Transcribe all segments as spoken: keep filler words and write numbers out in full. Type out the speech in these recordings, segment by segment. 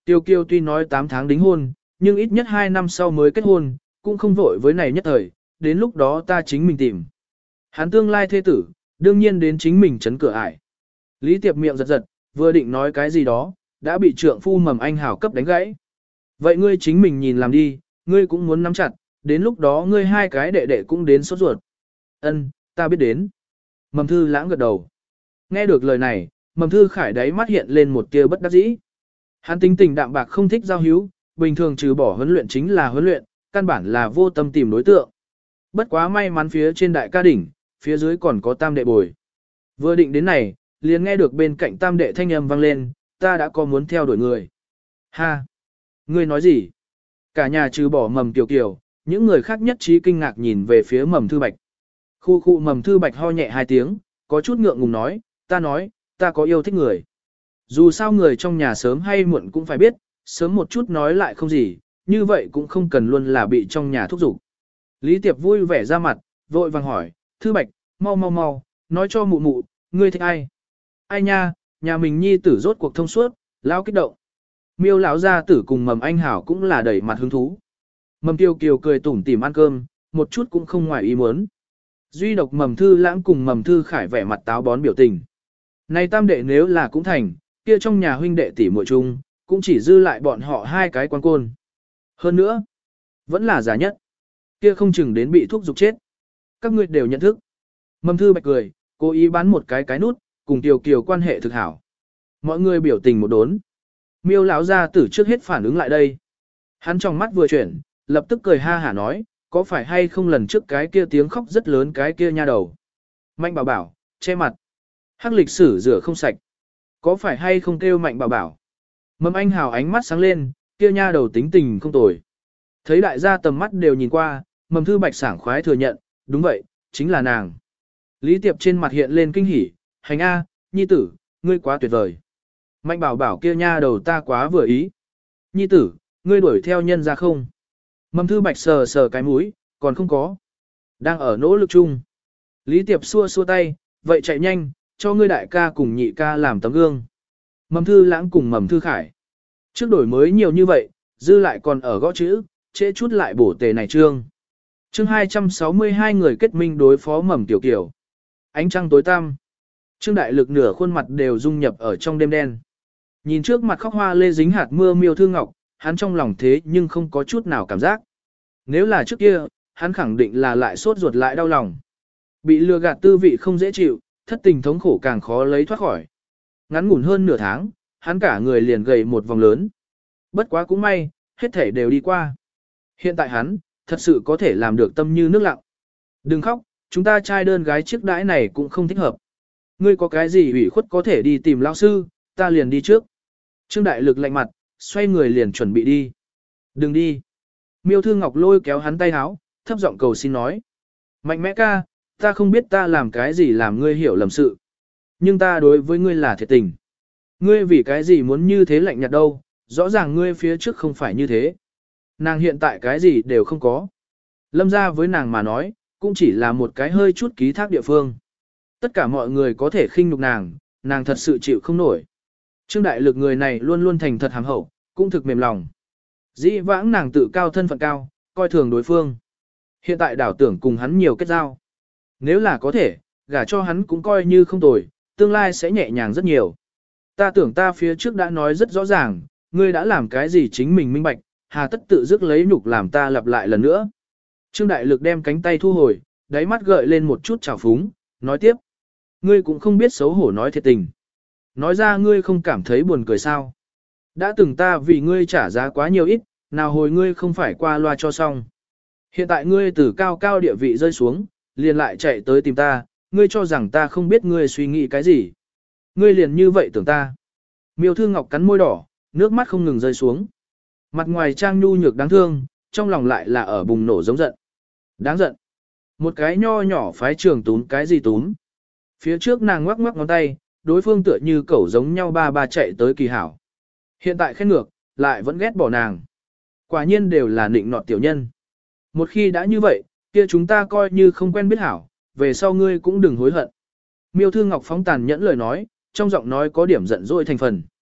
Tiêu Kiêu tuy nói tám tháng đính hôn, nhưng ít nhất hai năm sau mới kết hôn, cũng không vội với này nhất thời, đến lúc đó ta chính mình tìm. Hắn tương lai thê tử, đương nhiên đến chính mình chấn cửa ải. Lý Tiệp miệng giật giật, vừa định nói cái gì đó, đã bị trượng phu Mầm Anh Hảo cấp đánh gãy. Vậy ngươi chính mình nhìn làm đi, ngươi cũng muốn nắm chặt, đến lúc đó ngươi hai cái đệ đệ cũng đến sốt ruột. Ân, ta biết đến. Mầm Thư Lãng gật đầu. Nghe được lời này, Mầm Thư Khải đáy mắt hiện lên một tia bất đắc dĩ. Hắn tính tình đạm bạc không thích giao hữu, bình thường trừ bỏ huấn luyện chính là huấn luyện, căn bản là vô tâm tìm đối tượng. Bất quá may mắn phía trên đại ca đỉnh, phía dưới còn có tam đệ bồi. Vừa định đến này, liền nghe được bên cạnh tam đệ thanh âm vang lên, ta đã có muốn theo đuổi người. Ha! Ngươi nói gì? Cả nhà trừ bỏ Mầm Kiều Kiều, những người khác nhất trí kinh ngạc nhìn về phía Mầm Thư Bạch. Khu khu Mầm Thư Bạch ho nhẹ hai tiếng, có chút ngượng ngùng nói, ta nói, ta có yêu thích người. Dù sao người trong nhà sớm hay muộn cũng phải biết, sớm một chút nói lại không gì, như vậy cũng không cần luôn là bị trong nhà thúc giục. Lý Tiệp vui vẻ ra mặt, vội vàng hỏi, Thư Bạch, mau mau mau, nói cho mụ mụ, ngươi thích ai? Ai nha, nhà mình nhi tử rốt cuộc thông suốt, lão kích động. Miêu lão gia tử cùng Mầm Anh Hảo cũng là đẩy mặt hứng thú. Mầm Tiêu Kiều cười tủm tỉm ăn cơm, một chút cũng không ngoài ý muốn. Duy độc Mầm Thư Lãng cùng Mầm Thư Khải vẻ mặt táo bón biểu tình. Này tam đệ nếu là cũng thành, kia trong nhà huynh đệ tỷ muội chung, cũng chỉ dư lại bọn họ hai cái quan côn. Hơn nữa, vẫn là giả nhất. Kia không chừng đến bị thuốc dục chết. Các ngươi đều nhận thức. Mầm Thư Bạch cười, cố ý bán một cái cái nút, cùng Tiêu Kiều quan hệ thực hảo. Mọi người biểu tình một đốn. Miêu lão gia tử trước hết phản ứng lại đây. Hắn trong mắt vừa chuyển, lập tức cười ha hả nói, có phải hay không lần trước cái kia tiếng khóc rất lớn cái kia nha đầu. Mạnh bảo bảo, che mặt. Hắc lịch sử rửa không sạch. Có phải hay không kêu Mạnh bảo bảo. Mầm Anh Hào ánh mắt sáng lên, kia nha đầu tính tình không tồi. Thấy đại gia tầm mắt đều nhìn qua, Mầm Thư Bạch sảng khoái thừa nhận, đúng vậy, chính là nàng. Lý Tiệp trên mặt hiện lên kinh hỉ, hành A, nhi tử, ngươi quá tuyệt vời. Mạnh bảo bảo kia nha đầu ta quá vừa ý. Nhi tử, ngươi đuổi theo nhân ra không? Mầm Thư Bạch sờ sờ cái mũi, còn không có. Đang ở nỗ lực chung. Lý Tiệp xua xua tay, vậy chạy nhanh, cho ngươi đại ca cùng nhị ca làm tấm gương. Mầm Thư Lãng cùng Mầm Thư Khải. Trước đổi mới nhiều như vậy, dư lại còn ở gõ chữ, trễ chút lại bổ tề này trương. Chương hai trăm sáu mươi hai người kết minh đối phó Mầm Tiểu Kiều. Ánh trăng tối tăm. Trương Đại Lực nửa khuôn mặt đều dung nhập ở trong đêm đen. Nhìn trước mặt khóc hoa lê dính hạt mưa Miêu Thư Ngọc, hắn trong lòng thế nhưng không có chút nào cảm giác. Nếu là trước kia, hắn khẳng định là lại sốt ruột lại đau lòng. Bị lừa gạt tư vị không dễ chịu, thất tình thống khổ càng khó lấy thoát khỏi. Ngắn ngủn hơn nửa tháng, hắn cả người liền gầy một vòng lớn. Bất quá cũng may, hết thể đều đi qua. Hiện tại hắn, thật sự có thể làm được tâm như nước lặng. Đừng khóc, chúng ta trai đơn gái chiếc đãi này cũng không thích hợp. Ngươi có cái gì ủy khuất có thể đi tìm lão sư, ta liền đi trước. Trương Đại Lực lạnh mặt, xoay người liền chuẩn bị đi. Đừng đi. Miêu Thư Ngọc lôi kéo hắn tay háo, thấp giọng cầu xin nói. Mạnh mẽ ca, ta không biết ta làm cái gì làm ngươi hiểu lầm sự. Nhưng ta đối với ngươi là thiệt tình. Ngươi vì cái gì muốn như thế lạnh nhạt đâu, rõ ràng ngươi phía trước không phải như thế. Nàng hiện tại cái gì đều không có. Lâm ra với nàng mà nói, cũng chỉ là một cái hơi chút ký thác địa phương. Tất cả mọi người có thể khinh nhục nàng, nàng thật sự chịu không nổi. Trương Đại Lực người này luôn luôn thành thật hàm hậu, cũng thực mềm lòng. Dĩ vãng nàng tự cao thân phận cao, coi thường đối phương. Hiện tại đảo tưởng cùng hắn nhiều kết giao. Nếu là có thể, gả cho hắn cũng coi như không tồi, tương lai sẽ nhẹ nhàng rất nhiều. Ta tưởng ta phía trước đã nói rất rõ ràng, ngươi đã làm cái gì chính mình minh bạch, hà tất tự dứt lấy nhục làm ta lặp lại lần nữa. Trương Đại Lực đem cánh tay thu hồi, đáy mắt gợi lên một chút trào phúng, nói tiếp. Ngươi cũng không biết xấu hổ nói thiệt tình. Nói ra ngươi không cảm thấy buồn cười sao. Đã từng ta vì ngươi trả giá quá nhiều ít, nào hồi ngươi không phải qua loa cho xong. Hiện tại ngươi từ cao cao địa vị rơi xuống, liền lại chạy tới tìm ta, ngươi cho rằng ta không biết ngươi suy nghĩ cái gì. Ngươi liền như vậy tưởng ta. Miêu Thư Ngọc cắn môi đỏ, nước mắt không ngừng rơi xuống. Mặt ngoài trang nhu nhược đáng thương, trong lòng lại là ở bùng nổ giống giận. Đáng giận. Một cái nho nhỏ phái trường túm cái gì túm. Phía trước nàng ngoắc ngoắc ngón tay, đối phương tựa như cẩu giống nhau ba ba chạy tới kỳ hảo. Hiện tại khen ngược, lại vẫn ghét bỏ nàng. Quả nhiên đều là nịnh nọt tiểu nhân. Một khi đã như vậy, kia chúng ta coi như không quen biết hảo, về sau ngươi cũng đừng hối hận. Miêu Thư Ngọc phóng tàn nhẫn lời nói, trong giọng nói có điểm giận dỗi thành phần.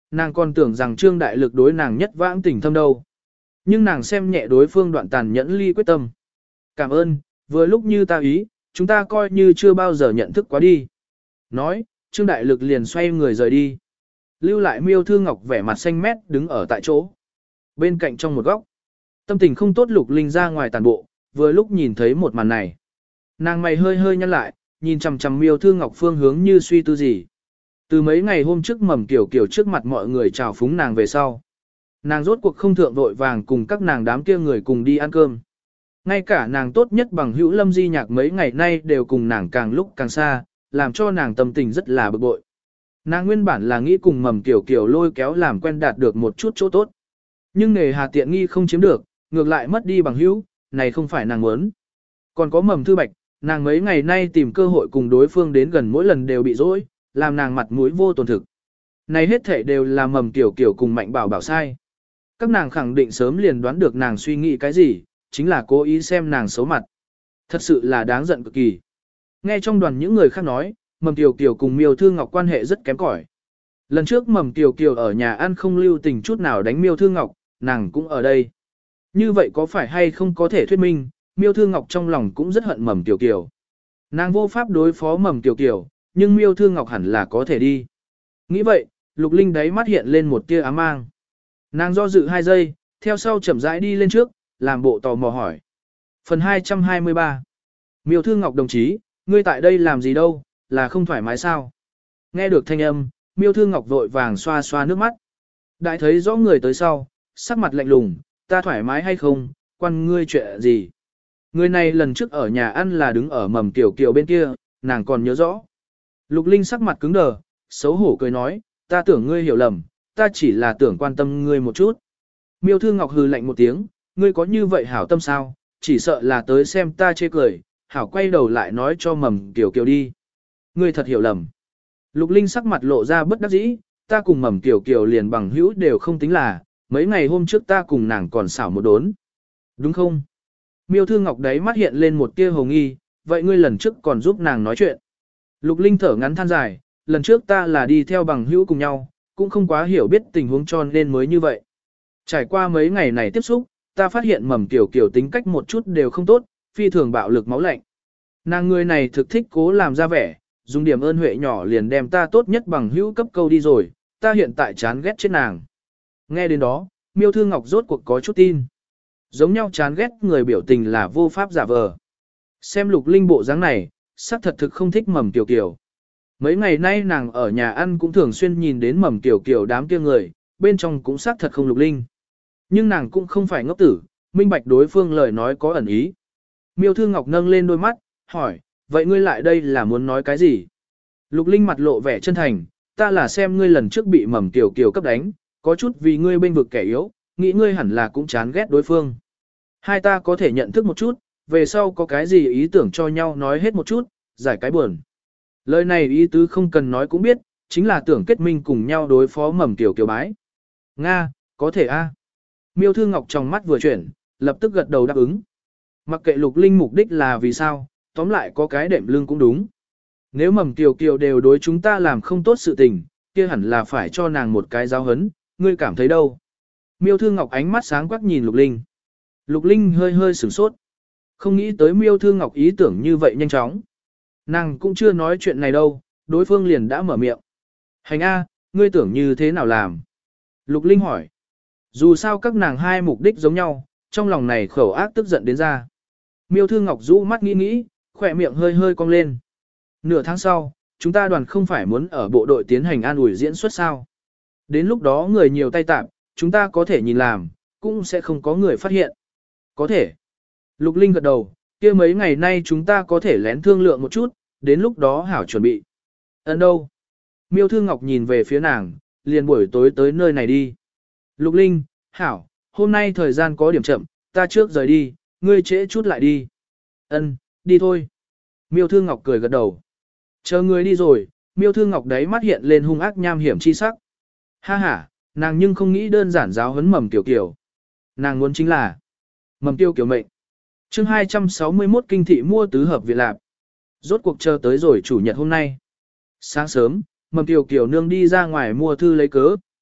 Nàng còn tưởng rằng Trương Đại Lực đối nàng nhất vãng tình thâm đâu. Nhưng nàng xem nhẹ đối phương đoạn tàn nhẫn ly quyết tâm. Cảm ơn, vừa lúc như ta ý, chúng ta coi như chưa bao giờ nhận thức quá đi. Nói, Trương Đại Lực liền xoay người rời đi. Lưu lại Miêu Thư Ngọc vẻ mặt xanh mét đứng ở tại chỗ. Bên cạnh trong một góc, tâm tình không tốt Lục Linh ra ngoài tàn bộ, vừa lúc nhìn thấy một màn này. Nàng mày hơi hơi nhăn lại, nhìn chằm chằm Miêu Thư Ngọc phương hướng như suy tư gì. Từ mấy ngày hôm trước Mầm Kiều Kiều trước mặt mọi người chào phúng nàng về sau. Nàng rốt cuộc không thượng vội vàng cùng các nàng đám kia người cùng đi ăn cơm. Ngay cả nàng tốt nhất bằng hữu Lâm Di Nhạc mấy ngày nay đều cùng nàng càng lúc càng xa, làm cho nàng tâm tình rất là bực bội. Nàng nguyên bản là nghĩ cùng Mầm Kiều Kiều lôi kéo làm quen đạt được một chút chỗ tốt. Nhưng nghề hà tiện nghi không chiếm được, ngược lại mất đi bằng hữu, này không phải nàng muốn. Còn có Mầm Thư Bạch, nàng mấy ngày nay tìm cơ hội cùng đối phương đến gần mỗi lần đều bị dối, làm nàng mặt mũi vô tồn thực. Này hết thể đều là Mầm Kiều Kiều cùng Mạnh Bảo bảo sai. Các nàng khẳng định sớm liền đoán được nàng suy nghĩ cái gì, chính là cố ý xem nàng xấu mặt. Thật sự là đáng giận cực kỳ. Nghe trong đoàn những người khác nói, Mầm Kiều Kiều cùng Miêu Thư Ngọc quan hệ rất kém cỏi. Lần trước Mầm Kiều Kiều ở nhà ăn không lưu tình chút nào đánh Miêu Thư Ngọc, nàng cũng ở đây. Như vậy có phải hay không có thể thuyết minh, Miêu Thư Ngọc trong lòng cũng rất hận Mầm Kiều Kiều. Nàng vô pháp đối phó Mầm Kiều Kiều, nhưng Miêu Thư Ngọc hẳn là có thể đi. Nghĩ vậy, Lục Linh đáy mắt hiện lên một tia ám mang. Nàng do dự hai giây, theo sau chậm rãi đi lên trước, làm bộ tò mò hỏi. Phần hai trăm hai mươi ba. Miêu Thư Ngọc đồng chí, ngươi tại đây làm gì đâu, là không thoải mái sao? Nghe được thanh âm, Miêu Thư Ngọc vội vàng xoa xoa nước mắt. Đại thấy rõ người tới sau, sắc mặt lạnh lùng, ta thoải mái hay không, quan ngươi chuyện gì? Người này lần trước ở nhà ăn là đứng ở Mầm Kiều Kiều bên kia, nàng còn nhớ rõ. Lục Linh sắc mặt cứng đờ, xấu hổ cười nói, ta tưởng ngươi hiểu lầm, ta chỉ là tưởng quan tâm ngươi một chút. Miêu Thư Ngọc hừ lạnh một tiếng, ngươi có như vậy hảo tâm sao, chỉ sợ là tới xem ta chê cười, hảo quay đầu lại nói cho Mầm Kiều Kiều đi. Ngươi thật hiểu lầm. Lục Linh sắc mặt lộ ra bất đắc dĩ, ta cùng Mầm Kiều Kiều liền bằng hữu đều không tính là, mấy ngày hôm trước ta cùng nàng còn xảo một đốn. Đúng không? Miêu Thư Ngọc đấy mắt hiện lên một tia hồ nghi, vậy ngươi lần trước còn giúp nàng nói chuyện. Lục Linh thở ngắn than dài, lần trước ta là đi theo bằng hữu cùng nhau, cũng không quá hiểu biết tình huống cho nên mới như vậy. Trải qua mấy ngày này tiếp xúc, ta phát hiện Mầm Kiều Kiều tính cách một chút đều không tốt, phi thường bạo lực máu lạnh. Nàng người này thực thích cố làm ra vẻ, dùng điểm ơn huệ nhỏ liền đem ta tốt nhất bằng hữu cấp câu đi rồi, ta hiện tại chán ghét chết nàng. Nghe đến đó, Miêu Thư Ngọc rốt cuộc có chút tin. Giống nhau chán ghét người biểu tình là vô pháp giả vờ. Xem Lục Linh bộ dáng này, sắc thật thực không thích Mầm Kiều Kiều. Mấy ngày nay nàng ở nhà ăn cũng thường xuyên nhìn đến Mầm Kiều Kiều đám kia người, bên trong cũng sắc thật không Lục Linh. Nhưng nàng cũng không phải ngốc tử, minh bạch đối phương lời nói có ẩn ý. Miêu Thư Ngọc nâng lên đôi mắt, hỏi, vậy ngươi lại đây là muốn nói cái gì? Lục Linh mặt lộ vẻ chân thành, ta là xem ngươi lần trước bị Mầm Kiều Kiều cấp đánh, có chút vì ngươi bên vực kẻ yếu, nghĩ ngươi hẳn là cũng chán ghét đối phương. Hai ta có thể nhận thức một chút, về sau có cái gì ý tưởng cho nhau nói hết một chút, giải cái buồn. Lời này ý tứ không cần nói cũng biết, chính là tưởng kết minh cùng nhau đối phó Mầm Kiều Kiều bái. Nga, có thể a. Miêu Thư Ngọc trong mắt vừa chuyển, lập tức gật đầu đáp ứng. Mặc kệ Lục Linh mục đích là vì sao, tóm lại có cái đệm lưng cũng đúng. Nếu Mầm Kiều Kiều đều đối chúng ta làm không tốt sự tình, kia hẳn là phải cho nàng một cái giáo hấn, ngươi cảm thấy đâu? Miêu Thư Ngọc ánh mắt sáng quắc nhìn Lục Linh. Lục Linh hơi hơi sửng sốt. Không nghĩ tới Miêu Thư Ngọc ý tưởng như vậy nhanh chóng. Nàng cũng chưa nói chuyện này đâu, đối phương liền đã mở miệng. Hành A, ngươi tưởng như thế nào làm? Lục Linh hỏi. Dù sao các nàng hai mục đích giống nhau, trong lòng này khẩu ác tức giận đến ra. Miêu Thư Ngọc rũ mắt nghĩ nghĩ, khỏe miệng hơi hơi cong lên. Nửa tháng sau, chúng ta đoàn không phải muốn ở bộ đội tiến hành an ủi diễn xuất sao. Đến lúc đó người nhiều tay tạm, chúng ta có thể nhìn làm, cũng sẽ không có người phát hiện. Có thể. Lục Linh gật đầu, kia mấy ngày nay chúng ta có thể lén thương lượng một chút, đến lúc đó hảo chuẩn bị. Ấn đâu? Miêu Thư Ngọc nhìn về phía nàng, liền buổi tối tới nơi này đi. Lục Linh, hảo, hôm nay thời gian có điểm chậm, ta trước rời đi, ngươi trễ chút lại đi. Ân, đi thôi. Miêu Thư Ngọc cười gật đầu. Chờ ngươi đi rồi, Miêu Thư Ngọc đấy mắt hiện lên hung ác nham hiểm chi sắc. Ha ha, nàng nhưng không nghĩ đơn giản giáo huấn Mầm Kiều Kiều. Nàng muốn chính là Mầm Kiều Kiều mệnh. Chương hai trăm sáu mươi mốt kinh thị mua tứ hợp viện lạp. Rốt cuộc chờ tới rồi chủ nhật hôm nay. Sáng sớm, Mầm Kiều Kiều nương đi ra ngoài mua thư lấy cớ,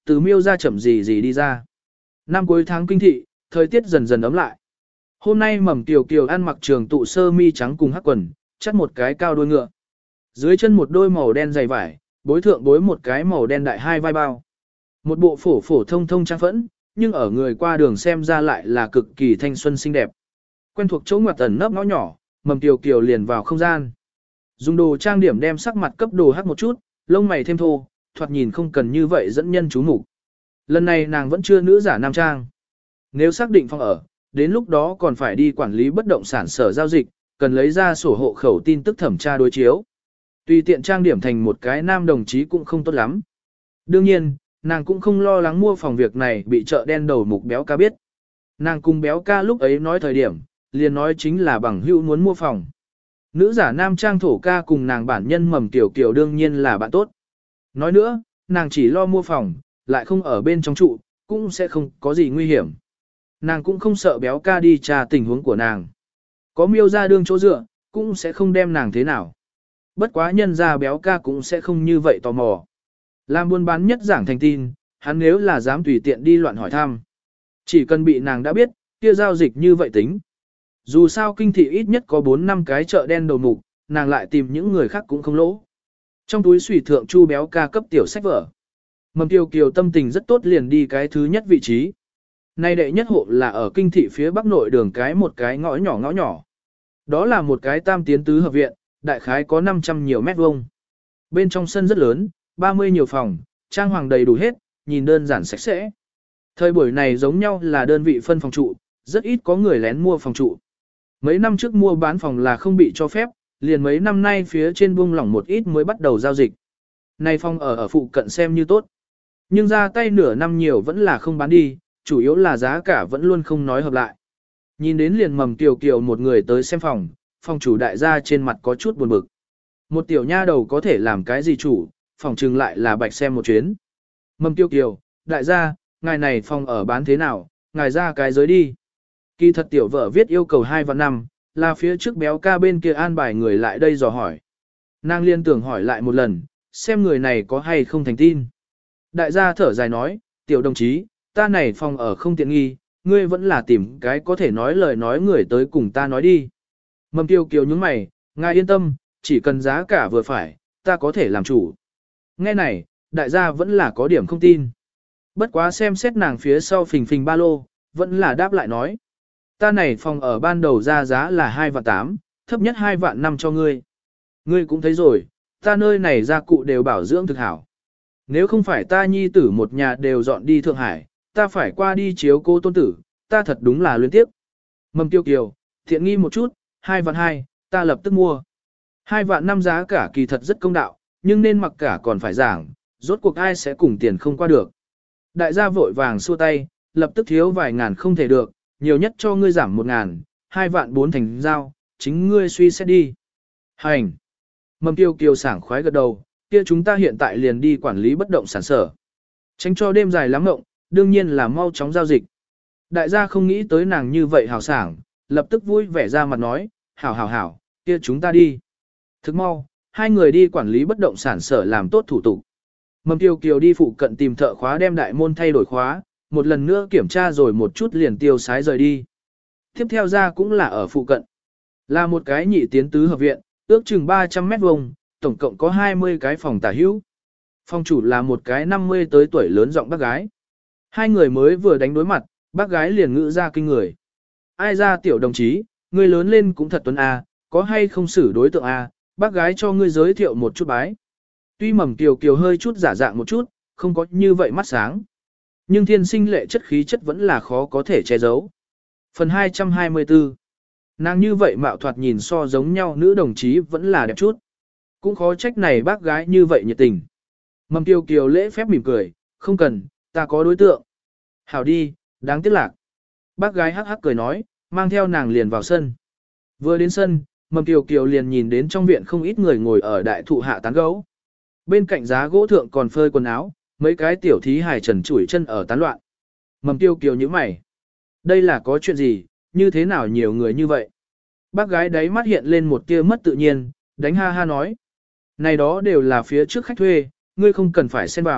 từ miêu ra chậm gì gì đi ra. Năm cuối tháng kinh thị, thời tiết dần dần ấm lại. Hôm nay Mầm Kiều Kiều ăn mặc trường tụ sơ mi trắng cùng hắc quần, chắt một cái cao đuôi ngựa. Dưới chân một đôi màu đen dày vải, bối thượng bối một cái màu đen đại hai vai bao. Một bộ phổ phổ thông thông trang phẫn, nhưng ở người qua đường xem ra lại là cực kỳ thanh xuân xinh đẹp. Quen thuộc chỗ ngoặt ẩn nấp ngõ nhỏ, Mầm Kiều Kiều liền vào không gian. Dùng đồ trang điểm đem sắc mặt cấp đồ hắc một chút, lông mày thêm thô, thoạt nhìn không cần như vậy dẫn nhân chú mục. Lần này nàng vẫn chưa nữ giả nam trang. Nếu xác định phòng ở, đến lúc đó còn phải đi quản lý bất động sản sở giao dịch, cần lấy ra sổ hộ khẩu tin tức thẩm tra đối chiếu. Tùy tiện trang điểm thành một cái nam đồng chí cũng không tốt lắm. Đương nhiên, nàng cũng không lo lắng mua phòng việc này bị chợ đen đầu mục béo ca biết. Nàng cùng béo ca lúc ấy nói thời điểm, liền nói chính là bằng hữu muốn mua phòng. Nữ giả nam trang thổ ca cùng nàng bản nhân Mầm Kiều Kiều đương nhiên là bạn tốt. Nói nữa, nàng chỉ lo mua phòng, lại không ở bên trong trụ, cũng sẽ không có gì nguy hiểm. Nàng cũng không sợ béo ca đi tra tình huống của nàng. Có miêu ra đương chỗ dựa, cũng sẽ không đem nàng thế nào. Bất quá nhân ra béo ca cũng sẽ không như vậy tò mò. Làm buôn bán nhất giảng thành tin, hắn nếu là dám tùy tiện đi loạn hỏi thăm. Chỉ cần bị nàng đã biết, kia giao dịch như vậy tính. Dù sao kinh thị ít nhất có bốn năm cái chợ đen đầu mục, nàng lại tìm những người khác cũng không lỗ. Trong túi xùy thượng chu béo ca cấp tiểu sách vở. Mầm Kiều Kiều tâm tình rất tốt liền đi cái thứ nhất vị trí. Nay đệ nhất hộ là ở kinh thị phía bắc nội đường cái một cái ngõ nhỏ ngõ nhỏ. Đó là một cái tam tiến tứ hợp viện, đại khái có năm trăm nhiều mét vuông. Bên trong sân rất lớn, ba mươi nhiều phòng, trang hoàng đầy đủ hết, nhìn đơn giản sạch sẽ. Thời buổi này giống nhau là đơn vị phân phòng trụ, rất ít có người lén mua phòng trụ. Mấy năm trước mua bán phòng là không bị cho phép, liền mấy năm nay phía trên buông lỏng một ít mới bắt đầu giao dịch. Nay phòng ở ở phụ cận xem như tốt. Nhưng ra tay nửa năm nhiều vẫn là không bán đi, chủ yếu là giá cả vẫn luôn không nói hợp lại. Nhìn đến liền Mầm Kiều Kiều một người tới xem phòng, phòng chủ đại gia trên mặt có chút buồn bực. Một tiểu nha đầu có thể làm cái gì chủ, phòng trừng lại là bạch xem một chuyến. Mầm Kiều Kiều, đại gia, ngài này phòng ở bán thế nào, ngài ra cái giới đi. Kỳ thật tiểu vợ viết yêu cầu hai và năm, là phía trước béo ca bên kia an bài người lại đây dò hỏi. Nàng liên tưởng hỏi lại một lần, xem người này có hay không thành tin. Đại gia thở dài nói, tiểu đồng chí, ta này phòng ở không tiện nghi, ngươi vẫn là tìm cái có thể nói lời nói người tới cùng ta nói đi. Mầm Kiều Kiều nhướng mày, ngài yên tâm, chỉ cần giá cả vừa phải, ta có thể làm chủ. Nghe này, đại gia vẫn là có điểm không tin. Bất quá xem xét nàng phía sau phình phình ba lô, vẫn là đáp lại nói. Ta này phòng ở ban đầu ra giá là hai vạn tám, thấp nhất hai vạn năm cho ngươi. Ngươi cũng thấy rồi, ta nơi này gia cụ đều bảo dưỡng thực hảo. Nếu không phải ta nhi tử một nhà đều dọn đi Thượng Hải, ta phải qua đi chiếu cô tôn tử, ta thật đúng là luyến tiếc. Mầm Tiêu Kiều, thiện nghi một chút, hai vạn hai, ta lập tức mua. Hai vạn năm giá cả kỳ thật rất công đạo, nhưng nên mặc cả còn phải giảng, rốt cuộc ai sẽ cùng tiền không qua được. Đại gia vội vàng xua tay, lập tức thiếu vài ngàn không thể được, nhiều nhất cho ngươi giảm một ngàn, hai vạn bốn thành giao, chính ngươi suy xét đi. Hành! Mầm Tiêu Kiều sảng khoái gật đầu, kia chúng ta hiện tại liền đi quản lý bất động sản sở. Tránh cho đêm dài lắm ngộng, đương nhiên là mau chóng giao dịch. Đại gia không nghĩ tới nàng như vậy hào sảng, lập tức vui vẻ ra mặt nói, hảo hảo hảo, kia chúng ta đi. Thức mau, hai người đi quản lý bất động sản sở làm tốt thủ tục. Mầm Tiêu Kiều đi phụ cận tìm thợ khóa đem đại môn thay đổi khóa, một lần nữa kiểm tra rồi một chút liền tiêu sái rời đi. Tiếp theo ra cũng là ở phụ cận. Là một cái nhị tiến tứ hợp viện, ước chừng ba trăm mét vuông, tổng cộng có hai mươi cái phòng tả hữu. Phòng chủ là một cái năm mươi tới tuổi lớn giọng bác gái. Hai người mới vừa đánh đối mặt, bác gái liền ngữ ra kinh người. Ai ra tiểu đồng chí, ngươi lớn lên cũng thật tuấn a, có hay không xử đối tượng a, bác gái cho ngươi giới thiệu một chút bái. Tuy Mầm Kiều Kiều hơi chút giả dạng một chút, không có như vậy mắt sáng. Nhưng thiên sinh lệ chất khí chất vẫn là khó có thể che giấu. Phần hai trăm hai mươi tư. Nàng như vậy mạo thoạt nhìn so giống nhau nữ đồng chí vẫn là đẹp chút. Cũng khó trách này bác gái như vậy nhiệt tình. Mầm Kiều Kiều lễ phép mỉm cười, không cần, ta có đối tượng. Hảo đi, đáng tiếc lạc. Bác gái hắc hắc cười nói, mang theo nàng liền vào sân. Vừa đến sân, Mầm Kiều Kiều liền nhìn đến trong viện không ít người ngồi ở đại thụ hạ tán gấu. Bên cạnh giá gỗ thượng còn phơi quần áo, mấy cái tiểu thí hài trần chủi chân ở tán loạn. Mầm Kiều Kiều như mày. Đây là có chuyện gì, như thế nào nhiều người như vậy? Bác gái đáy mắt hiện lên một tia mất tự nhiên, đánh ha ha nói. Này đó đều là phía trước khách thuê, ngươi không cần phải xen vào,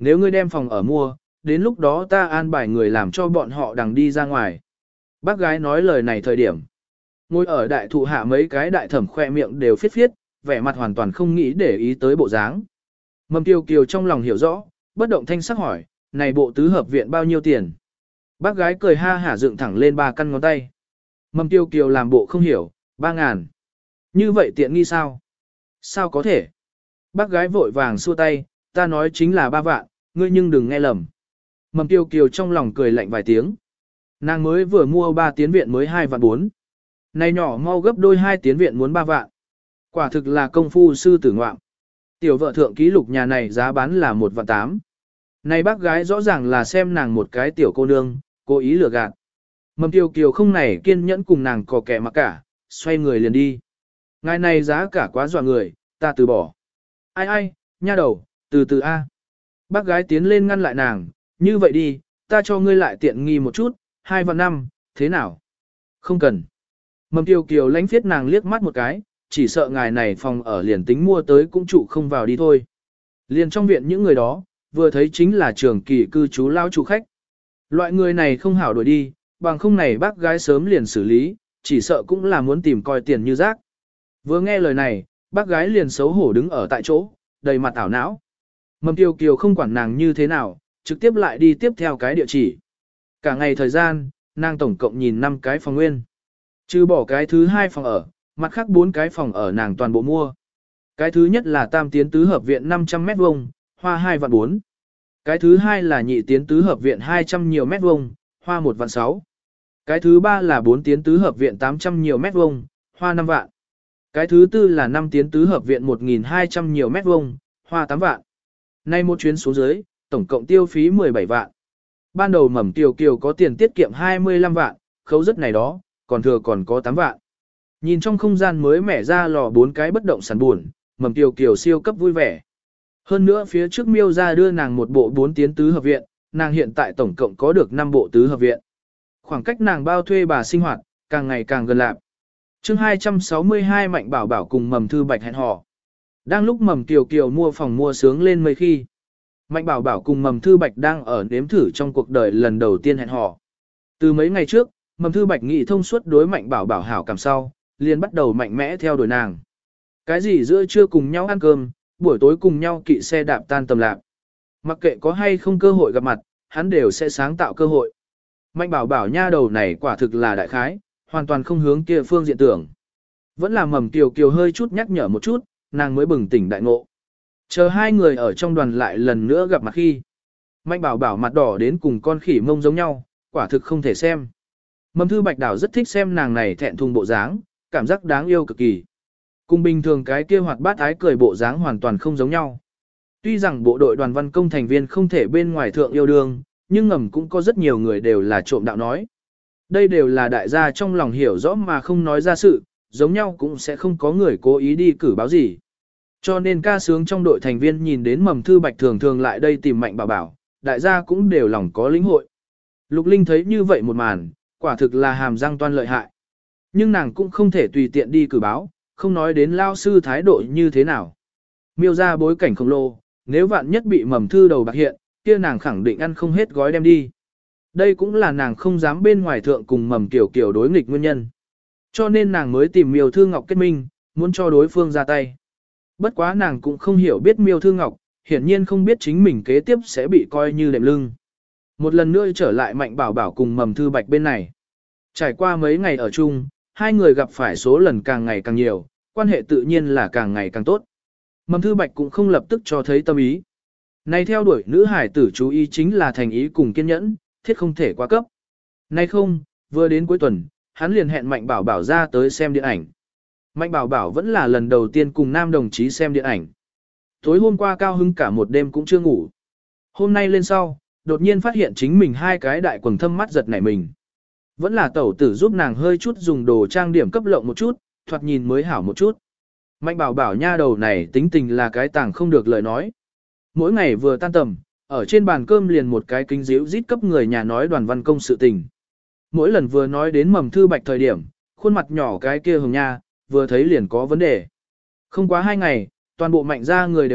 nếu ngươi đem phòng ở mua, đến lúc đó ta an bài người làm cho bọn họ đằng đi ra ngoài. Bác gái nói lời này thời điểm. Ngồi ở đại thụ hạ mấy cái đại thẩm khoe miệng đều phiết phiết, vẻ mặt hoàn toàn không nghĩ để ý tới bộ dáng. Mầm Kiều Kiều trong lòng hiểu rõ, bất động thanh sắc hỏi, này bộ tứ hợp viện bao nhiêu tiền? Bác gái cười ha hả dựng thẳng lên ba căn ngón tay. Mầm Kiều Kiều làm bộ không hiểu, ba ngàn. Như vậy tiện nghi sao? Sao có thể? Bác gái vội vàng xua tay, ta nói chính là ba vạn, ngươi nhưng đừng nghe lầm. Mầm Kiều Kiều trong lòng cười lạnh vài tiếng. Nàng mới vừa mua ba tiến viện mới hai vạn bốn. Này nhỏ mau gấp đôi hai tiến viện muốn ba vạn. Quả thực là công phu sư tử ngoạm. Tiểu vợ thượng ký lục nhà này giá bán là một vạn tám. Này bác gái rõ ràng là xem nàng một cái tiểu cô nương, cố ý lừa gạt. Mầm Kiều Kiều không này kiên nhẫn cùng nàng cò kẻ mà cả, xoay người liền đi. Ngài này giá cả quá dọa người, ta từ bỏ. Ai ai, nha đầu, từ từ a. Bác gái tiến lên ngăn lại nàng, như vậy đi, ta cho ngươi lại tiện nghi một chút, hai vạn năm, thế nào? Không cần. Mầm Kiều Kiều lánh phiết nàng liếc mắt một cái, chỉ sợ ngài này phòng ở liền tính mua tới cũng trụ không vào đi thôi. Liền trong viện những người đó, vừa thấy chính là trường kỳ cư trú lao chủ khách. Loại người này không hảo đuổi đi, bằng không này bác gái sớm liền xử lý, chỉ sợ cũng là muốn tìm coi tiền như rác. Vừa nghe lời này, bác gái liền xấu hổ đứng ở tại chỗ, đầy mặt ảo não. Mầm Kiều Kiều không quản nàng như thế nào, trực tiếp lại đi tiếp theo cái địa chỉ. Cả ngày thời gian, nàng tổng cộng nhìn năm cái phòng nguyên. Trừ bỏ cái thứ hai phòng ở, mặt khác bốn cái phòng ở nàng toàn bộ mua. Cái thứ nhất là tam tiến tứ hợp viện năm trăm mét vuông, hoa hai vạn bốn. Cái thứ hai là nhị tiến tứ hợp viện hai trăm nhiều mét vuông, hoa một vạn sáu. Cái thứ ba là bốn tiến tứ hợp viện tám trăm nhiều mét vuông, hoa năm vạn. Cái thứ tư là năm tiến tứ hợp viện một nghìn hai trăm nhiều mét vuông, hoa tám vạn. Nay một chuyến xuống dưới, tổng cộng tiêu phí mười bảy vạn. Ban đầu Mầm Kiều Kiều có tiền tiết kiệm hai mươi lăm vạn, khấu rất này đó, còn thừa còn có tám vạn. Nhìn trong không gian mới mẻ ra lò bốn cái bất động sản buồn, Mầm Kiều Kiều siêu cấp vui vẻ. Hơn nữa phía trước Miêu ra đưa nàng một bộ bốn tiến tứ hợp viện, nàng hiện tại tổng cộng có được năm bộ tứ hợp viện. Khoảng cách nàng bao thuê bà sinh hoạt, càng ngày càng gần lạc. chương hai trăm sáu mươi hai Mạnh Bảo Bảo cùng Mầm Thư Bạch hẹn hò. Đang lúc Mầm Kiều Kiều mua phòng mua sướng lên mấy khi. Mạnh Bảo Bảo cùng Mầm Thư Bạch đang ở nếm thử trong cuộc đời lần đầu tiên hẹn hò. Từ mấy ngày trước, Mầm Thư Bạch nghĩ thông suốt đối Mạnh Bảo Bảo hảo cảm sau, liền bắt đầu mạnh mẽ theo đuổi nàng. Cái gì giữa trưa cùng nhau ăn cơm, buổi tối cùng nhau kỵ xe đạp tan tầm lạc. Mặc kệ có hay không cơ hội gặp mặt, hắn đều sẽ sáng tạo cơ hội. Mạnh Bảo Bảo nha đầu này quả thực là đại khái, hoàn toàn không hướng kia phương diện tưởng. Vẫn là Mầm Kiều Kiều hơi chút nhắc nhở một chút, nàng mới bừng tỉnh đại ngộ. Chờ hai người ở trong đoàn lại lần nữa gặp mặt khi. Mạnh Bảo Bảo mặt đỏ đến cùng con khỉ mông giống nhau, quả thực không thể xem. Mầm Thư Bạch Đảo rất thích xem nàng này thẹn thùng bộ dáng, cảm giác đáng yêu cực kỳ. Cùng bình thường cái kia hoạt bát ái cười bộ dáng hoàn toàn không giống nhau. Tuy rằng bộ đội đoàn văn công thành viên không thể bên ngoài thượng yêu đương, nhưng ngầm cũng có rất nhiều người đều là trộm đạo nói. Đây đều là đại gia trong lòng hiểu rõ mà không nói ra sự, giống nhau cũng sẽ không có người cố ý đi cử báo gì. Cho nên ca sướng trong đội thành viên nhìn đến Mầm Thư Bạch thường thường lại đây tìm Mạnh Bảo Bảo, đại gia cũng đều lòng có lĩnh hội. Lục Linh thấy như vậy một màn, quả thực là hàm răng toan lợi hại. Nhưng nàng cũng không thể tùy tiện đi cử báo, không nói đến lao sư thái độ như thế nào. Miêu ra bối cảnh khổng lồ, nếu vạn nhất bị Mầm Thư đầu bạc hiện, kia nàng khẳng định ăn không hết gói đem đi. Đây cũng là nàng không dám bên ngoài thượng cùng Mầm Kiều Kiều đối nghịch nguyên nhân. Cho nên nàng mới tìm Miêu Thư Ngọc kết minh, muốn cho đối phương ra tay. Bất quá nàng cũng không hiểu biết Miêu Thư Ngọc, hiển nhiên không biết chính mình kế tiếp sẽ bị coi như đệm lưng. Một lần nữa trở lại Mạnh Bảo Bảo cùng Mầm Thư Bạch bên này. Trải qua mấy ngày ở chung, hai người gặp phải số lần càng ngày càng nhiều, quan hệ tự nhiên là càng ngày càng tốt. Mầm Thư Bạch cũng không lập tức cho thấy tâm ý. Này theo đuổi nữ hải tử chú ý chính là thành ý cùng kiên nhẫn, thiết không thể quá cấp. Nay không, vừa đến cuối tuần, hắn liền hẹn Mạnh Bảo Bảo ra tới xem điện ảnh. Mạnh Bảo Bảo vẫn là lần đầu tiên cùng nam đồng chí xem điện ảnh. Tối hôm qua cao hứng cả một đêm cũng chưa ngủ. Hôm nay lên sau, đột nhiên phát hiện chính mình hai cái đại quần thâm mắt giật nảy mình. Vẫn là tẩu tử giúp nàng hơi chút dùng đồ trang điểm cấp lộng một chút, thoạt nhìn mới hảo một chút. Mạnh Bảo Bảo nha đầu này tính tình là cái tàng không được lời nói. Mỗi ngày vừa tan tầm, ở trên bàn cơm liền một cái kính díu rít cấp người nhà nói đoàn văn công sự tình. Mỗi lần vừa nói đến Mầm Thư Bạch thời điểm, khuôn mặt nhỏ cái kia hồng nha, vừa thấy liền có vấn đề. Không quá hai ngày, toàn bộ Mạnh gia người đều biết,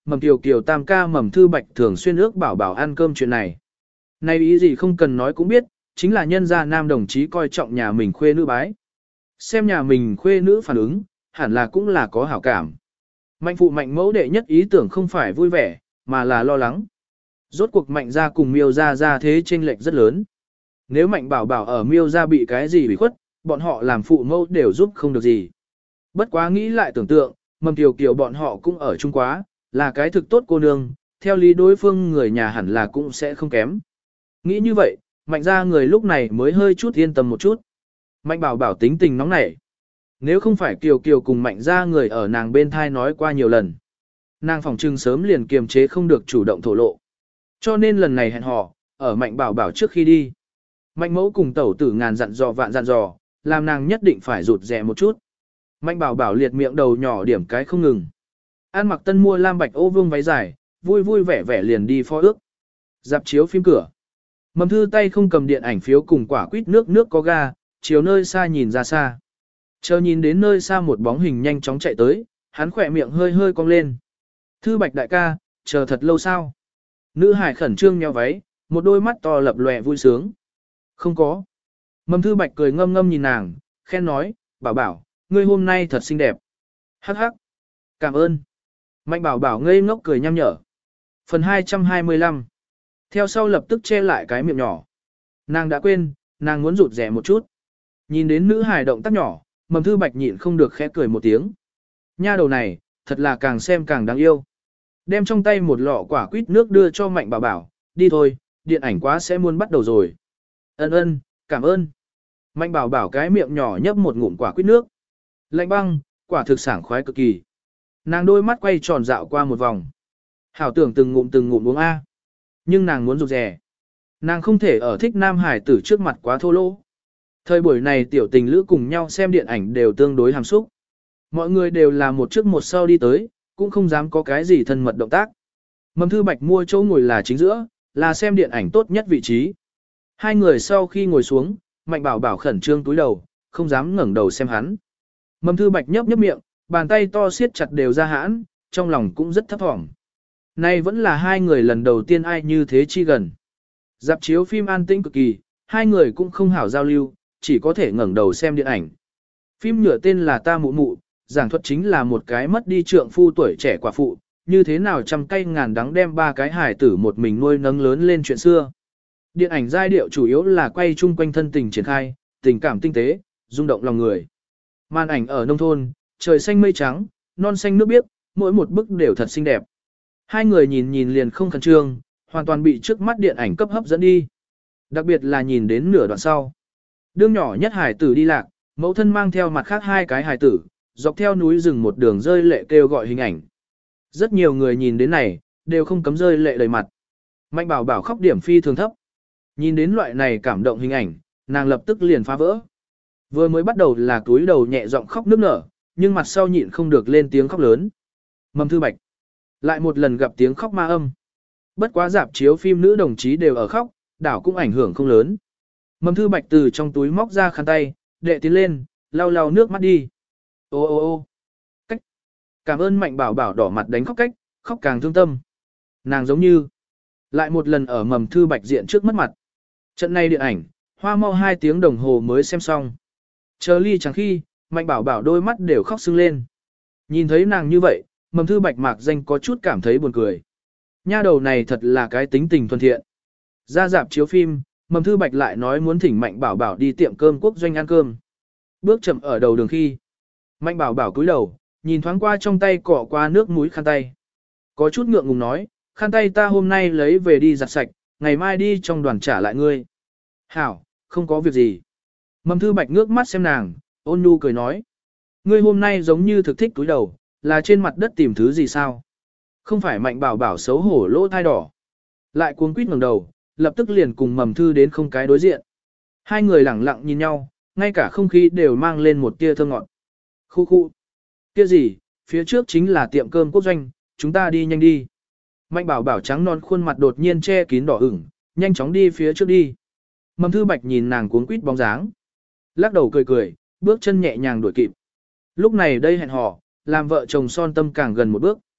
Mầm Kiều Kiều tam ca Mầm Thư Bạch thường xuyên ước bảo bảo ăn cơm chuyện này. Này ý gì không cần nói cũng biết, chính là nhân gia nam đồng chí coi trọng nhà mình khuê nữ bái. Xem nhà mình khuê nữ phản ứng, hẳn là cũng là có hảo cảm. Mạnh phụ mạnh mẫu đệ nhất ý tưởng không phải vui vẻ, mà là lo lắng. Rốt cuộc mạnh ra cùng miêu ra ra thế chênh lệch rất lớn. Nếu mạnh bảo bảo ở miêu ra bị cái gì bị khuất, bọn họ làm phụ mẫu đều giúp không được gì. Bất quá nghĩ lại tưởng tượng, Mầm Kiều Kiều bọn họ cũng ở chung quá, là cái thực tốt cô nương, theo lý đối phương người nhà hẳn là cũng sẽ không kém. Nghĩ như vậy, mạnh ra người lúc này mới hơi chút yên tâm một chút. Mạnh bảo bảo tính tình nóng nảy. Nếu không phải Kiều Kiều cùng mạnh ra người ở nàng bên thai nói qua nhiều lần. Nàng phòng trưng sớm liền kiềm chế không được chủ động thổ lộ. Cho nên lần này hẹn hò, ở mạnh bảo bảo trước khi đi. Mạnh mẫu cùng tẩu tử ngàn dặn dò vạn dặn dò, làm nàng nhất định phải rụt rè một chút. Mạnh bảo bảo liệt miệng đầu nhỏ điểm cái không ngừng. An mặc tân mua lam bạch ô vương váy dài, vui vui vẻ vẻ liền đi phó ước. Dạp chiếu phim cửa. Mầm Thư tay không cầm điện ảnh phiếu cùng quả quýt nước nước có ga, chiều nơi xa nhìn ra xa. Chờ nhìn đến nơi xa một bóng hình nhanh chóng chạy tới, hắn khỏe miệng hơi hơi cong lên. Thư Bạch đại ca, chờ thật lâu sao? Nữ hải khẩn trương nheo váy, một đôi mắt to lập lòe vui sướng. Không có. Mầm Thư Bạch cười ngâm ngâm nhìn nàng, khen nói, bảo bảo, ngươi hôm nay thật xinh đẹp. Hắc hắc. Cảm ơn. Mạnh bảo bảo ngây ngốc cười nhăm nhở. Phần hai trăm hai mươi lăm. Theo sau lập tức che lại cái miệng nhỏ. Nàng đã quên, nàng muốn rụt rẻ một chút. Nhìn đến nữ hài động tác nhỏ, Mầm Thư Bạch nhịn không được khẽ cười một tiếng. Nha đầu này, thật là càng xem càng đáng yêu. Đem trong tay một lọ quả quýt nước đưa cho Mạnh bảo bảo, đi thôi, điện ảnh quá sẽ muốn bắt đầu rồi. Ân ân, cảm ơn. Mạnh bảo bảo cái miệng nhỏ nhấp một ngụm quả quýt nước. Lạnh băng, quả thực sảng khoái cực kỳ. Nàng đôi mắt quay tròn dạo qua một vòng. Hảo tưởng từng ngụm từng ngụm uống A. Nhưng nàng muốn rụt rè. Nàng không thể ở thích nam hải tử trước mặt quá thô lỗ. Thời buổi này tiểu tình lữ cùng nhau xem điện ảnh đều tương đối hàm xúc. Mọi người đều là một trước một sau đi tới, cũng không dám có cái gì thân mật động tác. Mầm Thư Bạch mua chỗ ngồi là chính giữa, là xem điện ảnh tốt nhất vị trí. Hai người sau khi ngồi xuống, Mạnh bảo bảo khẩn trương túi đầu, không dám ngẩng đầu xem hắn. Mầm Thư Bạch nhấp nhấp miệng, bàn tay to siết chặt đều ra hãn, trong lòng cũng rất thấp thỏm. Nay vẫn là hai người lần đầu tiên ai như thế chi gần. Dạp chiếu phim an tĩnh cực kỳ, hai người cũng không hảo giao lưu, chỉ có thể ngẩng đầu xem điện ảnh. Phim nhựa tên là Ta Mụ Mụ, giảng thuật chính là một cái mất đi trượng phu tuổi trẻ quả phụ, như thế nào trăm cây ngàn đắng đem ba cái hài tử một mình nuôi nấng lớn lên chuyện xưa. Điện ảnh giai điệu chủ yếu là quay chung quanh thân tình triển khai, tình cảm tinh tế, rung động lòng người. Màn ảnh ở nông thôn, trời xanh mây trắng, non xanh nước biếc, mỗi một bức đều thật xinh đẹp. Hai người nhìn nhìn liền không khẩn trương, hoàn toàn bị trước mắt điện ảnh cấp hấp dẫn đi. Đặc biệt là nhìn đến nửa đoạn sau. Đương nhỏ nhất hải tử đi lạc, mẫu thân mang theo mặt khác hai cái hải tử, dọc theo núi rừng một đường rơi lệ kêu gọi hình ảnh. Rất nhiều người nhìn đến này, đều không cấm rơi lệ đầy mặt. Mạnh bảo bảo khóc điểm phi thường thấp. Nhìn đến loại này cảm động hình ảnh, nàng lập tức liền phá vỡ. Vừa mới bắt đầu là túi đầu nhẹ giọng khóc nức nở, nhưng mặt sau nhịn không được lên tiếng khóc lớn. Mầm Thư Bạch lại một lần gặp tiếng khóc ma âm. Bất quá dạp chiếu phim nữ đồng chí đều ở khóc, đảo cũng ảnh hưởng không lớn. Mầm Thư Bạch từ trong túi móc ra khăn tay, đệ tiến lên, lau lau nước mắt đi. Ô ô ô cách. Cảm ơn Mạnh bảo bảo đỏ mặt đánh khóc cách, khóc càng thương tâm. Nàng giống như lại một lần ở Mầm Thư Bạch diện trước mất mặt. Trận này điện ảnh, hoa mau hai tiếng đồng hồ mới xem xong. Chờ ly chẳng khi, Mạnh bảo bảo đôi mắt đều khóc sưng lên. Nhìn thấy nàng như vậy, Mầm Thư Bạch mạc danh có chút cảm thấy buồn cười. Nha đầu này thật là cái tính tình thuần thiện. Ra dạp chiếu phim, Mầm Thư Bạch lại nói muốn thỉnh Mạnh bảo bảo đi tiệm cơm quốc doanh ăn cơm. Bước chậm ở đầu đường khi. Mạnh bảo bảo cúi đầu, nhìn thoáng qua trong tay cọ qua nước mũi khăn tay. Có chút ngượng ngùng nói, khăn tay ta hôm nay lấy về đi giặt sạch, ngày mai đi trong đoàn trả lại ngươi. Hảo, không có việc gì. Mầm Thư Bạch ngước mắt xem nàng, ôn nhu cười nói. Ngươi hôm nay giống như thực thích túi đầu, là trên mặt đất tìm thứ gì sao? Không phải Mạnh bảo bảo xấu hổ lỗ thai đỏ. Lại cuống quýt ngẩng đầu, lập tức liền cùng Mầm Thư đến không cái đối diện. Hai người lẳng lặng nhìn nhau, ngay cả không khí đều mang lên một tia thơm ngọt. Khu khu. Kia gì, phía trước chính là tiệm cơm quốc doanh, chúng ta đi nhanh đi. Mạnh bảo bảo trắng non khuôn mặt đột nhiên che kín đỏ ửng, nhanh chóng đi phía trước đi. Mầm Thư Bạch nhìn nàng cuống quýt bóng dáng. Lắc đầu cười cười, bước chân nhẹ nhàng đuổi kịp. Lúc này đây hẹn hò, làm vợ chồng son tâm càng gần một bước.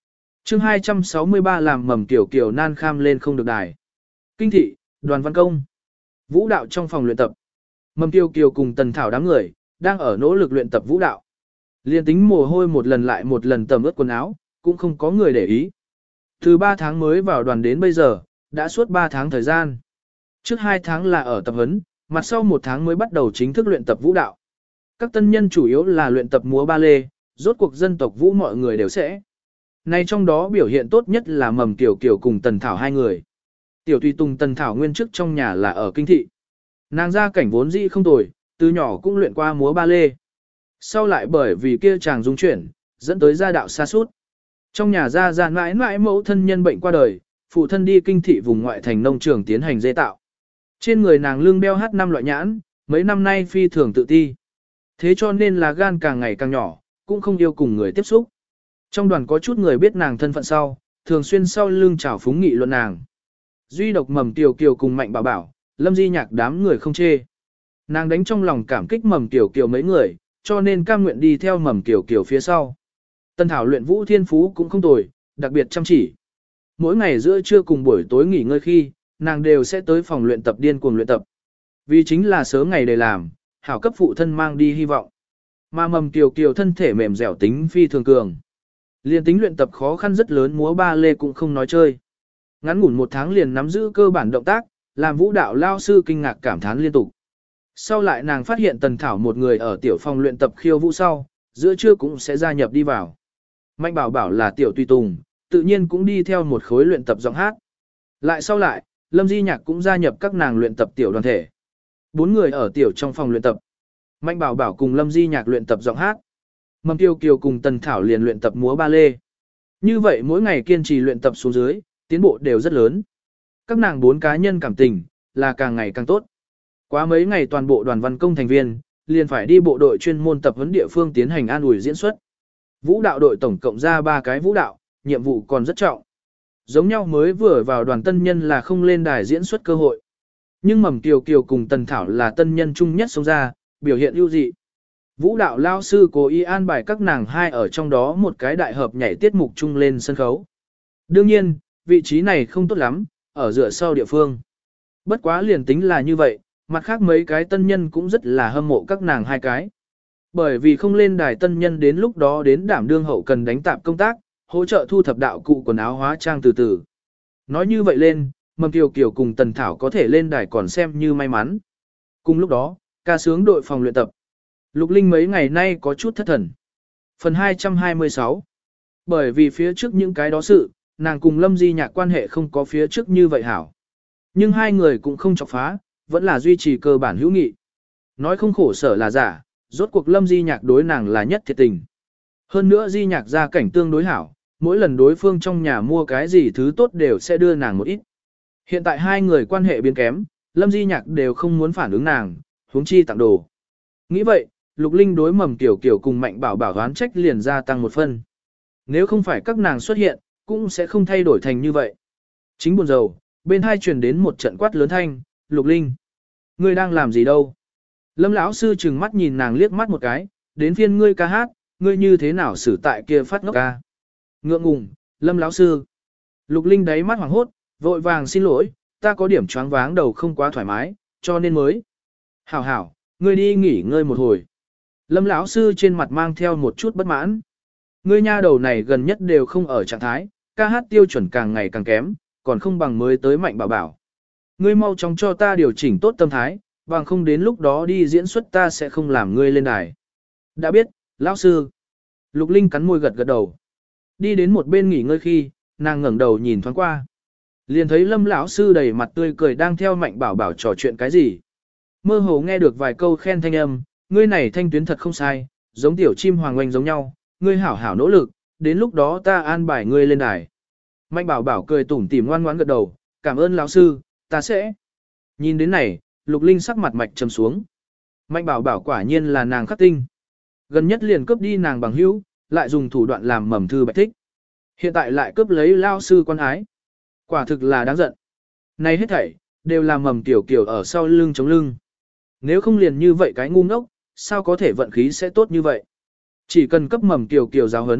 chương hai trăm sáu mươi ba làm mầm tiểu kiều nan kham lên không được đài. Kinh thị, đoàn văn công. Vũ đạo trong phòng luyện tập. Mầm tiểu kiều cùng tần thảo đám người, đang ở nỗ lực luyện tập vũ đạo. Liên tính mồ hôi một lần lại một lần tầm ướt quần áo, cũng không có người để ý. Từ ba tháng mới vào đoàn đến bây giờ, đã suốt ba tháng thời gian. Trước hai tháng là ở tập huấn, mặt sau một tháng mới bắt đầu chính thức luyện tập vũ đạo. Các tân nhân chủ yếu là luyện tập múa ba lê, rốt cuộc dân tộc vũ mọi người đều sẽ. Này trong đó biểu hiện tốt nhất là mầm tiểu kiều cùng tần thảo hai người. Tiểu tùy tùng tần thảo nguyên trước trong nhà là ở kinh thị. Nàng gia cảnh vốn dĩ không tồi, từ nhỏ cũng luyện qua múa ba lê. Sau lại bởi vì kia chàng dung chuyển, dẫn tới gia đạo sa sút. Trong nhà gia gia mãi mãi mẫu thân nhân bệnh qua đời, phụ thân đi kinh thị vùng ngoại thành nông trường tiến hành dê tạo. Trên người nàng lưng đeo hát năm loại nhãn, mấy năm nay phi thường tự ti. Thế cho nên là gan càng ngày càng nhỏ, cũng không yêu cùng người tiếp xúc. Trong đoàn có chút người biết nàng thân phận sau, thường xuyên sau lưng chào phúng nghị luận nàng. Duy độc mầm tiểu kiều cùng mạnh bảo bảo, lâm di nhạc đám người không chê. Nàng đánh trong lòng cảm kích mầm tiểu kiều mấy người, cho nên cam nguyện đi theo mầm tiểu kiều phía sau. Tân thảo luyện vũ thiên phú cũng không tồi, đặc biệt chăm chỉ. Mỗi ngày giữa trưa cùng buổi tối nghỉ ngơi khi, nàng đều sẽ tới phòng luyện tập điên cuồng luyện tập. Vì chính là sớm ngày để làm, hảo cấp phụ thân mang đi hy vọng. Mà mầm tiểu kiều thân thể mềm dẻo tính phi thường cường. Liên tính luyện tập khó khăn rất lớn múa ba lê cũng không nói chơi. Ngắn ngủn một tháng liền nắm giữ cơ bản động tác, làm vũ đạo lao sư kinh ngạc cảm thán liên tục. Sau lại nàng phát hiện Tần Thảo một người ở tiểu phòng luyện tập khiêu vũ sau, giữa trưa cũng sẽ gia nhập đi vào. Mạnh bảo bảo là tiểu tùy tùng, tự nhiên cũng đi theo một khối luyện tập giọng hát. Lại sau lại, Lâm Di Nhạc cũng gia nhập các nàng luyện tập tiểu đoàn thể. Bốn người ở tiểu trong phòng luyện tập. Mạnh bảo bảo cùng Lâm Di Nhạc luyện tập giọng hát. Mầm Kiều Kiều cùng Tần Thảo liền luyện tập múa ba lê. Như vậy mỗi ngày kiên trì luyện tập xuống dưới, tiến bộ đều rất lớn. Các nàng bốn cá nhân cảm tình, là càng ngày càng tốt. Quá mấy ngày toàn bộ đoàn văn công thành viên, liền phải đi bộ đội chuyên môn tập huấn địa phương tiến hành an ủi diễn xuất. Vũ đạo đội tổng cộng ra ba cái vũ đạo, nhiệm vụ còn rất trọng. Giống nhau mới vừa vào đoàn tân nhân là không lên đài diễn xuất cơ hội. Nhưng Mầm Kiều Kiều cùng Tần Thảo là tân nhân chung nhất xông ra, biểu hiện ưu dị. Vũ đạo lao sư cố ý an bài các nàng hai ở trong đó một cái đại hợp nhảy tiết mục chung lên sân khấu. Đương nhiên, vị trí này không tốt lắm, ở dựa sau địa phương. Bất quá liền tính là như vậy, mặt khác mấy cái tân nhân cũng rất là hâm mộ các nàng hai cái. Bởi vì không lên đài tân nhân đến lúc đó đến đảm đương hậu cần đánh tạp công tác, hỗ trợ thu thập đạo cụ quần áo hóa trang từ từ. Nói như vậy lên, Mầm Kiều Kiều cùng Tần Thảo có thể lên đài còn xem như may mắn. Cùng lúc đó, ca sướng đội phòng luyện tập. Lục Linh mấy ngày nay có chút thất thần. Phần hai trăm hai mươi sáu. Bởi vì phía trước những cái đó sự, nàng cùng Lâm Di Nhạc quan hệ không có phía trước như vậy hảo. Nhưng hai người cũng không chọc phá, vẫn là duy trì cơ bản hữu nghị. Nói không khổ sở là giả, rốt cuộc Lâm Di Nhạc đối nàng là nhất thiệt tình. Hơn nữa Di Nhạc gia cảnh tương đối hảo, mỗi lần đối phương trong nhà mua cái gì thứ tốt đều sẽ đưa nàng một ít. Hiện tại hai người quan hệ biến kém, Lâm Di Nhạc đều không muốn phản ứng nàng, huống chi tặng đồ. Nghĩ vậy, Lục Linh đối Mầm Kiều Kiều cùng Mạnh Bảo Bảo đoán trách liền gia tăng một phân. Nếu không phải các nàng xuất hiện, cũng sẽ không thay đổi thành như vậy. Chính buồn rầu, bên hai truyền đến một trận quát lớn thanh, Lục Linh, ngươi đang làm gì đâu? Lâm lão sư trừng mắt nhìn nàng liếc mắt một cái, đến phiên ngươi ca hát, ngươi như thế nào xử tại kia phát ngốc ca? Ngượng ngùng, Lâm lão sư. Lục Linh đáy mắt hoảng hốt, vội vàng xin lỗi, ta có điểm choáng váng đầu không quá thoải mái, cho nên mới. Hảo hảo, ngươi đi nghỉ ngơi một hồi. Lâm lão sư trên mặt mang theo một chút bất mãn. Ngươi nha đầu này gần nhất đều không ở trạng thái, ca hát tiêu chuẩn càng ngày càng kém, còn không bằng mới tới Mạnh Bảo Bảo. Ngươi mau chóng cho ta điều chỉnh tốt tâm thái, bằng không đến lúc đó đi diễn xuất ta sẽ không làm ngươi lên đài. Đã biết, lão sư. Lục Linh cắn môi gật gật đầu. Đi đến một bên nghỉ ngơi khi, nàng ngẩng đầu nhìn thoáng qua. Liền thấy Lâm lão sư đầy mặt tươi cười đang theo Mạnh Bảo Bảo trò chuyện cái gì. Mơ hồ nghe được vài câu khen thanh âm, ngươi này thanh tuyến thật không sai, giống tiểu chim hoàng oanh giống nhau, ngươi hảo hảo nỗ lực, đến lúc đó ta an bài ngươi lên đài. Mạnh Bảo Bảo cười tủm tỉm ngoan ngoãn gật đầu, cảm ơn lão sư, ta sẽ. Nhìn đến này, Lục Linh sắc mặt mạch trầm xuống. Mạnh Bảo Bảo quả nhiên là nàng khắc tinh. Gần nhất liền cướp đi nàng bằng hữu, lại dùng thủ đoạn làm mầm thư bạch thích. Hiện tại lại cướp lấy lao sư quan ái. Quả thực là đáng giận. Này hết thảy, đều là mầm tiểu kiểu ở sau lưng chống lưng. Nếu không liền như vậy cái ngu ngốc, sao có thể vận khí sẽ tốt như vậy? Chỉ cần cấp mầm tiểu kiểu giáo hấn,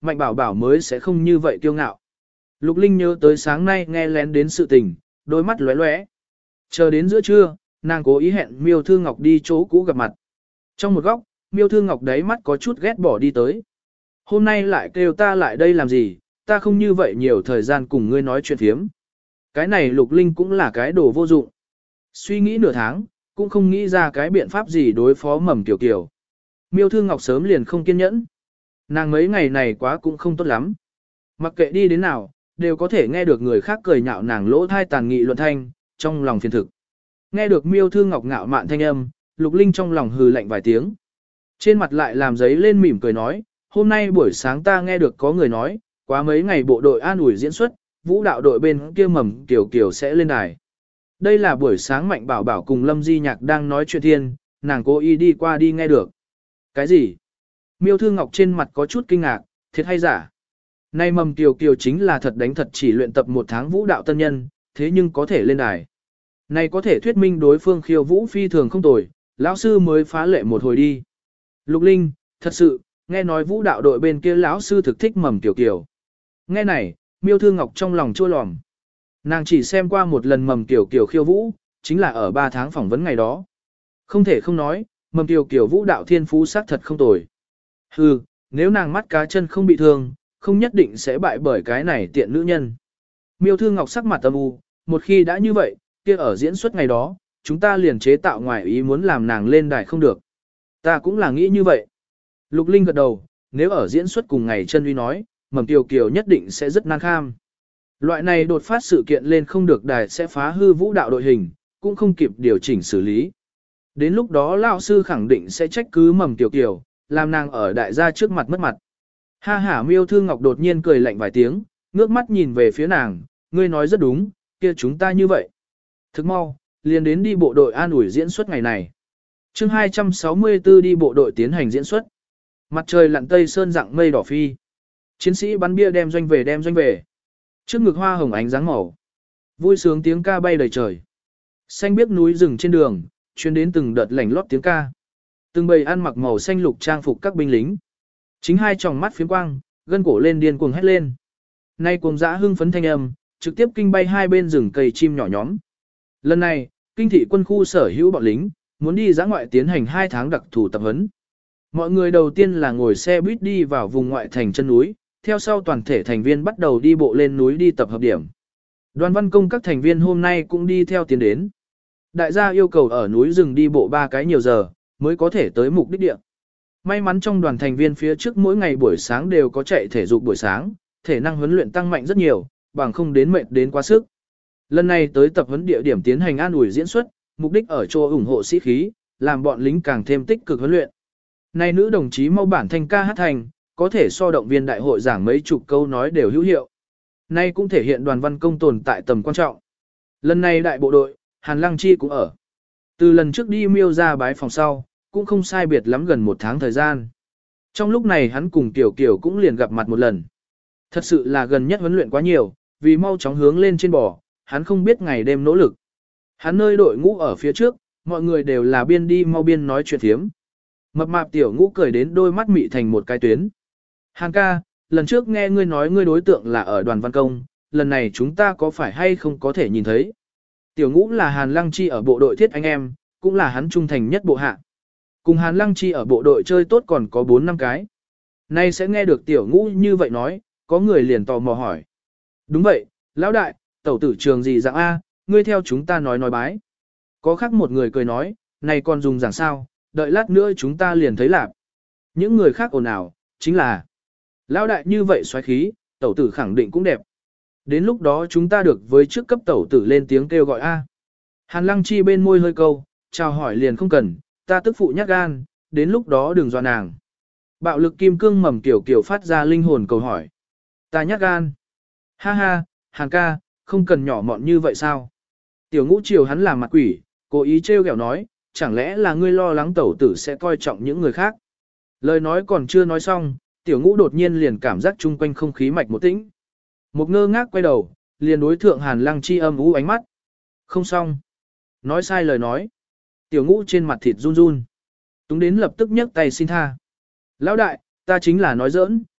Mạnh bảo bảo mới sẽ không như vậy kiêu ngạo. Lục Linh nhớ tới sáng nay nghe lén đến sự tình, đôi mắt lóe lóe. Chờ đến giữa trưa, nàng cố ý hẹn Miêu Thư Ngọc đi chỗ cũ gặp mặt. Trong một góc, Miêu Thư Ngọc đáy mắt có chút ghét bỏ đi tới. Hôm nay lại kêu ta lại đây làm gì, ta không như vậy nhiều thời gian cùng ngươi nói chuyện phiếm. Cái này Lục Linh cũng là cái đồ vô dụng. Suy nghĩ nửa tháng, cũng không nghĩ ra cái biện pháp gì đối phó Mầm Kiều Kiều. Miêu Thư Ngọc sớm liền không kiên nhẫn. Nàng mấy ngày này quá cũng không tốt lắm. Mặc kệ đi đến nào, đều có thể nghe được người khác cười nhạo nàng lỗ thai tàn nghị luận thanh, trong lòng phiền thực. Nghe được Miêu Thư Ngọc ngạo mạn thanh âm, Lục Linh trong lòng hừ lạnh vài tiếng. Trên mặt lại làm giấy lên mỉm cười nói, hôm nay buổi sáng ta nghe được có người nói, quá mấy ngày bộ đội an ủi diễn xuất, vũ đạo đội bên kia Mầm Kiều Kiều sẽ lên đài. Đây là buổi sáng Mạnh Bảo Bảo cùng Lâm Di Nhạc đang nói chuyện thiên, nàng cố ý đi qua đi nghe được. Cái gì? Miêu Thư Ngọc trên mặt có chút kinh ngạc, thiệt hay giả? Nay Mầm Kiều Kiều chính là thật đánh thật chỉ luyện tập một tháng vũ đạo tân nhân, thế nhưng có thể lên đài. Này có thể thuyết minh đối phương khiêu vũ phi thường không tồi, lão sư mới phá lệ một hồi đi. Lục Linh, thật sự, nghe nói vũ đạo đội bên kia lão sư thực thích Mầm Kiều Kiều. Nghe này, Miêu Thư Ngọc trong lòng chua lòm. Nàng chỉ xem qua một lần Mầm Kiều Kiều khiêu vũ, chính là ở ba tháng phỏng vấn ngày đó. Không thể không nói, Mầm Kiều Kiều vũ đạo thiên phú sắc thật không tồi. Hừ, nếu nàng mắt cá chân không bị thương, không nhất định sẽ bại bởi cái này tiện nữ nhân. Miêu Thư Ngọc sắc mặt âm u, một khi đã như vậy, kia ở diễn xuất ngày đó, chúng ta liền chế tạo ngoài ý muốn làm nàng lên đài không được. Ta cũng là nghĩ như vậy. Lục Linh gật đầu, nếu ở diễn xuất cùng ngày chân uy nói, Mầm Kiều Kiều nhất định sẽ rất nan kham. Loại này đột phát sự kiện lên không được đài sẽ phá hư vũ đạo đội hình, cũng không kịp điều chỉnh xử lý. Đến lúc đó lão sư khẳng định sẽ trách cứ Mầm Kiều Kiều, làm nàng ở đại gia trước mặt mất mặt. Ha ha, Miêu Thư Ngọc đột nhiên cười lạnh vài tiếng, ngước mắt nhìn về phía nàng, ngươi nói rất đúng, kia chúng ta như vậy. Thức mau, liền đến đi bộ đội an ủi diễn xuất ngày này. chương hai trăm sáu mươi tư đi bộ đội tiến hành diễn xuất. Mặt trời lặn tây sơn dạng mây đỏ phi. Chiến sĩ bắn bia đem doanh về đem doanh về. Trước ngực hoa hồng ánh dáng màu. Vui sướng tiếng ca bay đầy trời. Xanh biếc núi rừng trên đường, chuyến đến từng đợt lảnh lót tiếng ca. Từng bầy ăn mặc màu xanh lục trang phục các binh lính. Chính hai tròng mắt phiếm quang, gân cổ lên điên cuồng hét lên. Nay cuồng dã hưng phấn thanh âm, trực tiếp kinh bay hai bên rừng cây chim nhỏ nhóm. Lần này, kinh thị quân khu sở hữu bọn lính, muốn đi giã ngoại tiến hành hai tháng đặc thù tập huấn. Mọi người đầu tiên là ngồi xe buýt đi vào vùng ngoại thành chân núi, theo sau toàn thể thành viên bắt đầu đi bộ lên núi đi tập hợp điểm. Đoàn văn công các thành viên hôm nay cũng đi theo tiến đến. Đại gia yêu cầu ở núi rừng đi bộ ba cái nhiều giờ, mới có thể tới mục đích địa. May mắn trong đoàn thành viên phía trước mỗi ngày buổi sáng đều có chạy thể dục buổi sáng, thể năng huấn luyện tăng mạnh rất nhiều, bằng không đến mệt đến quá sức. Lần này tới tập huấn địa điểm tiến hành an ủi diễn xuất, mục đích ở chỗ ủng hộ sĩ khí, làm bọn lính càng thêm tích cực huấn luyện. Này nữ đồng chí mau bản thanh ca hát thành, có thể so động viên đại hội giảng mấy chục câu nói đều hữu hiệu. Nay cũng thể hiện đoàn văn công tồn tại tầm quan trọng. Lần này đại bộ đội, Hàn Lăng Chi cũng ở. Từ lần trước đi miêu ra bái phòng sau, cũng không sai biệt lắm gần một tháng thời gian. Trong lúc này hắn cùng Kiều Kiều cũng liền gặp mặt một lần. Thật sự là gần nhất huấn luyện quá nhiều, vì mau chóng hướng lên trên bò, hắn không biết ngày đêm nỗ lực. Hắn nơi đội ngũ ở phía trước, mọi người đều là biên đi mau biên nói chuyện thiếm. Mập mạp tiểu ngũ cười đến đôi mắt mị thành một cái tuyến. Hàn ca, lần trước nghe ngươi nói ngươi đối tượng là ở đoàn văn công, lần này chúng ta có phải hay không có thể nhìn thấy. Tiểu ngũ là Hàn Lăng Chi ở bộ đội thiết anh em, cũng là hắn trung thành nhất bộ hạ. Cùng Hàn Lăng Chi ở bộ đội chơi tốt còn có bốn năm cái. Nay sẽ nghe được tiểu ngũ như vậy nói, có người liền tò mò hỏi. Đúng vậy, lão đại, tẩu tử trường gì dạng A, ngươi theo chúng ta nói nói bái. Có khác một người cười nói, này còn dùng giảng sao, đợi lát nữa chúng ta liền thấy lạc. Những người khác ồn ào, chính là lão đại như vậy xoáy khí, tẩu tử khẳng định cũng đẹp. Đến lúc đó chúng ta được với trước cấp tẩu tử lên tiếng kêu gọi A. Hàn Lăng Chi bên môi hơi câu, chào hỏi liền không cần, ta tức phụ nhát gan, đến lúc đó đừng dọa nàng. Bạo lực kim cương mầm kiểu kiểu phát ra linh hồn cầu hỏi. Ta nhát gan. Ha ha, Hàn ca, không cần nhỏ mọn như vậy sao? Tiểu ngũ chiều hắn làm mặt quỷ, cố ý trêu ghẹo nói, chẳng lẽ là ngươi lo lắng tẩu tử sẽ coi trọng những người khác? Lời nói còn chưa nói xong, tiểu ngũ đột nhiên liền cảm giác chung quanh không khí mạch một tĩnh. Một ngơ ngác quay đầu, liền đối thượng Hàn Lăng Chi âm ú ánh mắt. Không xong. Nói sai lời nói. Tiểu ngũ trên mặt thịt run run. Túng đến lập tức nhấc tay xin tha. Lão đại, ta chính là nói giỡn,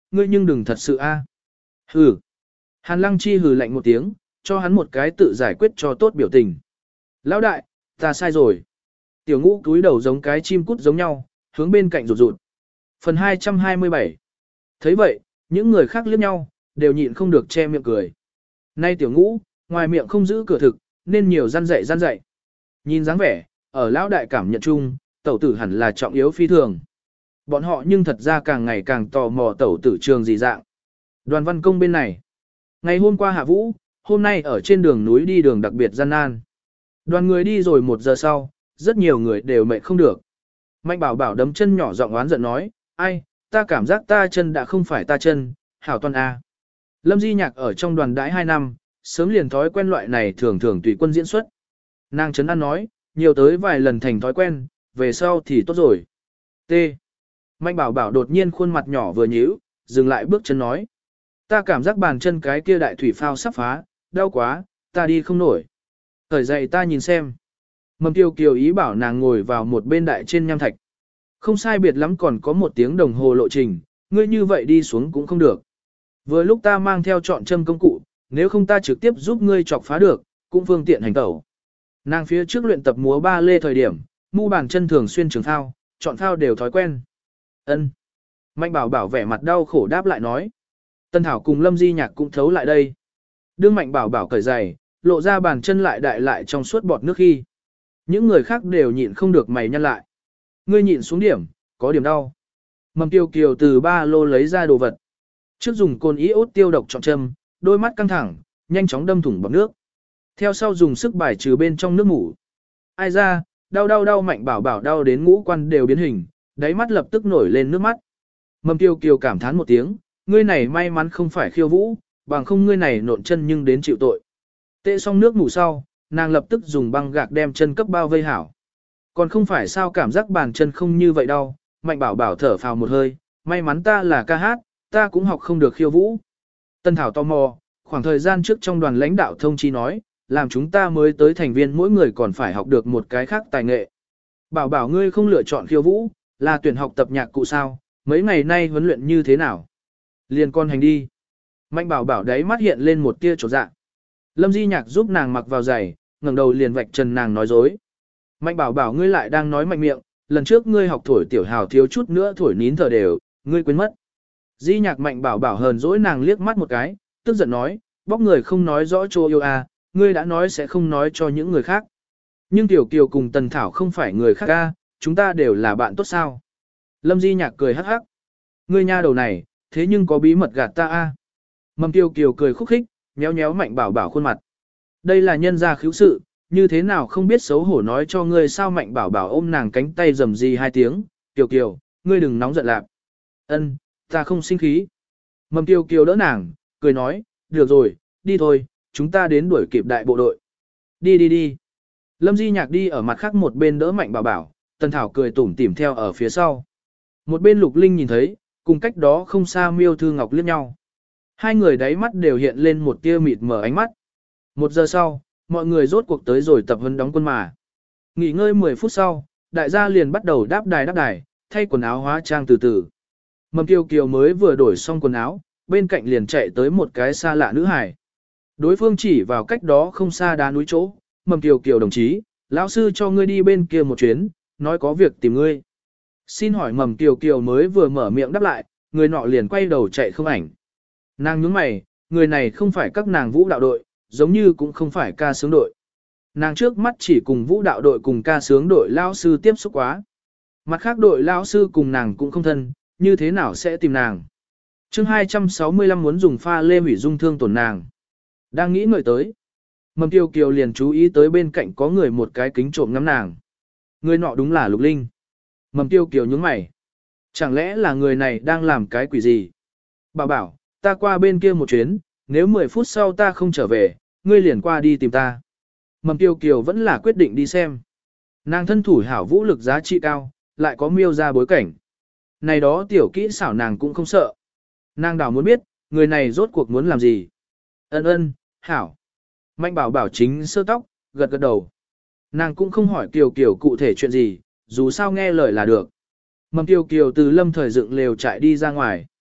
ngươi nhưng đừng thật sự a. Hừ. Hàn Lăng Chi hừ lạnh một tiếng, cho hắn một cái tự giải quyết cho tốt biểu tình. Lão đại, ta sai rồi. Tiểu ngũ cúi đầu giống cái chim cút giống nhau, hướng bên cạnh rụt rụt. Phần hai trăm hai mươi bảy. Thấy vậy, những người khác liếc nhau, đều nhịn không được che miệng cười. Nay tiểu ngũ, ngoài miệng không giữ cửa thực, nên nhiều gian dạy gian dạy. Nhìn dáng vẻ, ở lão đại cảm nhận chung, tẩu tử hẳn là trọng yếu phi thường. Bọn họ nhưng thật ra càng ngày càng tò mò tẩu tử trường gì dạng. Đoàn văn công bên này. Ngày hôm qua hạ vũ, hôm nay ở trên đường núi đi đường đặc biệt gian nan. Đoàn người đi rồi một giờ sau, rất nhiều người đều mệt không được. Mạnh bảo bảo đấm chân nhỏ giọng oán giận nói, ai, ta cảm giác ta chân đã không phải ta chân, hảo toàn A. Lâm Di Nhạc ở trong đoàn đãi hai năm, sớm liền thói quen loại này thường thường tùy quân diễn xuất. Nàng Trấn An nói, nhiều tới vài lần thành thói quen, về sau thì tốt rồi. T. Mạnh bảo bảo đột nhiên khuôn mặt nhỏ vừa nhíu, dừng lại bước chân nói. Ta cảm giác bàn chân cái kia đại thủy phao sắp phá, đau quá, ta đi không nổi. Thời dậy ta nhìn xem. Mầm Kiều Kiều ý bảo nàng ngồi vào một bên đại trên nham thạch. Không sai biệt lắm còn có một tiếng đồng hồ lộ trình, ngươi như vậy đi xuống cũng không được. Vừa lúc ta mang theo chọn châm công cụ, nếu không ta trực tiếp giúp ngươi chọc phá được, cũng phương tiện hành tẩu. Nàng phía trước luyện tập múa ba lê thời điểm, mu bàn chân thường xuyên trường thao, chọn thao đều thói quen. Ân. Mạnh bảo bảo vẻ mặt đau khổ đáp lại nói. Tân Thảo cùng Lâm Di Nhạc cũng thấu lại đây. Đương Mạnh bảo bảo cởi giày, lộ ra bàn chân lại đại lại trong suốt bọt nước khi. Những người khác đều nhịn không được mày nhăn lại. Ngươi nhịn xuống điểm, có điểm đau. Mầm Kiều Kiều từ ba lô lấy ra đồ vật. Trước dùng cồn iốt tiêu độc trọng châm, đôi mắt căng thẳng, nhanh chóng đâm thủng bọt nước. Theo sau dùng sức bài trừ bên trong nước mủ. Ai ra, đau đau đau Mạnh bảo bảo đau đến ngũ quan đều biến hình, đáy mắt lập tức nổi lên nước mắt. Mầm Kiều Kiều cảm thán một tiếng, ngươi này may mắn không phải khiêu vũ, bằng không ngươi này nộn chân nhưng đến chịu tội. Tệ xong nước mủ sau, nàng lập tức dùng băng gạc đem chân cấp bao vây hảo. Còn không phải sao cảm giác bàn chân không như vậy đâu, Mạnh bảo bảo thở phào một hơi, may mắn ta là ca hát, ta cũng học không được khiêu vũ. Tân Thảo tò mò, khoảng thời gian trước trong đoàn lãnh đạo thông chí nói, làm chúng ta mới tới thành viên mỗi người còn phải học được một cái khác tài nghệ. Bảo bảo ngươi không lựa chọn khiêu vũ, là tuyển học tập nhạc cụ sao, mấy ngày nay huấn luyện như thế nào? Liền con hành đi. Mạnh bảo bảo đấy mắt hiện lên một tia chột dạ. Lâm Di Nhạc giúp nàng mặc vào giày, ngẩng đầu liền vạch trần nàng nói dối. Mạnh bảo bảo ngươi lại đang nói mạnh miệng, lần trước ngươi học thổi tiểu hào thiếu chút nữa thổi nín thở đều, ngươi quên mất. Di Nhạc Mạnh bảo bảo hờn dỗi nàng liếc mắt một cái, tức giận nói, bóc người không nói rõ chỗ yêu à, ngươi đã nói sẽ không nói cho những người khác. Nhưng Tiểu Kiều cùng Tần Thảo không phải người khác à, chúng ta đều là bạn tốt sao. Lâm Di Nhạc cười hắc hắc. Ngươi nha đầu này, thế nhưng có bí mật gạt ta a. À. Mầm Tiểu Kiều cười khúc khích, nhéo nhéo Mạnh bảo bảo khuôn mặt. Đây là nhân gia khiếu sự, như thế nào không biết xấu hổ nói cho ngươi sao. Mạnh bảo bảo ôm nàng cánh tay rầm rì hai tiếng, Tiểu Kiều, ngươi đừng nóng giận lạp. Ân, ta không sinh khí. Mầm Tiểu Kiều đỡ nàng, cười nói, được rồi, đi thôi, chúng ta đến đuổi kịp đại bộ đội. Đi đi đi. Lâm Di Nhạc đi ở mặt khác một bên đỡ Mạnh bảo bảo, Tần Thảo cười tủm tỉm theo ở phía sau. Một bên Lục Linh nhìn thấy, cùng cách đó không xa Miêu Thư Ngọc liếc nhau. Hai người đáy mắt đều hiện lên một tia mịt mờ ánh mắt. Một giờ sau, mọi người rốt cuộc tới rồi tập huấn đóng quân mà. Nghỉ ngơi mười phút sau, đại gia liền bắt đầu đáp đài đáp đài, thay quần áo hóa trang từ từ. Mầm Kiều Kiều mới vừa đổi xong quần áo, bên cạnh liền chạy tới một cái xa lạ nữ hải. Đối phương chỉ vào cách đó không xa đá núi chỗ, Mầm Kiều Kiều đồng chí, lão sư cho ngươi đi bên kia một chuyến, nói có việc tìm ngươi. Xin hỏi Mầm Kiều Kiều mới vừa mở miệng đáp lại, người nọ liền quay đầu chạy không ảnh. Nàng nhướng mày, người này không phải các nàng vũ đạo đội, giống như cũng không phải ca sướng đội. Nàng trước mắt chỉ cùng vũ đạo đội cùng ca sướng đội lão sư tiếp xúc quá. Mặt khác đội lão sư cùng nàng cũng không thân, như thế nào sẽ tìm nàng. Chương hai trăm sáu mươi lăm muốn dùng pha lê hủy dung thương tổn nàng. Đang nghĩ ngợi tới. Mầm Kiều Kiều liền chú ý tới bên cạnh có người một cái kính trộm ngắm nàng. Người nọ đúng là Lục Linh. Mầm Kiều Kiều nhướng mày. Chẳng lẽ là người này đang làm cái quỷ gì? Bảo bảo, ta qua bên kia một chuyến, nếu mười phút sau ta không trở về, ngươi liền qua đi tìm ta. Mầm Kiều Kiều vẫn là quyết định đi xem. Nàng thân thủ hảo vũ lực giá trị cao, lại có miêu ra bối cảnh. Này đó tiểu kỹ xảo nàng cũng không sợ. Nàng đảo muốn biết, người này rốt cuộc muốn làm gì. Ân ân, hảo. Mạnh bảo bảo chính sơ tóc, gật gật đầu. Nàng cũng không hỏi Kiều Kiều cụ thể chuyện gì, dù sao nghe lời là được. Mầm Kiều Kiều từ lâm thời dựng lều chạy đi ra ngoài.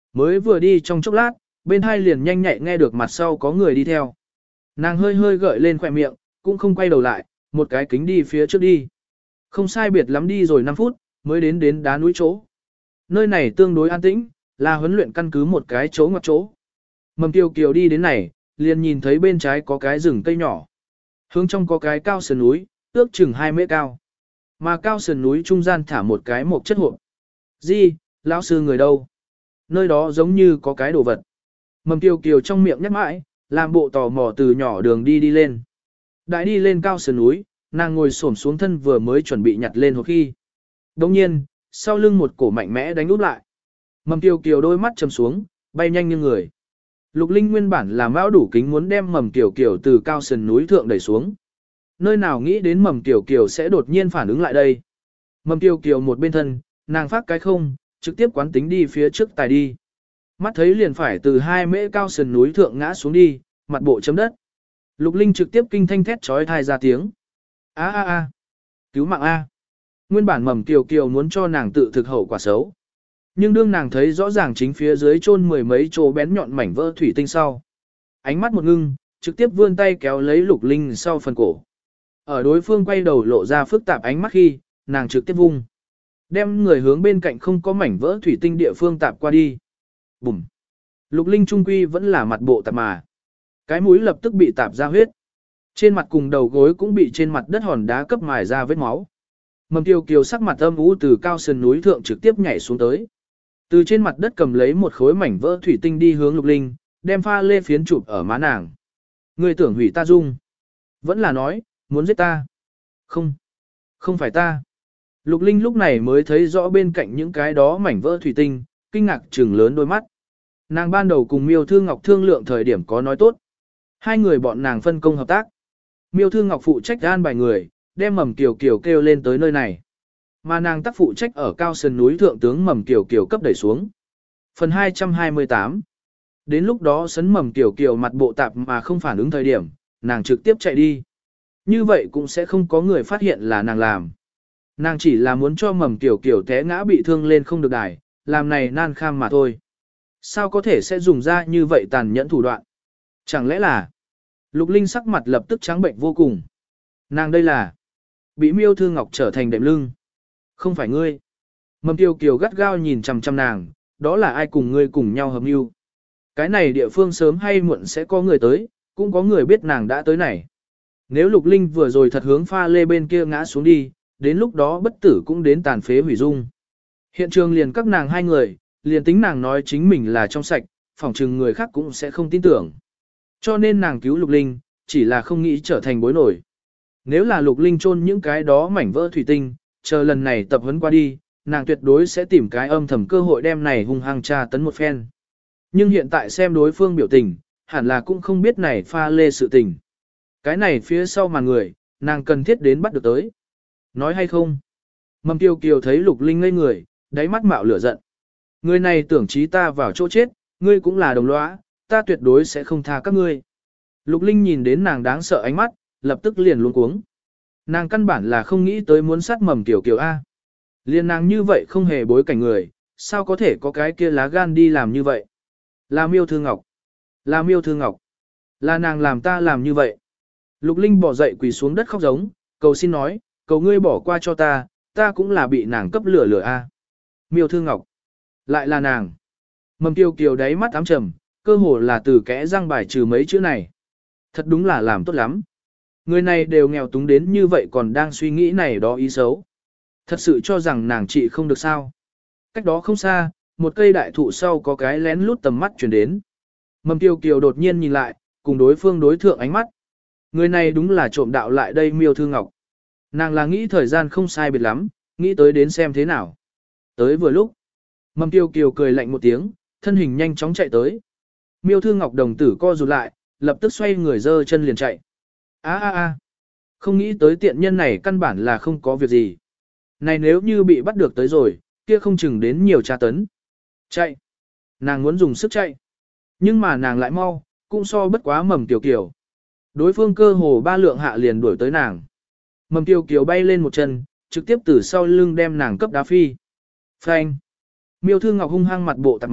Mới vừa đi trong chốc lát, bên hai liền nhanh nhạy nghe được mặt sau có người đi theo. Nàng hơi hơi gợi lên khỏe miệng, cũng không quay đầu lại, một cái kính đi phía trước đi. Không sai biệt lắm đi rồi năm phút, mới đến đến đá núi chỗ. Nơi này tương đối an tĩnh, là huấn luyện căn cứ một cái chỗ ngoặc chỗ. Mầm Kiều Kiều đi đến này, liền nhìn thấy bên trái có cái rừng cây nhỏ. Hướng trong có cái cao sườn núi, ước chừng hai mét cao. Mà cao sườn núi trung gian thả một cái mộc chất hộp. Gì, lão sư người đâu? Nơi đó giống như có cái đồ vật. Mầm Kiều Kiều trong miệng nhắc mãi, làm bộ tò mò từ nhỏ đường đi đi lên. Đại đi lên cao sườn núi, nàng ngồi xổm xuống thân vừa mới chuẩn bị nhặt lên hộp khi. Đồng nhiên, sau lưng một cổ mạnh mẽ đánh úp lại. Mầm Kiều Kiều đôi mắt trầm xuống, bay nhanh như người. Lục Linh nguyên bản là mão đủ kính muốn đem Mầm Kiều Kiều từ cao sườn núi thượng đẩy xuống. Nơi nào nghĩ đến Mầm Kiều Kiều sẽ đột nhiên phản ứng lại đây. Mầm Kiều Kiều một bên thân, nàng phát cái không, trực tiếp quán tính đi phía trước tài đi. Mắt thấy liền phải từ hai mễ cao sườn núi thượng ngã xuống đi, mặt bộ chấm đất. Lục Linh trực tiếp kinh thanh thét trói thai ra tiếng. A a a, cứu mạng a. Nguyên bản Mầm Kiều Kiều muốn cho nàng tự thực hậu quả xấu. Nhưng đương nàng thấy rõ ràng chính phía dưới chôn mười mấy chỗ bén nhọn mảnh vỡ thủy tinh sau. Ánh mắt một ngưng, trực tiếp vươn tay kéo lấy Lục Linh sau phần cổ. Ở đối phương quay đầu lộ ra phức tạp ánh mắt khi, nàng trực tiếp vung. Đem người hướng bên cạnh không có mảnh vỡ thủy tinh địa phương tạp qua đi. Bùm. Lục Linh trung quy vẫn là mặt bộ tạp mà. Cái mũi lập tức bị tạp ra huyết. Trên mặt cùng đầu gối cũng bị trên mặt đất hòn đá cấp mài ra vết máu. Mầm Kiều Kiều sắc mặt âm u từ cao sườn núi thượng trực tiếp nhảy xuống tới. Từ trên mặt đất cầm lấy một khối mảnh vỡ thủy tinh đi hướng Lục Linh, đem pha lê phiến chụp ở má nàng. Ngươi tưởng hủy ta dung. Vẫn là nói, muốn giết ta. Không. Không phải ta. Lục Linh lúc này mới thấy rõ bên cạnh những cái đó mảnh vỡ thủy tinh, kinh ngạc trừng lớn đôi mắt. Nàng ban đầu cùng Miêu Thư Ngọc thương lượng thời điểm có nói tốt. Hai người bọn nàng phân công hợp tác. Miêu Thư Ngọc phụ trách an bài người, đem Mầm Kiều Kiều kêu lên tới nơi này. Mà nàng tác phụ trách ở cao sườn núi thượng tướng Mầm Kiều Kiều cấp đẩy xuống. Phần hai trăm hai mươi tám. Đến lúc đó sấn Mầm Kiều Kiều mặt bộ tạp mà không phản ứng thời điểm, nàng trực tiếp chạy đi. Như vậy cũng sẽ không có người phát hiện là nàng làm. Nàng chỉ là muốn cho Mầm Kiều Kiều té ngã bị thương lên không được đài, làm này nan kham mà thôi. Sao có thể sẽ dùng ra như vậy tàn nhẫn thủ đoạn? Chẳng lẽ là... Lục Linh sắc mặt lập tức trắng bệnh vô cùng. Nàng đây là... Bị Miêu Thư Ngọc trở thành đệm lưng. Không phải ngươi. Mầm Kiều Kiều gắt gao nhìn chằm chằm nàng, đó là ai cùng ngươi cùng nhau hợp mưu. Cái này địa phương sớm hay muộn sẽ có người tới, cũng có người biết nàng đã tới này. Nếu Lục Linh vừa rồi thật hướng pha lê bên kia ngã xuống đi, đến lúc đó bất tử cũng đến tàn phế hủy dung. Hiện trường liền các nàng hai người, liền tính nàng nói chính mình là trong sạch, phỏng chừng người khác cũng sẽ không tin tưởng. Cho nên nàng cứu Lục Linh, chỉ là không nghĩ trở thành bối nổi. Nếu là Lục Linh chôn những cái đó mảnh vỡ thủy tinh, chờ lần này tập huấn qua đi, nàng tuyệt đối sẽ tìm cái âm thầm cơ hội đem này hung hăng tra tấn một phen. Nhưng hiện tại xem đối phương biểu tình, hẳn là cũng không biết này pha lê sự tình. Cái này phía sau màn người, nàng cần thiết đến bắt được tới. Nói hay không? Mầm Kiều Kiều thấy Lục Linh ngây người, đáy mắt mạo lửa giận. Người này tưởng trí ta vào chỗ chết, ngươi cũng là đồng lõa, ta tuyệt đối sẽ không tha các ngươi. Lục Linh nhìn đến nàng đáng sợ ánh mắt, lập tức liền luống cuống. Nàng căn bản là không nghĩ tới muốn sát Mầm Kiều Kiều A. Liên nàng như vậy không hề bối cảnh người, sao có thể có cái kia lá gan đi làm như vậy? Là Miêu Thư Ngọc. Là Miêu Thư Ngọc. Là nàng làm ta làm như vậy. Lục Linh bỏ dậy quỳ xuống đất khóc giống, cầu xin nói, cầu ngươi bỏ qua cho ta, ta cũng là bị nàng cấp lửa lửa A. Miêu Thư Ngọc. Lại là nàng. Mầm Kiều Kiều đáy mắt ám trầm, cơ hồ là từ kẽ răng bài trừ mấy chữ này. Thật đúng là làm tốt lắm. Người này đều nghèo túng đến như vậy còn đang suy nghĩ này đó ý xấu. Thật sự cho rằng nàng trị không được sao. Cách đó không xa, một cây đại thụ sau có cái lén lút tầm mắt chuyển đến. Mầm Kiều Kiều đột nhiên nhìn lại, cùng đối phương đối thượng ánh mắt. Người này đúng là trộm đạo lại đây Miêu Thư Ngọc. Nàng là nghĩ thời gian không sai biệt lắm, nghĩ tới đến xem thế nào. Tới vừa lúc, Mầm Kiều Kiều cười lạnh một tiếng, thân hình nhanh chóng chạy tới. Miêu Thư Ngọc đồng tử co rụt lại, lập tức xoay người giơ chân liền chạy. A a a, không nghĩ tới tiện nhân này căn bản là không có việc gì. Này nếu như bị bắt được tới rồi, kia không chừng đến nhiều tra tấn. Chạy. Nàng muốn dùng sức chạy. Nhưng mà nàng lại mau, cũng so bất quá Mầm Kiều Kiều. Đối phương cơ hồ ba lượng hạ liền đuổi tới nàng. Mầm Kiều Kiều bay lên một chân, trực tiếp từ sau lưng đem nàng cấp đá phi. Phanh. Miêu Thư Ngọc hung hăng mặt bộ tạp mà,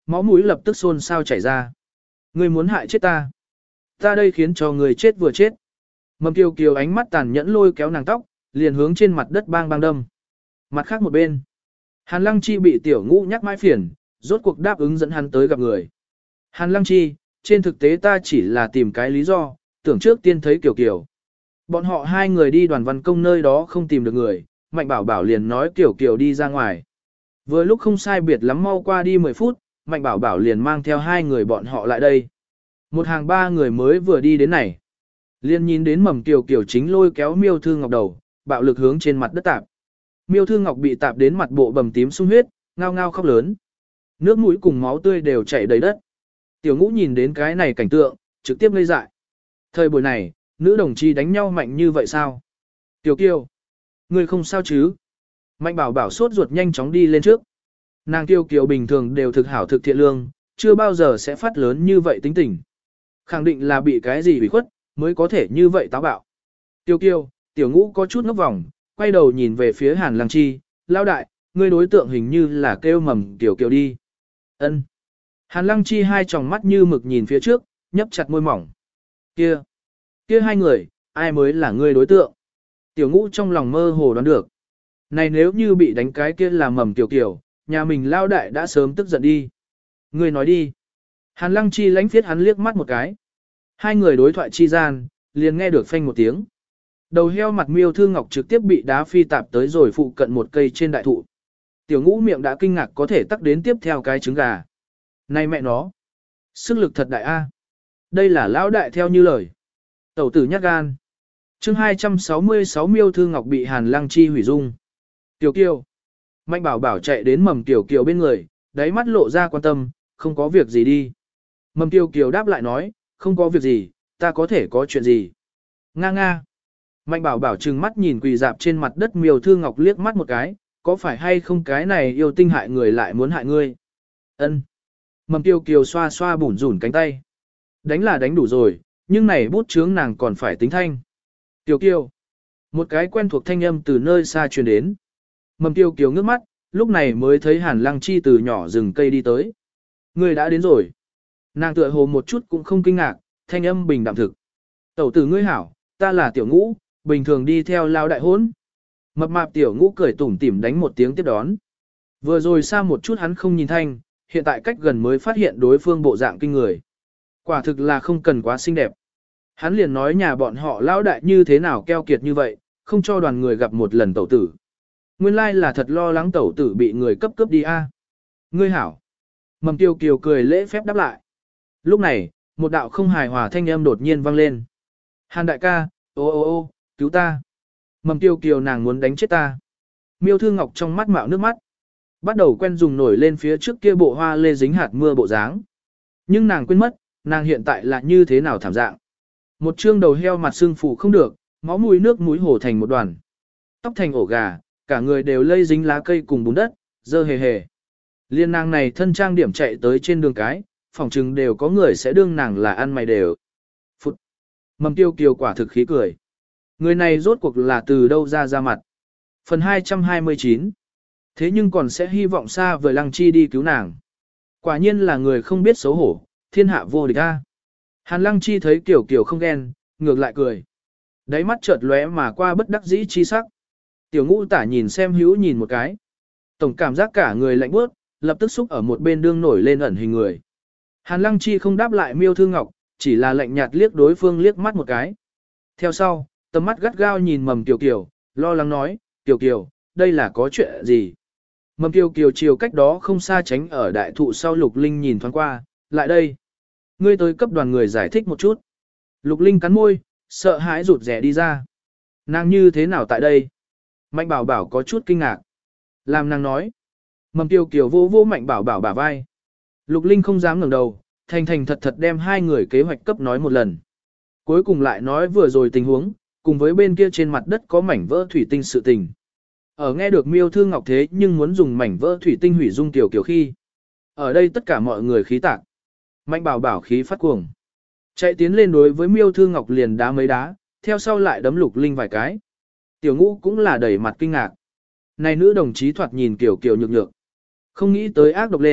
máu mũi lập tức xôn xao chảy ra. Ngươi muốn hại chết ta. Ta đây khiến cho người chết vừa chết. Mầm Kiều Kiều ánh mắt tàn nhẫn lôi kéo nàng tóc, liền hướng trên mặt đất bang bang đâm. Mặt khác một bên, Hàn Lăng Chi bị tiểu ngũ nhắc mãi phiền, rốt cuộc đáp ứng dẫn hắn tới gặp người. Hàn Lăng Chi, trên thực tế ta chỉ là tìm cái lý do, tưởng trước tiên thấy Kiều Kiều. Bọn họ hai người đi đoàn văn công nơi đó không tìm được người, Mạnh Bảo Bảo liền nói Kiều Kiều đi ra ngoài. Vừa lúc không sai biệt lắm mau qua đi mười phút, Mạnh Bảo Bảo liền mang theo hai người bọn họ lại đây. Một hàng ba người mới vừa đi đến này. Liền nhìn đến mầm Kiều Kiều chính lôi kéo Miêu Thư Ngọc đầu, bạo lực hướng trên mặt đất tạp. Miêu Thư Ngọc bị tạp đến mặt bộ bầm tím sung huyết, ngao ngao khóc lớn. Nước mũi cùng máu tươi đều chảy đầy đất. Tiểu Ngũ nhìn đến cái này cảnh tượng, trực tiếp ngây dại. Thời buổi này, nữ đồng chí đánh nhau mạnh như vậy sao? Tiểu Kiều, ngươi không sao chứ? Mạnh Bảo Bảo sốt ruột nhanh chóng đi lên trước. Nàng Kiều Kiều bình thường đều thực hảo thực thiện lương, chưa bao giờ sẽ phát lớn như vậy tính tình. Khẳng định là bị cái gì bị khuất, mới có thể như vậy táo bạo. Tiêu Kiều, Tiểu Ngũ có chút ngốc vòng, quay đầu nhìn về phía Hàn Lăng Chi, lao đại, ngươi đối tượng hình như là kêu mầm Tiểu Kiều đi. Ân. Hàn Lăng Chi hai tròng mắt như mực nhìn phía trước, nhấp chặt môi mỏng. Kia, kia hai người, ai mới là ngươi đối tượng? Tiểu Ngũ trong lòng mơ hồ đoán được. Này nếu như bị đánh cái kia là mầm Tiểu Kiều, nhà mình lao đại đã sớm tức giận đi. Ngươi nói đi. Hàn Lăng Chi lánh phiết hắn liếc mắt một cái. Hai người đối thoại chi gian, liền nghe được phanh một tiếng. Đầu heo mặt Miêu Thư Ngọc trực tiếp bị đá phi tạp tới rồi phụ cận một cây trên đại thụ. Tiểu Ngũ miệng đã kinh ngạc có thể tắc đến tiếp theo cái trứng gà. Này mẹ nó, sức lực thật đại a. Đây là lão đại theo như lời. Tẩu tử nhát gan. Chương hai trăm sáu mươi sáu Miêu Thư Ngọc bị Hàn Lăng Chi hủy dung. Tiểu Kiều. Mạnh Bảo Bảo chạy đến mầm Tiểu Kiều bên người, đáy mắt lộ ra quan tâm, không có việc gì đi. Mầm Tiểu Kiều đáp lại nói, không có việc gì, ta có thể có chuyện gì. Nga nga. Mạnh Bảo Bảo trừng mắt nhìn quỳ dạp trên mặt đất Miêu Thư Ngọc liếc mắt một cái, có phải hay không cái này yêu tinh hại người lại muốn hại ngươi. Ân. Mầm Tiểu Kiều xoa xoa bủn rủn cánh tay. Đánh là đánh đủ rồi, nhưng này bút chướng nàng còn phải tính thanh. Tiểu Kiều. Một cái quen thuộc thanh âm từ nơi xa truyền đến. Mầm Tiểu Kiều ngước mắt, lúc này mới thấy Hàn Lăng Chi từ nhỏ rừng cây đi tới. Ngươi đã đến rồi. Nàng tựa hồ một chút cũng không kinh ngạc, thanh âm bình đạm thực. Tẩu tử ngươi hảo, ta là Tiểu Ngũ, bình thường đi theo lao đại hốn. Mập mạp Tiểu Ngũ cười tủm tỉm đánh một tiếng tiếp đón. Vừa rồi xa một chút hắn không nhìn thanh, hiện tại cách gần mới phát hiện đối phương bộ dạng kinh người. Quả thực là không cần quá xinh đẹp. Hắn liền nói nhà bọn họ lao đại như thế nào keo kiệt như vậy, không cho đoàn người gặp một lần tẩu tử. Nguyên lai là thật lo lắng tẩu tử bị người cấp cấp đi a. Ngươi hảo. Mầm Tiêu Kiều cười lễ phép đáp lại. Lúc này, một đạo không hài hòa thanh âm đột nhiên vang lên. Hàn đại ca, ô ô ô, cứu ta. Mầm Tiêu Kiều nàng muốn đánh chết ta. Miêu Thư Ngọc trong mắt mạo nước mắt. Bắt đầu quen dùng nổi lên phía trước kia bộ hoa lê dính hạt mưa bộ dáng. Nhưng nàng quên mất, nàng hiện tại là như thế nào thảm dạng. Một trương đầu heo mặt xương phủ không được, máu mũi nước mũi hổ thành một đoàn. Tóc thành ổ gà, cả người đều lây dính lá cây cùng bùn đất, dơ hề hề. Liên nàng này thân trang điểm chạy tới trên đường cái, phòng chừng đều có người sẽ đương nàng là ăn mày đều. Phụt! Mầm Tiêu Kiều quả thực khí cười. Người này rốt cuộc là từ đâu ra ra mặt. Phần hai trăm hai mươi chín. Thế nhưng còn sẽ hy vọng xa vời Lăng Chi đi cứu nàng. Quả nhiên là người không biết xấu hổ, thiên hạ vô địch a. Hàn Lăng Chi thấy Kiều Kiều không ghen, ngược lại cười. Đáy mắt chợt lóe mà qua bất đắc dĩ chi sắc. Tiểu Ngũ tả nhìn xem hữu nhìn một cái. Tổng cảm giác cả người lạnh bước, lập tức xúc ở một bên đương nổi lên ẩn hình người. Hàn Lăng Chi không đáp lại Miêu Thư Ngọc, chỉ là lạnh nhạt liếc đối phương liếc mắt một cái. Theo sau, tầm mắt gắt gao nhìn Mầm Kiều Kiều, lo lắng nói, Kiều Kiều, đây là có chuyện gì? Mầm Kiều Kiều chiều cách đó không xa tránh ở đại thụ sau Lục Linh nhìn thoáng qua, lại đây. Ngươi tới cấp đoàn người giải thích một chút. Lục Linh cắn môi, sợ hãi rụt rẻ đi ra. Nàng như thế nào tại đây? Mạnh Bảo Bảo có chút kinh ngạc. Làm nàng nói. Mầm Kiều Kiều vô vô Mạnh Bảo Bảo bả vai. Lục Linh không dám ngẩng đầu, thành thành thật thật đem hai người kế hoạch cấp nói một lần. Cuối cùng lại nói vừa rồi tình huống, cùng với bên kia trên mặt đất có mảnh vỡ thủy tinh sự tình. Ở nghe được Miêu Thư Ngọc thế nhưng muốn dùng mảnh vỡ thủy tinh hủy dung Tiểu Kiều khi. Ở đây tất cả mọi người khí tạc. Mạnh Bảo Bảo khí phát cuồng. Chạy tiến lên đối với Miêu Thư Ngọc liền đá mấy đá, theo sau lại đấm Lục Linh vài cái. Tiểu Ngũ cũng là đầy mặt kinh ngạc. Này nữ đồng chí thoạt nhìn Kiều Kiều nhược nhược. Không nghĩ tới ác độc lên,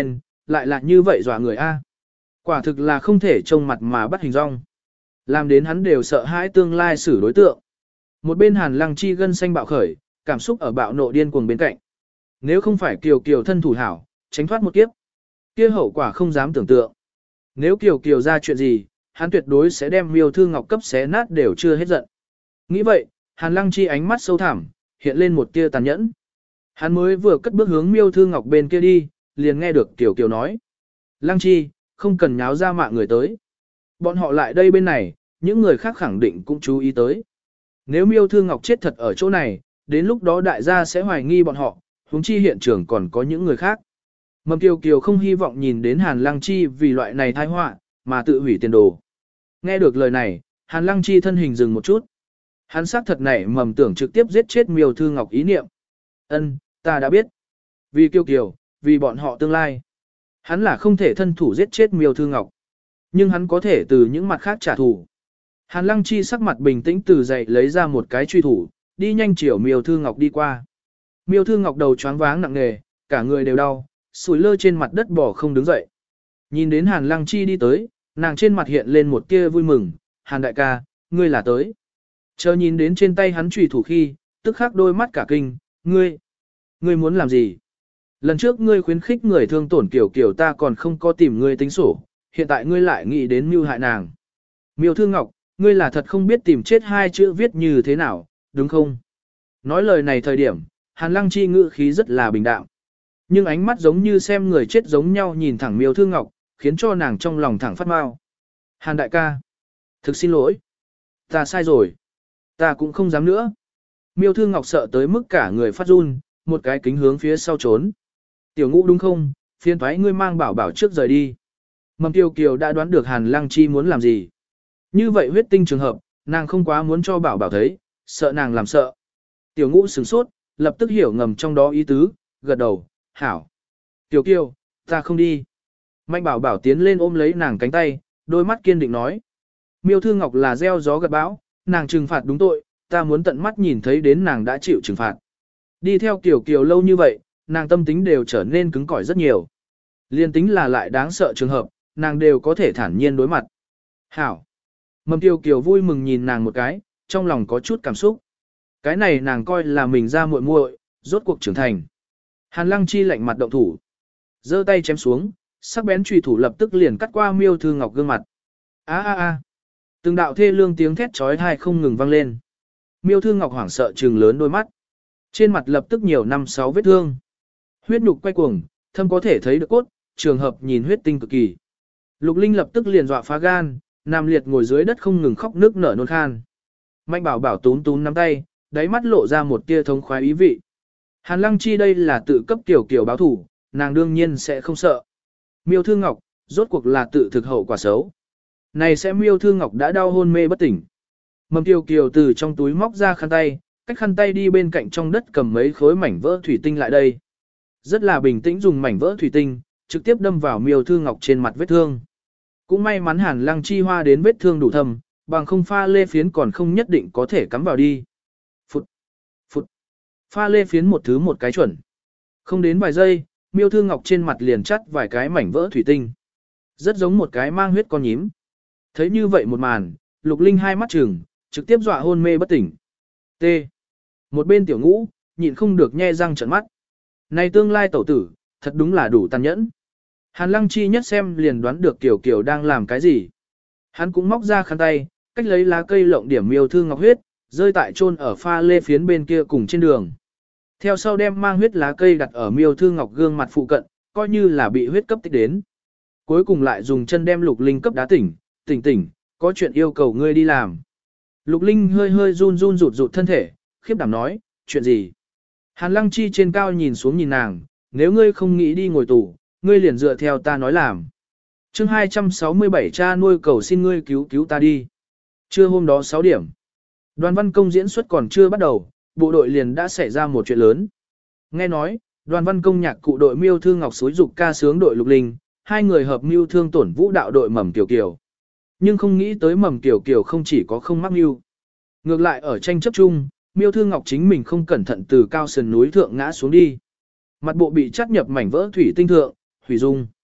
lại là như vậy dọa người a. Quả thực là không thể trông mặt mà bắt hình dong. Làm đến hắn đều sợ hãi tương lai xử đối tượng. Một bên Hàn Lăng Chi gân xanh bạo khởi, cảm xúc ở bạo nộ điên cuồng bên cạnh. Nếu không phải Kiều Kiều thân thủ hảo, tránh thoát một kiếp, kia hậu quả không dám tưởng tượng. Nếu Kiều Kiều ra chuyện gì, hắn tuyệt đối sẽ đem Miêu Thư Ngọc cấp xé nát đều chưa hết giận. Nghĩ vậy, Hàn Lăng Chi ánh mắt sâu thẳm, hiện lên một tia tàn nhẫn. Hắn mới vừa cất bước hướng Miêu Thư Ngọc bên kia đi, liền nghe được Kiều Kiều nói. Lăng Chi, không cần nháo ra mạng người tới. Bọn họ lại đây bên này, những người khác khẳng định cũng chú ý tới. Nếu Miêu Thư Ngọc chết thật ở chỗ này, đến lúc đó đại gia sẽ hoài nghi bọn họ, huống chi hiện trường còn có những người khác. Mầm Kiều Kiều không hy vọng nhìn đến Hàn Lăng Chi vì loại này tai họa, mà tự hủy tiền đồ. Nghe được lời này, Hàn Lăng Chi thân hình dừng một chút. Hắn xác thật nảy mầm tưởng trực tiếp giết chết Miêu Thư Ngọc ý niệm. Ân, ta đã biết. Vì Kiều Kiều, vì bọn họ tương lai. Hắn là không thể thân thủ giết chết Miêu Thư Ngọc. Nhưng hắn có thể từ những mặt khác trả thù. Hàn Lăng Chi sắc mặt bình tĩnh từ dậy lấy ra một cái truy thủ, đi nhanh chiều Miêu Thư Ngọc đi qua. Miêu Thư Ngọc đầu choáng váng nặng nề, cả người đều đau, sùi lơ trên mặt đất bỏ không đứng dậy. Nhìn đến Hàn Lăng Chi đi tới, nàng trên mặt hiện lên một tia vui mừng, Hàn đại ca, ngươi là tới. Chờ nhìn đến trên tay hắn truy thủ khi, tức khắc đôi mắt cả kinh, ngươi, ngươi muốn làm gì? Lần trước ngươi khuyến khích người thương tổn Kiều Kiều ta còn không có tìm ngươi tính sổ, hiện tại ngươi lại nghĩ đến mưu hại nàng. Miêu Thư Ngọc, ngươi là thật không biết tìm chết hai chữ viết như thế nào, đúng không? Nói lời này thời điểm, Hàn Lăng Chi ngữ khí rất là bình đạm. Nhưng ánh mắt giống như xem người chết giống nhau nhìn thẳng Miêu Thư Ngọc, khiến cho nàng trong lòng thẳng phát mau. Hàn đại ca, thực xin lỗi. Ta sai rồi. Ta cũng không dám nữa. Miêu Thư Ngọc sợ tới mức cả người phát run, một cái kính hướng phía sau trốn. Tiểu Ngũ đúng không, phiền thoái ngươi mang bảo bảo trước rời đi. Mầm Kiều Kiều đã đoán được Hàn Lăng Chi muốn làm gì. Như vậy huyết tinh trường hợp, nàng không quá muốn cho bảo bảo thấy, sợ nàng làm sợ. Tiểu Ngũ sửng sốt, lập tức hiểu ngầm trong đó ý tứ, gật đầu, hảo. Tiểu Kiều, ta không đi. Mạnh bảo bảo tiến lên ôm lấy nàng cánh tay, đôi mắt kiên định nói. Miêu Thư Ngọc là gieo gió gặt bão, nàng trừng phạt đúng tội, ta muốn tận mắt nhìn thấy đến nàng đã chịu trừng phạt. Đi theo Kiều Kiều lâu như vậy, nàng tâm tính đều trở nên cứng cỏi rất nhiều. Liên tính là lại đáng sợ trường hợp, nàng đều có thể thản nhiên đối mặt. Hảo. Mầm Kiều Kiều vui mừng nhìn nàng một cái, trong lòng có chút cảm xúc. Cái này nàng coi là mình ra muội muội, rốt cuộc trưởng thành. Hàn Lăng Chi lạnh mặt động thủ, giơ tay chém xuống, sắc bén chùy thủ lập tức liền cắt qua Miêu Thư Ngọc gương mặt. A a a. Từng đạo thê lương tiếng thét chói tai không ngừng vang lên. Miêu Thư Ngọc hoảng sợ trừng lớn đôi mắt. Trên mặt lập tức nhiều năm sáu vết thương. Huyết nhục quay cuồng, thâm có thể thấy được cốt, trường hợp nhìn huyết tinh cực kỳ. Lục Linh lập tức liền dọa phá gan, nằm liệt ngồi dưới đất không ngừng khóc nước nở nôn khan. Mạnh bảo bảo tún tún nắm tay, đáy mắt lộ ra một tia thống khoái ý vị. Hàn Lăng Chi đây là tự cấp tiểu kiểu báo thủ, nàng đương nhiên sẽ không sợ. Miêu Thư Ngọc, rốt cuộc là tự thực hậu quả xấu. Này sẽ Miêu Thư Ngọc đã đau hôn mê bất tỉnh. Mầm Kiều Kiều từ trong túi móc ra khăn tay, cách khăn tay đi bên cạnh trong đất cầm mấy khối mảnh vỡ thủy tinh lại đây. Rất là bình tĩnh dùng mảnh vỡ thủy tinh, trực tiếp đâm vào Miêu Thư Ngọc trên mặt vết thương. Cũng may mắn Hàn Lăng Chi hoa đến vết thương đủ thâm, bằng không pha lê phiến còn không nhất định có thể cắm vào đi. Phụt, phụt, pha lê phiến một thứ một cái chuẩn. Không đến vài giây, Miêu Thư Ngọc trên mặt liền chắt vài cái mảnh vỡ thủy tinh. Rất giống một cái mang huyết con nhím. Thấy như vậy một màn, Lục Linh hai mắt trừng, trực tiếp dọa hôn mê bất tỉnh. T. Một bên Tiểu Ngũ, nhịn không được nhe răng trợn mắt. Này tương lai tẩu tử, thật đúng là đủ tàn nhẫn. Hàn Lăng Chi nhất xem liền đoán được Kiều Kiều đang làm cái gì. Hắn cũng móc ra khăn tay, cách lấy lá cây lộng điểm Miêu Thư Ngọc huyết, rơi tại chôn ở pha lê phiến bên kia cùng trên đường. Theo sau đem mang huyết lá cây đặt ở Miêu Thư Ngọc gương mặt phụ cận, coi như là bị huyết cấp tích đến. Cuối cùng lại dùng chân đem Lục Linh cấp đá tỉnh, tỉnh tỉnh, có chuyện yêu cầu ngươi đi làm. Lục Linh hơi hơi run run rụt rụt thân thể, khiếp đảm nói, chuyện gì? Hàn Lăng Chi trên cao nhìn xuống nhìn nàng, nếu ngươi không nghĩ đi ngồi tù, ngươi liền dựa theo ta nói làm. Chương hai trăm sáu mươi bảy cha nuôi cầu xin ngươi cứu cứu ta đi. Trưa hôm đó sáu điểm. Đoàn văn công diễn xuất còn chưa bắt đầu, bộ đội liền đã xảy ra một chuyện lớn. Nghe nói, đoàn văn công nhạc cụ đội Miêu Thư Ngọc xúi dục ca sướng đội Lục Linh, hai người hợp mưu thương tổn vũ đạo đội Mầm Kiều Kiều. Nhưng không nghĩ tới Mầm Kiều Kiều không chỉ có không mắc mưu. Ngược lại ở tranh chấp chung, Miêu Thư Ngọc chính mình không cẩn thận từ cao sườn núi thượng ngã xuống đi. Mặt bộ bị chắt nhập mảnh vỡ thủy tinh thượng, hủy dung.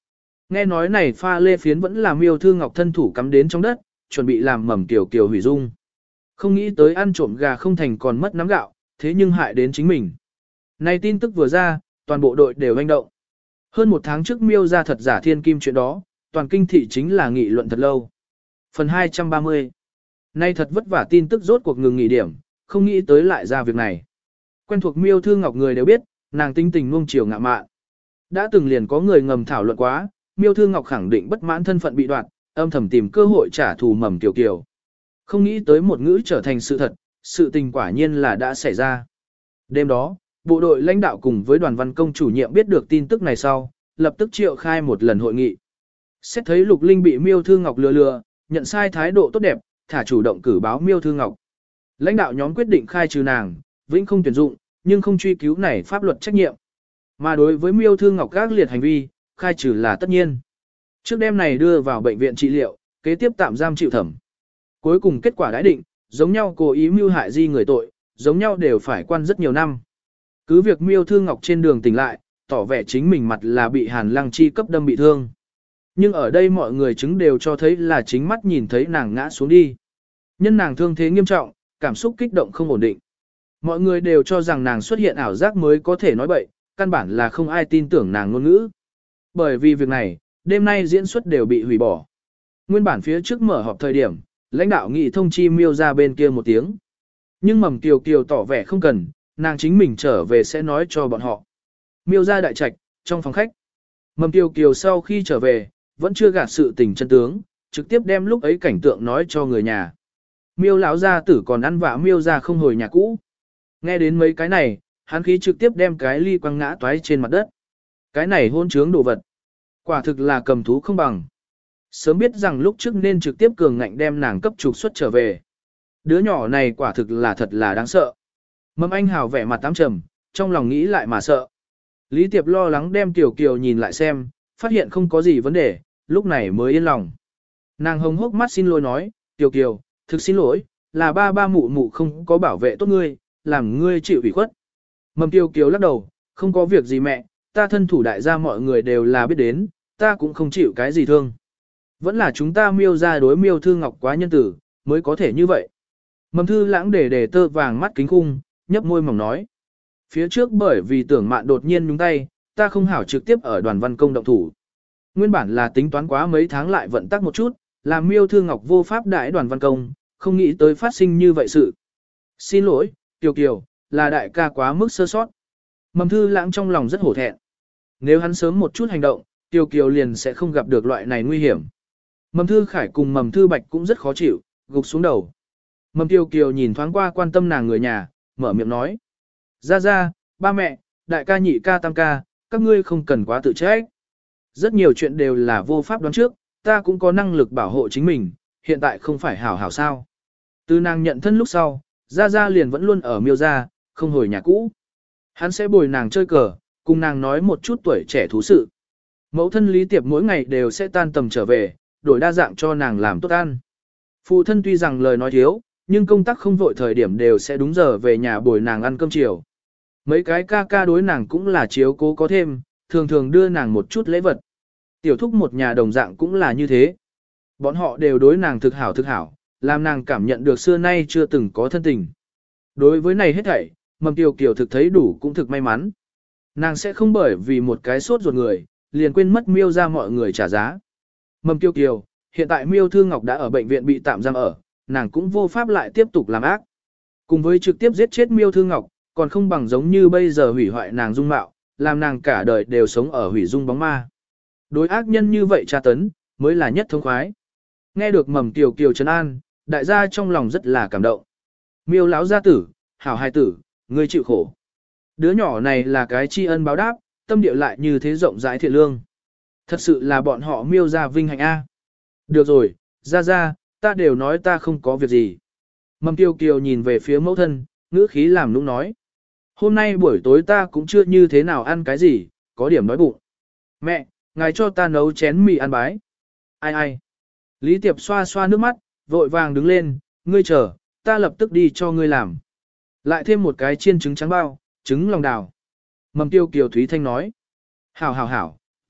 Nghe nói này pha lê phiến vẫn là Miêu Thư Ngọc thân thủ cắm đến trong đất, chuẩn bị làm mầm tiểu kiều hủy dung. Không nghĩ tới ăn trộm gà không thành còn mất nắm gạo, thế nhưng hại đến chính mình. Này tin tức vừa ra, toàn bộ đội đều hành động. Hơn một tháng trước Miêu ra thật giả thiên kim chuyện đó, toàn kinh thị chính là nghị luận thật lâu. Phần hai trăm ba mươi. Nay thật vất vả tin tức rốt cuộc ngừng nghỉ điểm, không nghĩ tới lại ra việc này. Quen thuộc Miêu Thư Ngọc người đều biết, nàng tinh tình nuông chiều ngạ mạn. Đã từng liền có người ngầm thảo luận quá, Miêu Thư Ngọc khẳng định bất mãn thân phận bị đoạt, âm thầm tìm cơ hội trả thù mầm kiều kiều. Không nghĩ tới một ngữ trở thành sự thật, sự tình quả nhiên là đã xảy ra. Đêm đó, bộ đội lãnh đạo cùng với đoàn văn công chủ nhiệm biết được tin tức này sau, lập tức triệu khai một lần hội nghị. Xét thấy Lục Linh bị Miêu Thư Ngọc lừa lừa, nhận sai thái độ tốt đẹp, thả chủ động cử báo Miêu Thư Ngọc. Lãnh đạo nhóm quyết định khai trừ nàng, vĩnh không tuyển dụng, nhưng không truy cứu này pháp luật trách nhiệm. Mà đối với Miêu Thư Ngọc các liệt hành vi, khai trừ là tất nhiên. Trước đêm này đưa vào bệnh viện trị liệu, kế tiếp tạm giam chịu thẩm. Cuối cùng kết quả đã định, giống nhau cố ý mưu hại di người tội, giống nhau đều phải quan rất nhiều năm. Cứ việc Miêu Thư Ngọc trên đường tỉnh lại, tỏ vẻ chính mình mặt là bị Hàn Lăng Chi cấp đâm bị thương. Nhưng ở đây mọi người chứng đều cho thấy là chính mắt nhìn thấy nàng ngã xuống đi. Nhân nàng thương thế nghiêm trọng, cảm xúc kích động không ổn định. Mọi người đều cho rằng nàng xuất hiện ảo giác mới có thể nói bậy, căn bản là không ai tin tưởng nàng ngôn ngữ. Bởi vì việc này, đêm nay diễn xuất đều bị hủy bỏ. Nguyên bản phía trước mở họp thời điểm, lãnh đạo nghị thông chi Miêu ra bên kia một tiếng. Nhưng Mầm Kiều Kiều tỏ vẻ không cần, nàng chính mình trở về sẽ nói cho bọn họ. Miêu ra đại trạch, trong phòng khách. Mầm Kiều Kiều sau khi trở về, vẫn chưa gạt sự tình chân tướng, trực tiếp đem lúc ấy cảnh tượng nói cho người nhà. Miêu lão gia tử còn ăn vạ Miêu ra không hồi nhà cũ. Nghe đến mấy cái này, hắn khí trực tiếp đem cái ly quăng ngã toái trên mặt đất. Cái này hôn trướng đồ vật. Quả thực là cầm thú không bằng. Sớm biết rằng lúc trước nên trực tiếp cường ngạnh đem nàng cấp trục xuất trở về. Đứa nhỏ này quả thực là thật là đáng sợ. Mầm Anh Hào vẻ mặt tám trầm, trong lòng nghĩ lại mà sợ. Lý Tiệp lo lắng đem Tiểu Kiều nhìn lại xem, phát hiện không có gì vấn đề, lúc này mới yên lòng. Nàng hồng hốc mắt xin lỗi nói, Tiểu Kiều, thực xin lỗi, là ba ba mụ mụ không có bảo vệ tốt ngươi, làm ngươi chịu ủy khuất. Mầm Tiểu Kiều lắc đầu, không có việc gì mẹ, ta thân thủ đại gia mọi người đều là biết đến, ta cũng không chịu cái gì thương. Vẫn là chúng ta Miêu ra đối Miêu Thư Ngọc quá nhân tử, mới có thể như vậy. Mầm Thư lãng để để tơ vàng mắt kính khung, nhấp môi mỏng nói. Phía trước bởi vì tưởng mạn đột nhiên nhúng tay, ta không hảo trực tiếp ở đoàn văn công động thủ. Nguyên bản là tính toán quá mấy tháng lại vận tắc một chút, làm Miêu Thư Ngọc vô pháp đại đoàn văn công, không nghĩ tới phát sinh như vậy sự. Xin lỗi, Kiều Kiều, là đại ca quá mức sơ sót. Mầm Thư lãng trong lòng rất hổ thẹn. Nếu hắn sớm một chút hành động, Kiều Kiều liền sẽ không gặp được loại này nguy hiểm. Mầm Thư Khải cùng Mầm Thư Bạch cũng rất khó chịu, gục xuống đầu. Mầm Kiều Kiều nhìn thoáng qua quan tâm nàng người nhà, mở miệng nói. Ra ra, ba mẹ, đại ca nhị ca tam ca, các ngươi không cần quá tự trách. Rất nhiều chuyện đều là vô pháp đoán trước, ta cũng có năng lực bảo hộ chính mình, hiện tại không phải hảo hảo sao. Từ nàng nhận thân lúc sau, ra ra liền vẫn luôn ở Miêu ra, không hồi nhà cũ. Hắn sẽ bồi nàng chơi cờ, cùng nàng nói một chút tuổi trẻ thú sự. Mẫu thân Lý Tiệp mỗi ngày đều sẽ tan tầm trở về, đổi đa dạng cho nàng làm tốt ăn. Phụ thân tuy rằng lời nói thiếu, nhưng công tác không vội thời điểm đều sẽ đúng giờ về nhà bồi nàng ăn cơm chiều. Mấy cái ca ca đối nàng cũng là chiếu cố có thêm, thường thường đưa nàng một chút lễ vật. Tiểu thúc một nhà đồng dạng cũng là như thế. Bọn họ đều đối nàng thực hảo thực hảo, làm nàng cảm nhận được xưa nay chưa từng có thân tình. Đối với này hết thảy, Mầm Kiều Kiều thực thấy đủ cũng thực may mắn. Nàng sẽ không bởi vì một cái sốt ruột người, liền quên mất Miêu ra mọi người trả giá. Mầm Kiều Kiều, hiện tại Miêu Thư Ngọc đã ở bệnh viện bị tạm giam ở, nàng cũng vô pháp lại tiếp tục làm ác. Cùng với trực tiếp giết chết Miêu Thư Ngọc, còn không bằng giống như bây giờ hủy hoại nàng dung mạo, làm nàng cả đời đều sống ở hủy dung bóng ma. Đối ác nhân như vậy tra tấn, mới là nhất thống khoái. Nghe được Mầm Kiều Kiều trấn an, đại gia trong lòng rất là cảm động. Miêu lão gia tử, hảo hài tử, ngươi chịu khổ. Đứa nhỏ này là cái tri ân báo đáp, tâm địa lại như thế rộng rãi thiện lương. Thật sự là bọn họ Miêu ra vinh hạnh a. Được rồi, ra ra, ta đều nói ta không có việc gì. Mầm Kiều Kiều nhìn về phía mẫu thân, ngữ khí làm nũng nói. Hôm nay buổi tối ta cũng chưa như thế nào ăn cái gì, có điểm đói bụng. Mẹ, ngài cho ta nấu chén mì ăn bái. Ai ai. Lý Tiệp xoa xoa nước mắt, vội vàng đứng lên, ngươi chờ, ta lập tức đi cho ngươi làm. Lại thêm một cái chiên trứng trắng bao, trứng lòng đào. Mầm Tiêu Kiều Thúy Thanh nói. Hảo hảo hảo,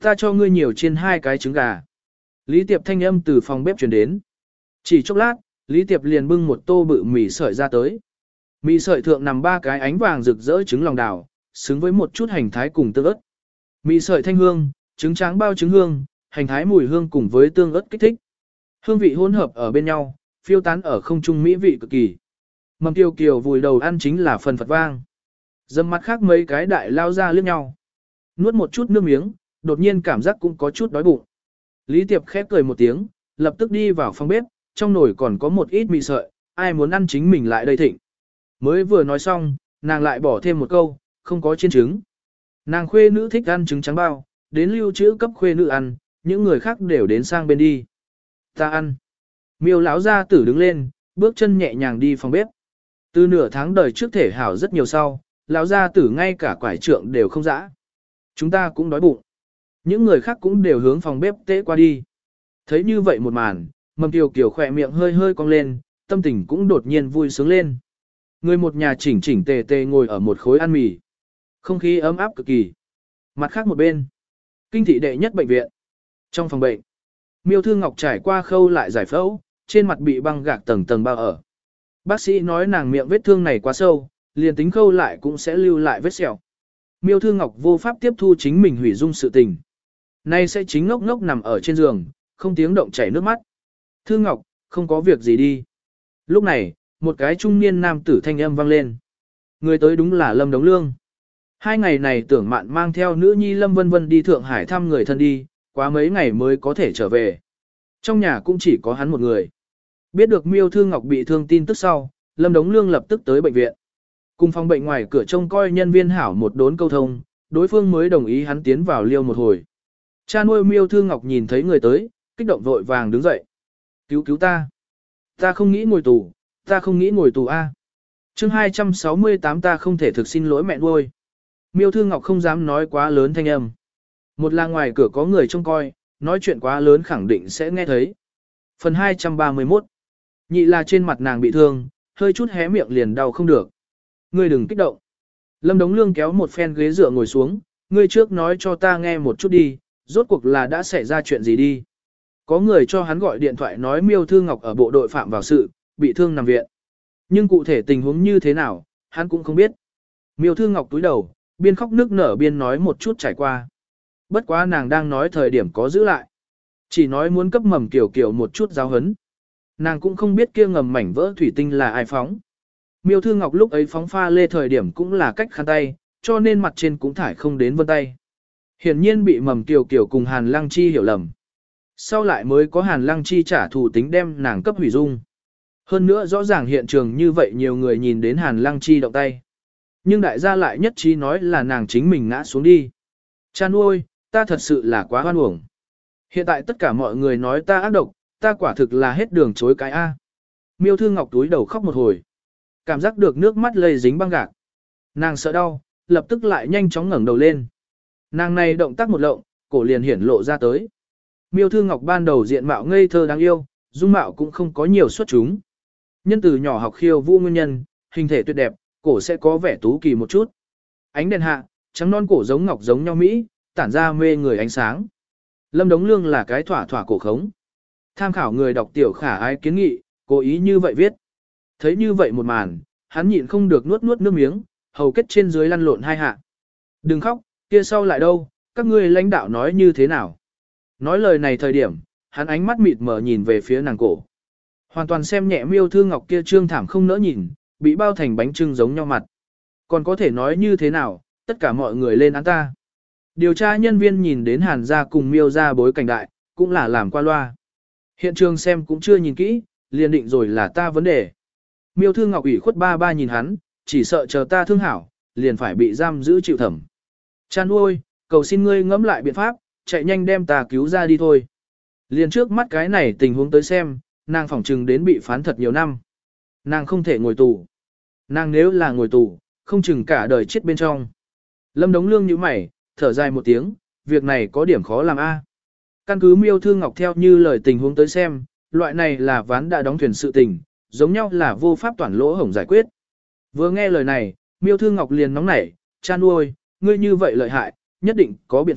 ta cho ngươi nhiều trên hai cái trứng gà. Lý Tiệp thanh âm từ phòng bếp truyền đến. Chỉ chốc lát, Lý Tiệp liền bưng một tô bự mì sợi ra tới. Mì sợi thượng nằm ba cái ánh vàng rực rỡ trứng lòng đào, xứng với một chút hành thái cùng tương ớt. Mì sợi thanh hương, trứng tráng bao trứng hương, hành thái mùi hương cùng với tương ớt kích thích. Hương vị hỗn hợp ở bên nhau, phiêu tán ở không trung mỹ vị cực kỳ. Mầm Kiều Kiều vùi đầu ăn chính là phần phật vang. Dâm mặt khác mấy cái đại lao ra liếc nhau. Nuốt một chút nước miếng, đột nhiên cảm giác cũng có chút đói bụng. Lý Tiệp khép cười một tiếng, lập tức đi vào phòng bếp, trong nồi còn có một ít mì sợi, ai muốn ăn chính mình lại đây thịnh. Mới vừa nói xong, nàng lại bỏ thêm một câu, không có chiên trứng. Nàng khuê nữ thích ăn trứng trắng bao, đến lưu trữ cấp khuê nữ ăn, những người khác đều đến sang bên đi. Ta ăn. Miêu lão gia tử đứng lên, bước chân nhẹ nhàng đi phòng bếp. Từ nửa tháng đời trước thể hảo rất nhiều sau, lão gia tử ngay cả quải trượng đều không dã. Chúng ta cũng đói bụng. Những người khác cũng đều hướng phòng bếp tế qua đi. Thấy như vậy một màn, Mầm Kiều Kiều khỏe miệng hơi hơi cong lên, tâm tình cũng đột nhiên vui sướng lên. Người một nhà chỉnh chỉnh tề tề ngồi ở một khối ăn mì. Không khí ấm áp cực kỳ. Mặt khác một bên, kinh thị đệ nhất bệnh viện. Trong phòng bệnh, Miêu Thư Ngọc trải qua khâu lại giải phẫu, trên mặt bị băng gạc tầng tầng bao ở. Bác sĩ nói nàng miệng vết thương này quá sâu, liền tính khâu lại cũng sẽ lưu lại vết sẹo. Miêu Thư Ngọc vô pháp tiếp thu chính mình hủy dung sự tình. Nay sẽ chính ngốc ngốc nằm ở trên giường, không tiếng động chảy nước mắt. Thư Ngọc, không có việc gì đi. Lúc này, một cái trung niên nam tử thanh âm vang lên. Người tới đúng là Lâm Đống Lương. Hai ngày này tưởng mạn mang theo nữ nhi Lâm Vân Vân đi Thượng Hải thăm người thân đi, quá mấy ngày mới có thể trở về. Trong nhà cũng chỉ có hắn một người. Biết được Miêu Thư Ngọc bị thương tin tức sau, Lâm Đống Lương lập tức tới bệnh viện. Cùng phòng bệnh ngoài cửa trông coi nhân viên hảo một đốn câu thông, đối phương mới đồng ý hắn tiến vào liêu một hồi. Cha nuôi Miêu Thư Ngọc nhìn thấy người tới, kích động vội vàng đứng dậy. Cứu cứu ta. Ta không nghĩ ngồi tù, ta không nghĩ ngồi tù A. chương hai trăm sáu mươi tám ta không thể thực xin lỗi mẹ nuôi. Miêu Thư Ngọc không dám nói quá lớn thanh âm. Một là ngoài cửa có người trông coi, nói chuyện quá lớn khẳng định sẽ nghe thấy. Phần hai trăm ba mươi mốt. Nhị là trên mặt nàng bị thương, hơi chút hé miệng liền đau không được. Ngươi đừng kích động. Lâm Đống Lương kéo một phen ghế dựa ngồi xuống, ngươi trước nói cho ta nghe một chút đi, rốt cuộc là đã xảy ra chuyện gì đi. Có người cho hắn gọi điện thoại nói Miêu Thư Ngọc ở bộ đội phạm vào sự, bị thương nằm viện. Nhưng cụ thể tình huống như thế nào, hắn cũng không biết. Miêu Thư Ngọc túi đầu, biên khóc nước nở biên nói một chút trải qua. Bất quá nàng đang nói thời điểm có giữ lại. Chỉ nói muốn cấp Mầm Kiều Kiều một chút giáo hấn. Nàng cũng không biết kia ngầm mảnh vỡ thủy tinh là ai phóng. Miêu Thư Ngọc lúc ấy phóng pha lê thời điểm cũng là cách khăn tay, cho nên mặt trên cũng thải không đến vân tay. Hiển nhiên bị Mầm Kiều Kiều cùng Hàn Lăng Chi hiểu lầm. Sau lại mới có Hàn Lăng Chi trả thù tính đem nàng cấp hủy dung. Hơn nữa rõ ràng hiện trường như vậy nhiều người nhìn đến Hàn Lăng Chi động tay. Nhưng đại gia lại nhất trí nói là nàng chính mình ngã xuống đi. Cha nuôi, ta thật sự là quá hoan uổng. Hiện tại tất cả mọi người nói ta ác độc, ta quả thực là hết đường chối cái A. Miêu Thư Ngọc túi đầu khóc một hồi. Cảm giác được nước mắt lây dính băng gạc. Nàng sợ đau, lập tức lại nhanh chóng ngẩng đầu lên. Nàng này động tác một lộng, cổ liền hiển lộ ra tới. Miêu Thư Ngọc ban đầu diện mạo ngây thơ đáng yêu, dung mạo cũng không có nhiều xuất chúng. Nhân từ nhỏ học khiêu vũ nguyên nhân, hình thể tuyệt đẹp, cổ sẽ có vẻ tú kỳ một chút. Ánh đèn hạ, trắng non cổ giống ngọc giống nhau Mỹ, tản ra mê người ánh sáng. Lâm Đống Lương là cái thỏa thỏa cổ khống. Tham khảo người đọc tiểu khả ái kiến nghị, cố ý như vậy viết. Thấy như vậy một màn, hắn nhịn không được nuốt nuốt nước miếng, hầu kết trên dưới lăn lộn hai hạ. Đừng khóc, kia sau lại đâu, các ngươi lãnh đạo nói như thế nào? Nói lời này thời điểm, hắn ánh mắt mịt mờ nhìn về phía nàng cổ. Hoàn toàn xem nhẹ Miêu Thư Ngọc kia trương thảm không nỡ nhìn, bị bao thành bánh trưng giống nhau mặt. Còn có thể nói như thế nào, tất cả mọi người lên án ta. Điều tra nhân viên nhìn đến Hàn gia cùng Miêu gia bối cảnh đại, cũng là làm qua loa. Hiện trường xem cũng chưa nhìn kỹ, liền định rồi là ta vấn đề. Miêu Thư Ngọc ủy khuất ba ba nhìn hắn, chỉ sợ chờ ta thương hảo, liền phải bị giam giữ chịu thẩm. Cha nuôi, cầu xin ngươi ngẫm lại biện pháp, chạy nhanh đem ta cứu ra đi thôi. Liền trước mắt cái này tình huống tới xem, nàng phỏng trừng đến bị phán thật nhiều năm. Nàng không thể ngồi tù. Nàng nếu là ngồi tù, không chừng cả đời chết bên trong. Lâm Đống Lương như mày, thở dài một tiếng, việc này có điểm khó làm a. Căn cứ Miêu Thư Ngọc theo như lời tình huống tới xem, loại này là ván đã đóng thuyền sự tình, giống nhau là vô pháp toàn lỗ hổng giải quyết. Vừa nghe lời này, Miêu Thư Ngọc liền nóng nảy, cha nuôi, ngươi như vậy lợi hại, nhất định có biện pháp,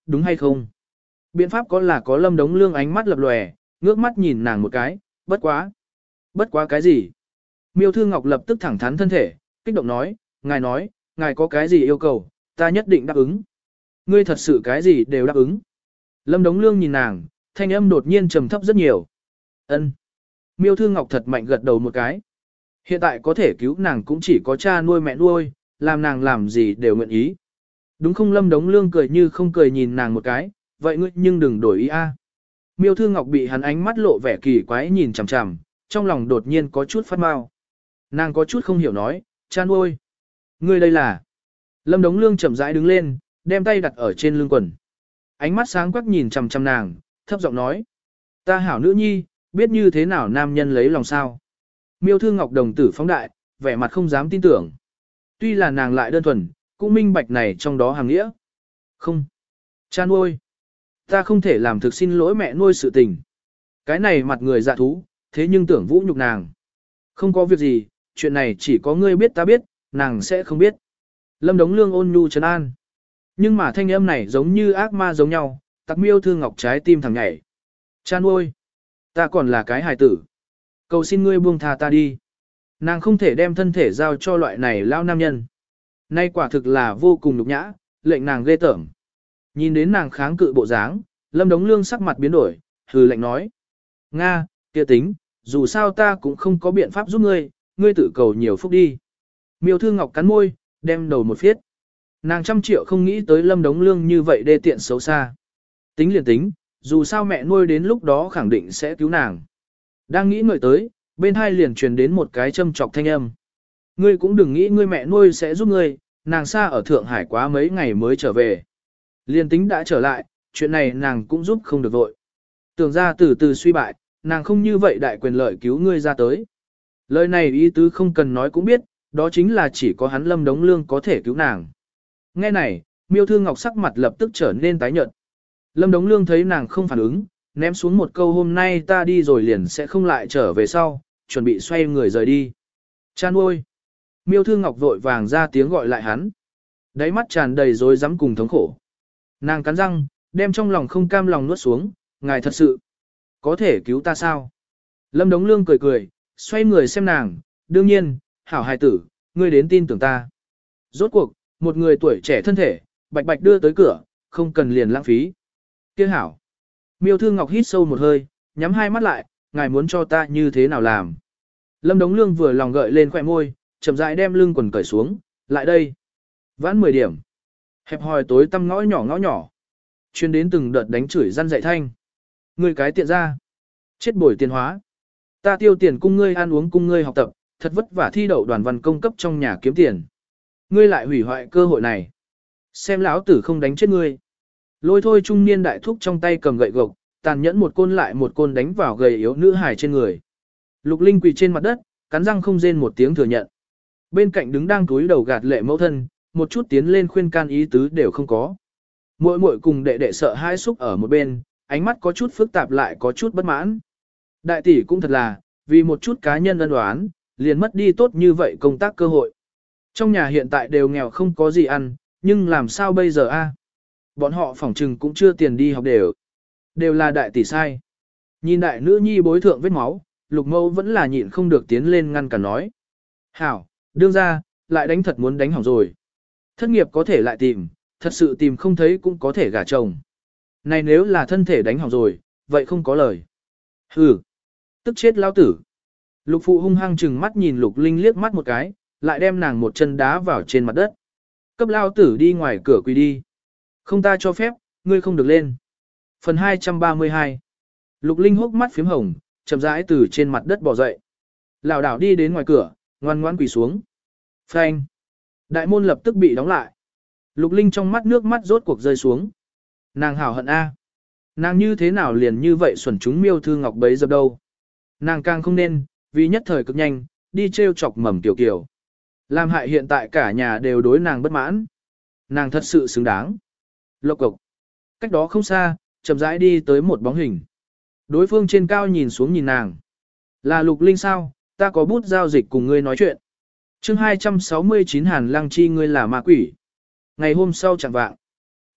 đúng hay không? Biện pháp có là có Lâm Đống Lương ánh mắt lập lòe, ngước mắt nhìn nàng một cái, bất quá. Bất quá cái gì? Miêu Thư Ngọc lập tức thẳng thắn thân thể, kích động nói, ngài nói, ngài có cái gì yêu cầu, ta nhất định đáp ứng. Ngươi thật sự cái gì đều đáp ứng. Lâm Đống Lương nhìn nàng, thanh âm đột nhiên trầm thấp rất nhiều. Ân. Miêu Thư Ngọc thật mạnh gật đầu một cái. Hiện tại có thể cứu nàng cũng chỉ có cha nuôi mẹ nuôi, làm nàng làm gì đều nguyện ý. Đúng không? Lâm Đống Lương cười như không cười nhìn nàng một cái, vậy ngươi nhưng đừng đổi ý a. Miêu Thư Ngọc bị hắn ánh mắt lộ vẻ kỳ quái nhìn chằm chằm, trong lòng đột nhiên có chút phát mau. Nàng có chút không hiểu nói, cha nuôi. Ngươi đây là. Lâm Đống Lương chậm rãi đứng lên, đem tay đặt ở trên lưng quần. Ánh mắt sáng quắc nhìn chằm chằm nàng, thấp giọng nói. Ta hảo nữ nhi, biết như thế nào nam nhân lấy lòng sao. Miêu Thư Ngọc đồng tử phóng đại, vẻ mặt không dám tin tưởng. Tuy là nàng lại đơn thuần, cũng minh bạch này trong đó hàng nghĩa. Không. Cha nuôi. Ta không thể làm thực xin lỗi mẹ nuôi sự tình. Cái này mặt người dạ thú, thế nhưng tưởng vũ nhục nàng. Không có việc gì, chuyện này chỉ có ngươi biết ta biết, nàng sẽ không biết. Lâm Đống Lương ôn nhu trấn an. Nhưng mà thanh âm này giống như ác ma giống nhau, tặc Miêu Thư Ngọc trái tim thằng nhảy. Cha nuôi. Ta còn là cái hài tử. Cầu xin ngươi buông tha ta đi. Nàng không thể đem thân thể giao cho loại này lao nam nhân. Nay quả thực là vô cùng nhục nhã, lệnh nàng ghê tởm. Nhìn đến nàng kháng cự bộ dáng, Lâm Đống Lương sắc mặt biến đổi, hừ lạnh nói. Nga, kia tính, dù sao ta cũng không có biện pháp giúp ngươi, ngươi tự cầu nhiều phúc đi. Miêu Thư Ngọc cắn môi, đem đầu một phiết. Nàng trăm triệu không nghĩ tới Lâm Đống Lương như vậy đê tiện xấu xa. Tính liền tính, dù sao mẹ nuôi đến lúc đó khẳng định sẽ cứu nàng. Đang nghĩ ngợi tới, bên hai liền truyền đến một cái châm chọc thanh âm. Ngươi cũng đừng nghĩ ngươi mẹ nuôi sẽ giúp ngươi, nàng xa ở Thượng Hải quá mấy ngày mới trở về. Liền tính đã trở lại, chuyện này nàng cũng giúp không được vội. Tưởng ra từ từ suy bại, nàng không như vậy đại quyền lợi cứu ngươi ra tới. Lời này ý tứ không cần nói cũng biết, đó chính là chỉ có hắn Lâm Đống Lương có thể cứu nàng. Nghe này, Miêu Thư Ngọc sắc mặt lập tức trở nên tái nhợt. Lâm Đống Lương thấy nàng không phản ứng, ném xuống một câu hôm nay ta đi rồi liền sẽ không lại trở về sau, chuẩn bị xoay người rời đi. Cha nuôi. Miêu Thư Ngọc vội vàng ra tiếng gọi lại hắn. Đáy mắt tràn đầy rối rắm cùng thống khổ. Nàng cắn răng, đem trong lòng không cam lòng nuốt xuống, ngài thật sự có thể cứu ta sao? Lâm Đống Lương cười cười, xoay người xem nàng, đương nhiên, hảo hài tử, ngươi đến tin tưởng ta. Rốt cuộc, một người tuổi trẻ thân thể, bạch bạch đưa tới cửa, không cần liền lãng phí. Kia hảo. Miêu Thư Ngọc hít sâu một hơi, nhắm hai mắt lại, ngài muốn cho ta như thế nào làm? Lâm Đống Lương vừa lòng gợi lên khỏe môi, chậm rãi đem lưng quần cởi xuống, lại đây. Vãn mười điểm. Hẹp hòi tối tăm ngõ nhỏ ngõ nhỏ. Chuyên đến từng đợt đánh chửi răn dạy thanh. Ngươi cái tiện ra. Chết bồi tiền hóa. Ta tiêu tiền cung ngươi ăn uống cung ngươi học tập, thật vất vả thi đậu đoàn văn công cấp trong nhà kiếm tiền. Ngươi lại hủy hoại cơ hội này. Xem lão tử không đánh chết ngươi. Lôi thôi trung niên đại thúc trong tay cầm gậy gộc, tàn nhẫn một côn lại một côn đánh vào gầy yếu nữ hài trên người. Lục Linh quỳ trên mặt đất, cắn răng không rên một tiếng thừa nhận. Bên cạnh đứng đang túi đầu gạt lệ mẫu thân, một chút tiến lên khuyên can ý tứ đều không có. Muội muội cùng đệ đệ sợ hãi xúc ở một bên, ánh mắt có chút phức tạp lại có chút bất mãn. Đại tỷ cũng thật là, vì một chút cá nhân ân oán, liền mất đi tốt như vậy công tác cơ hội. Trong nhà hiện tại đều nghèo không có gì ăn, nhưng làm sao bây giờ a? Bọn họ phỏng trừng cũng chưa tiền đi học đều. Đều là đại tỷ sai. Nhìn đại nữ nhi bối thượng vết máu, Lục Mâu vẫn là nhịn không được tiến lên ngăn cả nói. Hảo, đương ra, lại đánh thật muốn đánh hỏng rồi. Thất nghiệp có thể lại tìm, thật sự tìm không thấy cũng có thể gả chồng. Này nếu là thân thể đánh hỏng rồi, vậy không có lời. Hừ, tức chết lao tử. Lục phụ hung hăng chừng mắt nhìn Lục Linh liếc mắt một cái, lại đem nàng một chân đá vào trên mặt đất. Cấp lao tử đi ngoài cửa quỳ đi. Không ta cho phép, ngươi không được lên. Phần hai trăm ba mươi hai. Lục Linh hốc mắt phím hồng, chậm rãi từ trên mặt đất bò dậy. Lảo đảo đi đến ngoài cửa, ngoan ngoãn quỳ xuống. Phanh. Đại môn lập tức bị đóng lại. Lục Linh trong mắt nước mắt rốt cuộc rơi xuống. Nàng hảo hận a. Nàng như thế nào liền như vậy xuẩn chúng Miêu Thư Ngọc bấy dập đâu. Nàng càng không nên, vì nhất thời cực nhanh, đi trêu chọc Mầm Kiều Kiều. Làm hại hiện tại cả nhà đều đối nàng bất mãn. Nàng thật sự xứng đáng. Lộc cộc. Cách đó không xa, chậm rãi đi tới một bóng hình. Đối phương trên cao nhìn xuống nhìn nàng. Là Lục Linh sao, ta có bút giao dịch cùng ngươi nói chuyện. chương hai trăm sáu mươi chín Hàn Lăng Chi ngươi là ma quỷ. Ngày hôm sau chẳng vạng.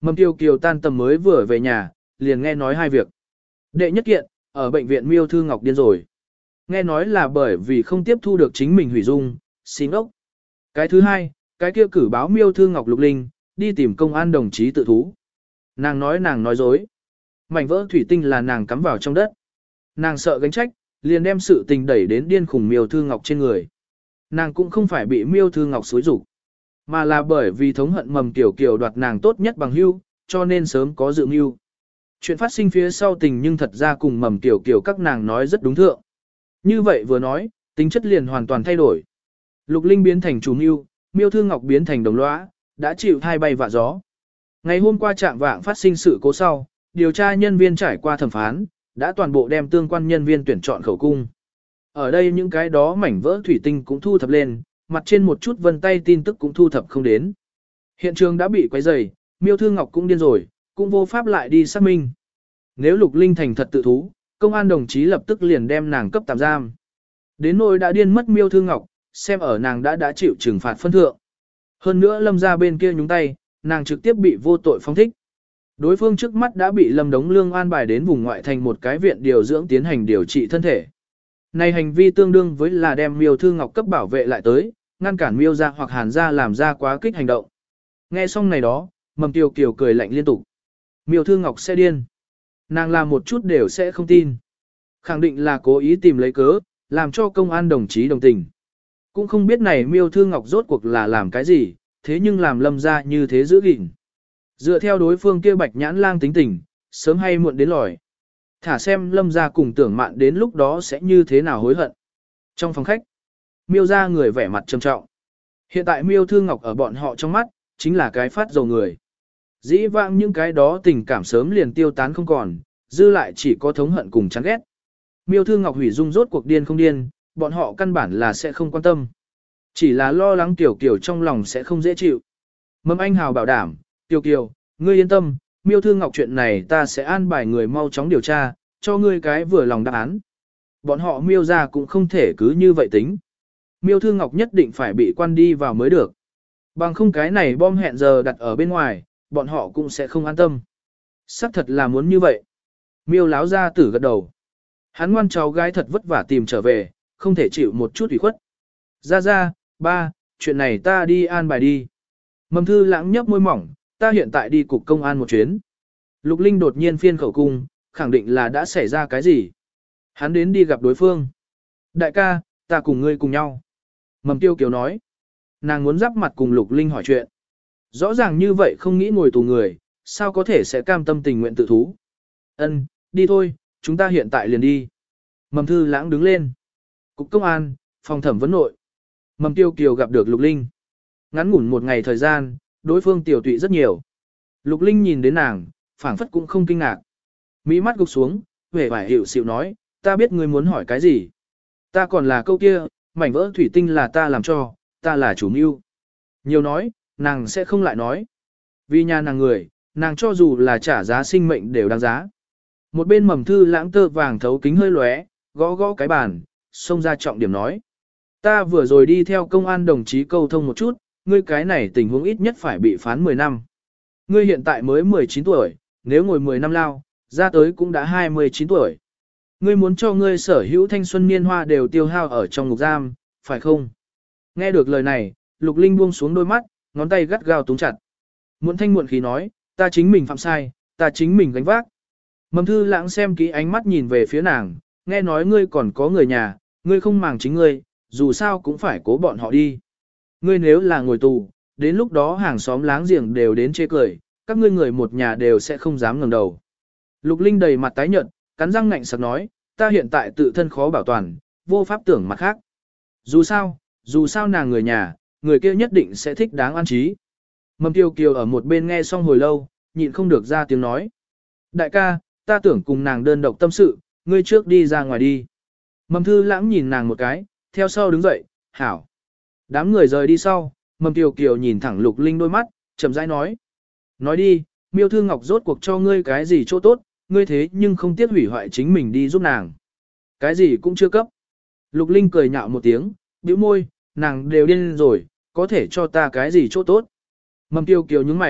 Mầm Kiều Kiều tan tầm mới vừa về nhà, liền nghe nói hai việc. Đệ nhất kiện, ở bệnh viện Miêu Thư Ngọc điên rồi. Nghe nói là bởi vì không tiếp thu được chính mình hủy dung, xin ốc. Cái thứ hai, cái kia cử báo Miêu Thư Ngọc Lục Linh, đi tìm công an đồng chí tự thú. Nàng nói nàng nói dối. Mảnh vỡ thủy tinh là nàng cắm vào trong đất. Nàng sợ gánh trách, liền đem sự tình đẩy đến điên khủng Miêu Thư Ngọc trên người. Nàng cũng không phải bị Miêu Thư Ngọc xúi rục, mà là bởi vì thống hận Mầm Kiều Kiều đoạt nàng tốt nhất bằng hưu, cho nên sớm có dự mưu. Chuyện phát sinh phía sau tình nhưng thật ra cùng Mầm Kiều Kiều các nàng nói rất đúng thượng. Như vậy vừa nói, tính chất liền hoàn toàn thay đổi. Lục Linh biến thành chủ mưu, Miêu Thư Ngọc biến thành đồng lõa, đã chịu thai bay vạ gió. Ngày hôm qua trạng vạng phát sinh sự cố sau, điều tra nhân viên trải qua thẩm phán, đã toàn bộ đem tương quan nhân viên tuyển chọn khẩu cung. Ở đây những cái đó mảnh vỡ thủy tinh cũng thu thập lên, mặt trên một chút vân tay tin tức cũng thu thập không đến. Hiện trường đã bị quấy rầy, Miêu Thư Ngọc cũng điên rồi, cũng vô pháp lại đi xác minh. Nếu Lục Linh thành thật tự thú, công an đồng chí lập tức liền đem nàng cấp tạm giam. Đến nỗi đã điên mất Miêu Thư Ngọc, xem ở nàng đã đã chịu trừng phạt phân thượng. Hơn nữa Lâm ra bên kia nhúng tay, nàng trực tiếp bị vô tội phóng thích. Đối phương trước mắt đã bị Lâm Đống Lương an bài đến vùng ngoại thành một cái viện điều dưỡng tiến hành điều trị thân thể. Này hành vi tương đương với là đem Miêu Thư Ngọc cấp bảo vệ lại tới, ngăn cản Miêu ra hoặc Hàn ra làm ra quá kích hành động. Nghe xong này đó, Mầm Kiều Kiều cười lạnh liên tục. Miêu Thư Ngọc sẽ điên. Nàng làm một chút đều sẽ không tin. Khẳng định là cố ý tìm lấy cớ, làm cho công an đồng chí đồng tình. Cũng không biết này Miêu Thư Ngọc rốt cuộc là làm cái gì, thế nhưng làm Lâm ra như thế giữ gìn. Dựa theo đối phương kia Bạch Nhãn Lang tính tình, sớm hay muộn đến lòi. Thả xem Lâm ra cùng Tưởng Mạn đến lúc đó sẽ như thế nào hối hận. Trong phòng khách, Miêu ra người vẻ mặt trầm trọng. Hiện tại Miêu Thư Ngọc ở bọn họ trong mắt, chính là cái phát dầu người. Dĩ vãng những cái đó tình cảm sớm liền tiêu tán không còn, dư lại chỉ có thống hận cùng chán ghét. Miêu Thư Ngọc hủy dung rốt cuộc điên không điên, bọn họ căn bản là sẽ không quan tâm. Chỉ là lo lắng Tiểu Kiều trong lòng sẽ không dễ chịu. Mâm Anh Hào bảo đảm, Tiểu Kiều, ngươi yên tâm, Miêu Thư Ngọc chuyện này ta sẽ an bài người mau chóng điều tra, cho ngươi cái vừa lòng đáp án. Bọn họ Miêu ra cũng không thể cứ như vậy tính. Miêu Thư Ngọc nhất định phải bị quan đi vào mới được. Bằng không cái này bom hẹn giờ đặt ở bên ngoài, bọn họ cũng sẽ không an tâm. Sắc thật là muốn như vậy. Miêu láo ra tử gật đầu. Hắn ngoan cháu gái thật vất vả tìm trở về, không thể chịu một chút ủy khuất. Ra ra, ba, chuyện này ta đi an bài đi. Mầm Thư Lãng nhấp môi mỏng, ta hiện tại đi cục công an một chuyến. Lục Linh đột nhiên phiên khẩu cung, khẳng định là đã xảy ra cái gì. Hắn đến đi gặp đối phương. Đại ca, ta cùng ngươi cùng nhau. Mầm Tiêu Kiều nói. Nàng muốn giáp mặt cùng Lục Linh hỏi chuyện. Rõ ràng như vậy không nghĩ ngồi tù người, sao có thể sẽ cam tâm tình nguyện tự thú. Ân, đi thôi, chúng ta hiện tại liền đi. Mầm Thư Lãng đứng lên. Cục công an, phòng thẩm vấn nội. Mầm Tiêu Kiều gặp được Lục Linh. Ngắn ngủn một ngày thời gian, đối phương tiểu tụy rất nhiều. Lục Linh nhìn đến nàng, phảng phất cũng không kinh ngạc. Mỹ mắt gục xuống, vẻ vải hiệu xịu nói, ta biết ngươi muốn hỏi cái gì. Ta còn là câu kia, mảnh vỡ thủy tinh là ta làm cho, ta là chủ mưu. Nhiều nói, nàng sẽ không lại nói. Vì nhà nàng người, nàng cho dù là trả giá sinh mệnh đều đáng giá. Một bên Mầm Thư Lãng tơ vàng thấu kính hơi lóe, gõ gõ cái bàn, xông ra trọng điểm nói. Ta vừa rồi đi theo công an đồng chí câu thông một chút, ngươi cái này tình huống ít nhất phải bị phán mười năm. Ngươi hiện tại mới mười chín tuổi, nếu ngồi mười năm lao, ra tới cũng đã hai mươi chín tuổi. Ngươi muốn cho ngươi sở hữu thanh xuân niên hoa đều tiêu hao ở trong ngục giam, phải không? Nghe được lời này, Lục Linh buông xuống đôi mắt, ngón tay gắt gao túng chặt. Muộn thanh muộn khí nói, ta chính mình phạm sai, ta chính mình gánh vác. Mầm Thư Lãng xem kỹ ánh mắt nhìn về phía nàng, nghe nói ngươi còn có người nhà, ngươi không màng chính ngươi, dù sao cũng phải cố bọn họ đi. Ngươi nếu là ngồi tù, đến lúc đó hàng xóm láng giềng đều đến chê cười, các ngươi người một nhà đều sẽ không dám ngẩng đầu. Lục Linh đầy mặt tái nhợt, cắn răng ngạnh sặc nói, ta hiện tại tự thân khó bảo toàn, vô pháp tưởng mặt khác. Dù sao, dù sao nàng người nhà, người kia nhất định sẽ thích đáng an trí. Mầm Tiêu Kiều ở một bên nghe xong hồi lâu, nhịn không được ra tiếng nói. Đại ca, ta tưởng cùng nàng đơn độc tâm sự, ngươi trước đi ra ngoài đi. Mầm Thư Lãng nhìn nàng một cái, theo sau đứng dậy, hảo. Đám người rời đi sau, Mầm Tiêu Kiều nhìn thẳng Lục Linh đôi mắt, chậm rãi nói. Nói đi, Miêu Thư Ngọc rốt cuộc cho ngươi cái gì chỗ tốt, ngươi thế nhưng không tiếc hủy hoại chính mình đi giúp nàng. Cái gì cũng chưa cấp. Lục Linh cười nhạo một tiếng, bĩu môi, nàng đều điên rồi, có thể cho ta cái gì chỗ tốt. Mầm Tiêu Kiều nhướng mày,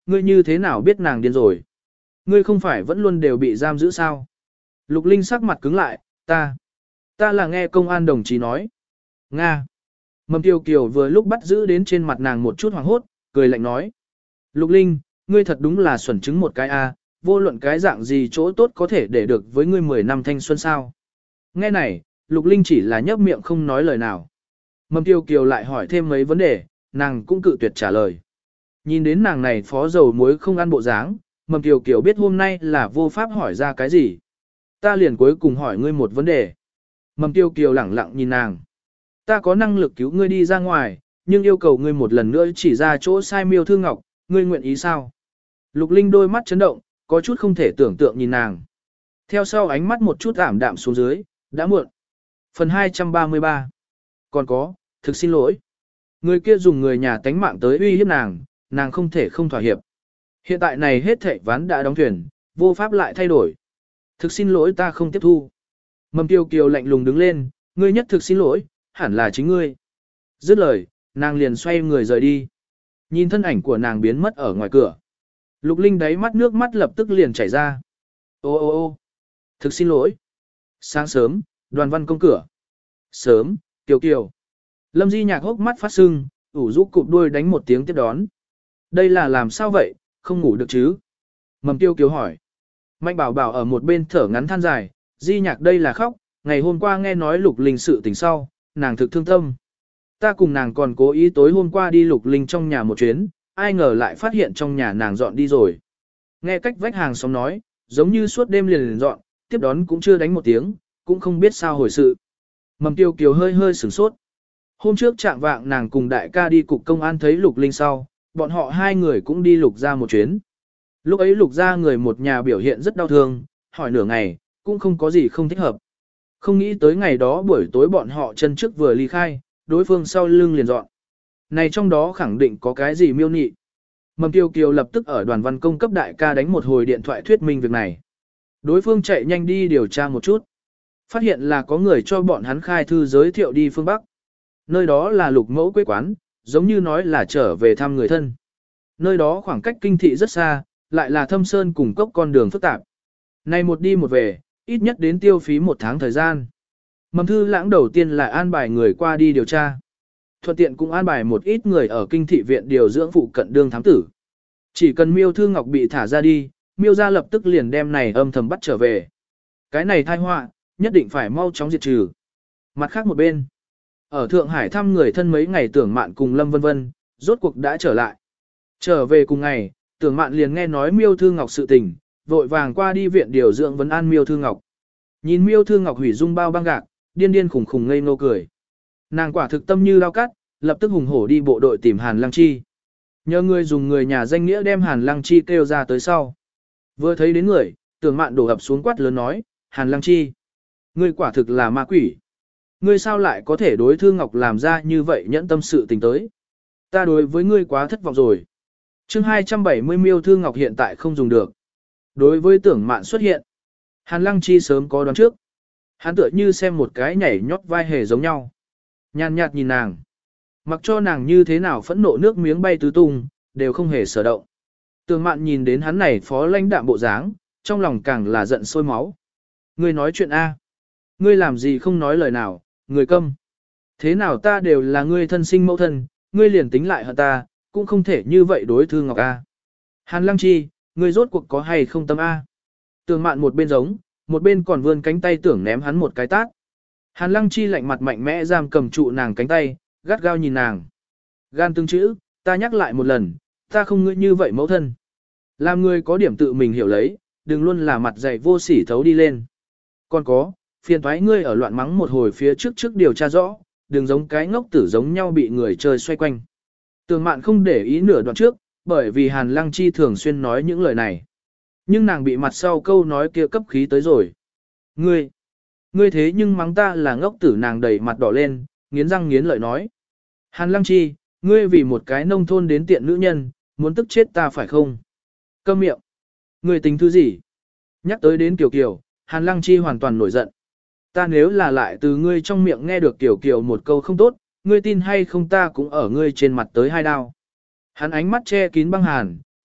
ngươi như thế nào biết nàng điên rồi? Ngươi không phải vẫn luôn đều bị giam giữ sao? Lục Linh sắc mặt cứng lại, ta, ta là nghe công an đồng chí nói. Nga. Mầm Kiều Kiều vừa lúc bắt giữ đến trên mặt nàng một chút hoảng hốt, cười lạnh nói. Lục Linh, ngươi thật đúng là xuẩn trứng một cái a, vô luận cái dạng gì chỗ tốt có thể để được với ngươi mười năm thanh xuân sao. Nghe này, Lục Linh chỉ là nhấp miệng không nói lời nào. Mầm Kiều Kiều lại hỏi thêm mấy vấn đề, nàng cũng cự tuyệt trả lời. Nhìn đến nàng này phó dầu muối không ăn bộ dáng, Mầm Kiều Kiều biết hôm nay là vô pháp hỏi ra cái gì. Ta liền cuối cùng hỏi ngươi một vấn đề. Mầm Kiều Kiều lẳng lặng nhìn nàng. Ta có năng lực cứu ngươi đi ra ngoài, nhưng yêu cầu ngươi một lần nữa chỉ ra chỗ sai Miêu Thư Ngọc, ngươi nguyện ý sao? Lục Linh đôi mắt chấn động, có chút không thể tưởng tượng nhìn nàng. Theo sau ánh mắt một chút ảm đạm xuống dưới, đã muộn. Phần hai trăm ba mươi ba. Còn có, thực xin lỗi. Người kia dùng người nhà tánh mạng tới uy hiếp nàng, nàng không thể không thỏa hiệp. Hiện tại này hết thảy ván đã đóng thuyền, vô pháp lại thay đổi. Thực xin lỗi ta không tiếp thu. Mầm Kiều Kiều lạnh lùng đứng lên, ngươi nhất thực xin lỗi, hẳn là chính ngươi. Dứt lời, nàng liền xoay người rời đi. Nhìn thân ảnh của nàng biến mất ở ngoài cửa. Lục Linh đáy mắt nước mắt lập tức liền chảy ra. Ô ô ô thực xin lỗi. Sáng sớm, Đoàn Văn Công cửa. Sớm, Kiều Kiều. Lâm Di Nhạc hốc mắt phát sưng, ủ rũ cụp đuôi đánh một tiếng tiếp đón. Đây là làm sao vậy, không ngủ được chứ? Mầm Kiều Kiều hỏi. Mạnh Bảo Bảo ở một bên thở ngắn than dài, Di Nhạc đây là khóc, ngày hôm qua nghe nói Lục Linh sự tình sau, nàng thực thương tâm. Ta cùng nàng còn cố ý tối hôm qua đi Lục Linh trong nhà một chuyến, ai ngờ lại phát hiện trong nhà nàng dọn đi rồi. Nghe cách vách hàng xóm nói, giống như suốt đêm liền liền dọn, tiếp đón cũng chưa đánh một tiếng, cũng không biết sao hồi sự. Mầm Tiêu Kiều hơi hơi sửng sốt. Hôm trước trạng vạng nàng cùng đại ca đi cục công an thấy Lục Linh sau, bọn họ hai người cũng đi Lục ra một chuyến. Lúc ấy Lục ra người một nhà biểu hiện rất đau thương, hỏi nửa ngày, cũng không có gì không thích hợp. Không nghĩ tới ngày đó buổi tối bọn họ chân trước vừa ly khai, đối phương sau lưng liền dọn. Này trong đó khẳng định có cái gì miêu nị. Mầm Tiêu Kiều lập tức ở Đoàn Văn Công cấp đại ca đánh một hồi điện thoại thuyết minh việc này. Đối phương chạy nhanh đi điều tra một chút. Phát hiện là có người cho bọn hắn khai thư giới thiệu đi phương Bắc. Nơi đó là Lục mẫu quê quán, giống như nói là trở về thăm người thân. Nơi đó khoảng cách kinh thị rất xa, lại là thâm sơn cùng cốc con đường phức tạp. Này một đi một về, ít nhất đến tiêu phí một tháng thời gian. Mầm Thư Lãng đầu tiên là an bài người qua đi điều tra. Thuận tiện cũng an bài một ít người ở kinh thị viện điều dưỡng phụ cận đương thám tử. Chỉ cần Miêu Thư Ngọc bị thả ra đi, Miêu gia lập tức liền đem này âm thầm bắt trở về. Cái này tai họa, nhất định phải mau chóng diệt trừ. Mặt khác một bên, ở Thượng Hải thăm người thân mấy ngày Tưởng Mạn cùng Lâm Vân Vân, rốt cuộc đã trở lại. Trở về cùng ngày, Tưởng Mạn liền nghe nói Miêu Thư Ngọc sự tình, vội vàng qua đi viện điều dưỡng vấn an Miêu Thư Ngọc. Nhìn Miêu Thư Ngọc hủy dung bao băng gạc, điên điên khủng khủng ngây ngô cười. Nàng quả thực tâm như lao cắt, lập tức hùng hổ đi bộ đội tìm Hàn Lăng Chi. Nhờ người dùng người nhà danh nghĩa đem Hàn Lăng Chi kêu ra tới sau. Vừa thấy đến người, Tưởng Mạn đổ ập xuống quát lớn nói, Hàn Lăng Chi, ngươi quả thực là ma quỷ. Ngươi sao lại có thể đối Thư Ngọc làm ra như vậy nhẫn tâm sự tình tới. Ta đối với ngươi quá thất vọng rồi. chương hai trăm bảy mươi Miêu Thư Ngọc hiện tại không dùng được. Đối với Tưởng Mạn xuất hiện, Hàn Lăng Chi sớm có đoán trước. Hắn tựa như xem một cái nhảy nhót vai hề giống nhau. Nhàn nhạt nhìn nàng. Mặc cho nàng như thế nào phẫn nộ nước miếng bay tứ tung, đều không hề sở động. Tưởng Mạn nhìn đến hắn này phó lãnh đạm bộ dáng, trong lòng càng là giận sôi máu. Ngươi nói chuyện A. Ngươi làm gì không nói lời nào, người câm. Thế nào ta đều là ngươi thân sinh mẫu thân, ngươi liền tính lại hận ta, cũng không thể như vậy đối Thư Ngọc A. Hàn Lăng Chi, ngươi rốt cuộc có hay không tâm A. Tưởng Mạn một bên giống, một bên còn vươn cánh tay tưởng ném hắn một cái tát. Hàn Lăng Chi lạnh mặt mạnh mẽ giam cầm trụ nàng cánh tay, gắt gao nhìn nàng. Gan tương chữ, ta nhắc lại một lần, ta không ngươi như vậy mẫu thân. Làm người có điểm tự mình hiểu lấy, đừng luôn là mặt dày vô sỉ thấu đi lên. Còn có, phiền thoái ngươi ở loạn mắng một hồi phía trước trước điều tra rõ, đừng giống cái ngốc tử giống nhau bị người chơi xoay quanh. Tường Mạn không để ý nửa đoạn trước, bởi vì Hàn Lăng Chi thường xuyên nói những lời này. Nhưng nàng bị mặt sau câu nói kia cấp khí tới rồi. Ngươi, ngươi thế nhưng mắng ta là ngốc tử, nàng đầy mặt đỏ lên, nghiến răng nghiến lợi nói. Hàn Lăng Chi, ngươi vì một cái nông thôn đến tiện nữ nhân, muốn tức chết ta phải không? Câm miệng. Ngươi tính thứ gì? Nhắc tới đến Kiều Kiều, Hàn Lăng Chi hoàn toàn nổi giận. Ta nếu là lại từ ngươi trong miệng nghe được Kiều Kiều một câu không tốt, ngươi tin hay không ta cũng ở ngươi trên mặt tới hai đao. Hắn ánh mắt che kín băng hàn,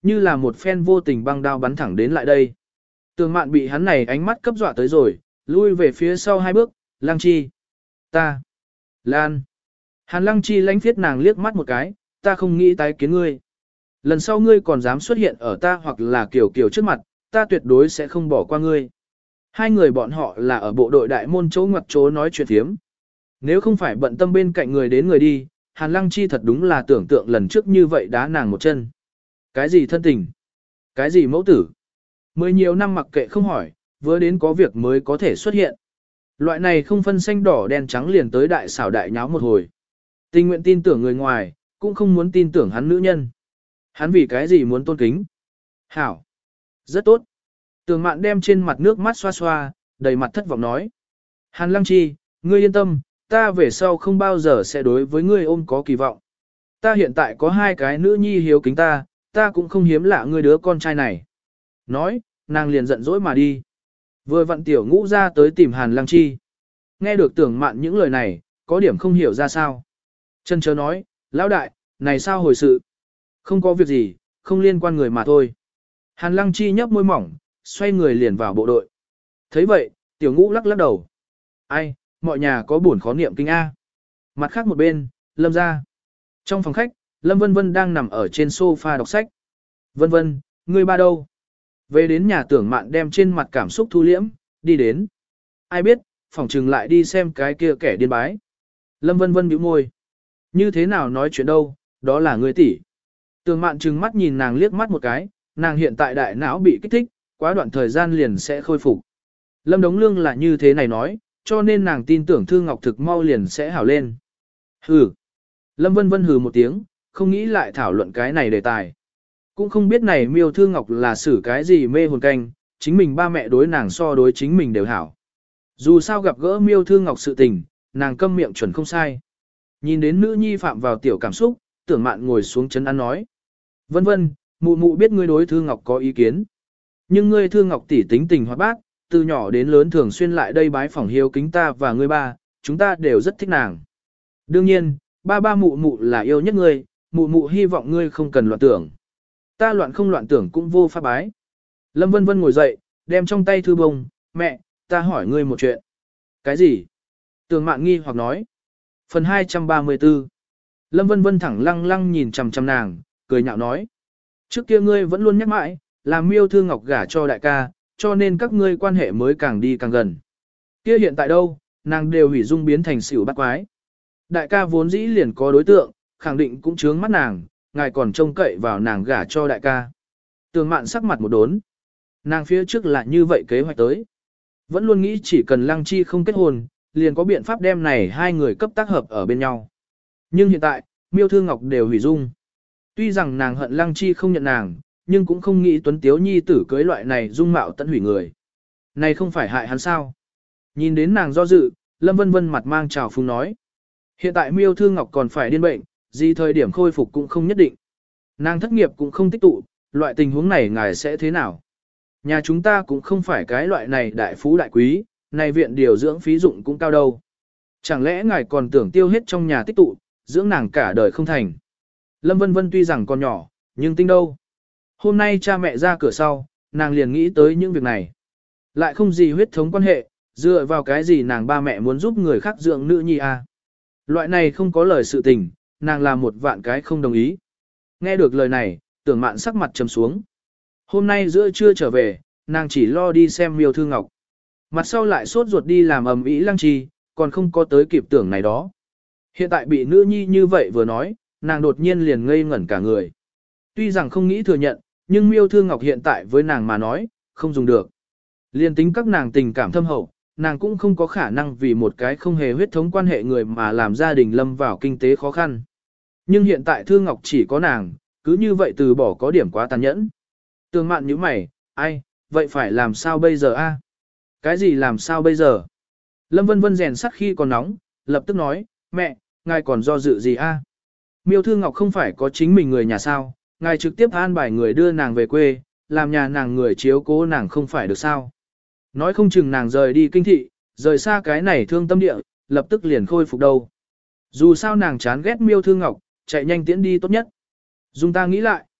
như là một phen vô tình băng đao bắn thẳng đến lại đây. Tường Mạn bị hắn này ánh mắt cấp dọa tới rồi, lui về phía sau hai bước, Lăng Chi. Ta. Lan. Hàn Lăng Chi lánh phiết nàng liếc mắt một cái, ta không nghĩ tái kiến ngươi. Lần sau ngươi còn dám xuất hiện ở ta hoặc là Kiều Kiều trước mặt, ta tuyệt đối sẽ không bỏ qua ngươi. Hai người bọn họ là ở bộ đội đại môn chỗ ngoặt chỗ nói chuyện thiếm. Nếu không phải bận tâm bên cạnh người đến người đi, Hàn Lăng Chi thật đúng là tưởng tượng lần trước như vậy đá nàng một chân. Cái gì thân tình? Cái gì mẫu tử? Mười nhiều năm mặc kệ không hỏi, vừa đến có việc mới có thể xuất hiện. Loại này không phân xanh đỏ đen trắng liền tới đại xảo đại nháo một hồi. Tình nguyện tin tưởng người ngoài, cũng không muốn tin tưởng hắn nữ nhân. Hắn vì cái gì muốn tôn kính? Hảo. Rất tốt. Tường Mạn đem trên mặt nước mắt xoa xoa, đầy mặt thất vọng nói. Hàn Lăng Chi, ngươi yên tâm, ta về sau không bao giờ sẽ đối với ngươi ôm có kỳ vọng. Ta hiện tại có hai cái nữ nhi hiếu kính ta, ta cũng không hiếm lạ ngươi đứa con trai này. Nói, nàng liền giận dỗi mà đi. Vừa vặn tiểu ngũ ra tới tìm Hàn Lăng Chi. Nghe được Tưởng Mạn những lời này, có điểm không hiểu ra sao. Chân chớ nói, lão đại, này sao hồi sự? Không có việc gì, không liên quan người mà thôi. Hàn Lăng Chi nhấp môi mỏng, xoay người liền vào bộ đội. Thấy vậy, tiểu ngũ lắc lắc đầu. Ai, mọi nhà có buồn khó niệm kinh A. Mặt khác một bên, Lâm ra. Trong phòng khách, Lâm Vân Vân đang nằm ở trên sofa đọc sách. Vân Vân, ngươi ba đâu? Về đến nhà Tưởng Mạn đem trên mặt cảm xúc thu liễm, đi đến. Ai biết, phỏng trừng lại đi xem cái kia kẻ điên bái. Lâm Vân Vân bĩu môi. Như thế nào nói chuyện đâu, đó là ngươi tỷ. Tưởng Mạn trừng mắt nhìn nàng liếc mắt một cái, nàng hiện tại đại não bị kích thích, quá đoạn thời gian liền sẽ khôi phục. Lâm Đống Lương là như thế này nói, cho nên nàng tin tưởng Thư Ngọc thực mau liền sẽ hảo lên. Hừ. Lâm Vân Vân hừ một tiếng, không nghĩ lại thảo luận cái này đề tài. Cũng không biết này Miêu Thư Ngọc là xử cái gì mê hồn canh, chính mình ba mẹ đối nàng so đối chính mình đều hảo. Dù sao gặp gỡ Miêu Thư Ngọc sự tình, nàng câm miệng chuẩn không sai. Nhìn đến nữ nhi phạm vào tiểu cảm xúc, Tưởng Mạn ngồi xuống chấn an nói. Vân Vân, mụ mụ biết ngươi đối Thư Ngọc có ý kiến. Nhưng ngươi Thư Ngọc tỷ tính tình hoạt bát, từ nhỏ đến lớn thường xuyên lại đây bái phỏng hiếu kính ta và ngươi ba, chúng ta đều rất thích nàng. Đương nhiên, ba ba mụ mụ là yêu nhất ngươi, mụ mụ hy vọng ngươi không cần loạn tưởng. Ta loạn không loạn tưởng cũng vô pháp bái. Lâm Vân Vân ngồi dậy, đem trong tay thư bông, mẹ, ta hỏi ngươi một chuyện. Cái gì? Tưởng Mạn nghi hoặc nói. Phần hai trăm ba mươi tư. Lâm Vân Vân thẳng lăng lăng nhìn chằm chằm nàng, cười nhạo nói. Trước kia ngươi vẫn luôn nhắc mãi, làm Miêu Thư Ngọc gả cho đại ca, cho nên các ngươi quan hệ mới càng đi càng gần. Kia hiện tại đâu, nàng đều hủy dung biến thành xỉu bắt quái. Đại ca vốn dĩ liền có đối tượng, khẳng định cũng chướng mắt nàng, ngài còn trông cậy vào nàng gả cho đại ca. Tường Mạn sắc mặt một đốn. Nàng phía trước là như vậy kế hoạch tới. Vẫn luôn nghĩ chỉ cần Lăng Chi không kết hôn, liền có biện pháp đem này hai người cấp tác hợp ở bên nhau. Nhưng hiện tại, Miêu Thư Ngọc đều hủy dung. Tuy rằng nàng hận Lăng Chi không nhận nàng, nhưng cũng không nghĩ Tuấn Tiếu Nhi tử cưới loại này dung mạo tận hủy người. Này không phải hại hắn sao? Nhìn đến nàng do dự, Lâm Vân Vân mặt mang trào phúng nói. Hiện tại Miêu Thư Ngọc còn phải điên bệnh, gì thời điểm khôi phục cũng không nhất định. Nàng thất nghiệp cũng không tích tụ, loại tình huống này ngài sẽ thế nào? Nhà chúng ta cũng không phải cái loại này đại phú đại quý, này viện điều dưỡng phí dụng cũng cao đâu. Chẳng lẽ ngài còn tưởng tiêu hết trong nhà tích tụ, dưỡng nàng cả đời không thành? Lâm Vân Vân tuy rằng còn nhỏ, nhưng tinh đâu. Hôm nay cha mẹ ra cửa sau, nàng liền nghĩ tới những việc này. Lại không gì huyết thống quan hệ, dựa vào cái gì nàng ba mẹ muốn giúp người khác dưỡng nữ nhi à. Loại này không có lời sự tình, nàng làm một vạn cái không đồng ý. Nghe được lời này, Tưởng Mạn sắc mặt trầm xuống. Hôm nay giữa trưa trở về, nàng chỉ lo đi xem Miêu Thư Ngọc. Mặt sau lại sốt ruột đi làm ầm ĩ Lăng Chi, còn không có tới kịp tưởng này đó. Hiện tại bị nữ nhi như vậy vừa nói, nàng đột nhiên liền ngây ngẩn cả người. Tuy rằng không nghĩ thừa nhận, nhưng Miêu Thư Ngọc hiện tại với nàng mà nói, không dùng được. Liên tính các nàng tình cảm thâm hậu, nàng cũng không có khả năng vì một cái không hề huyết thống quan hệ người mà làm gia đình lâm vào kinh tế khó khăn. Nhưng hiện tại Thư Ngọc chỉ có nàng, cứ như vậy từ bỏ có điểm quá tàn nhẫn. Tường Mạn nhíu mày, ai, vậy phải làm sao bây giờ a? Cái gì làm sao bây giờ? Lâm Vân Vân rèn sắt khi còn nóng, lập tức nói, mẹ, ngài còn do dự gì a? Miêu Thư Ngọc không phải có chính mình người nhà sao, ngài trực tiếp an bài người đưa nàng về quê, làm nhà nàng người chiếu cố nàng không phải được sao? Nói không chừng nàng rời đi kinh thị, rời xa cái này thương tâm địa, lập tức liền khôi phục đâu. Dù sao nàng chán ghét Miêu Thư Ngọc, chạy nhanh tiễn đi tốt nhất. Dung ta nghĩ lại.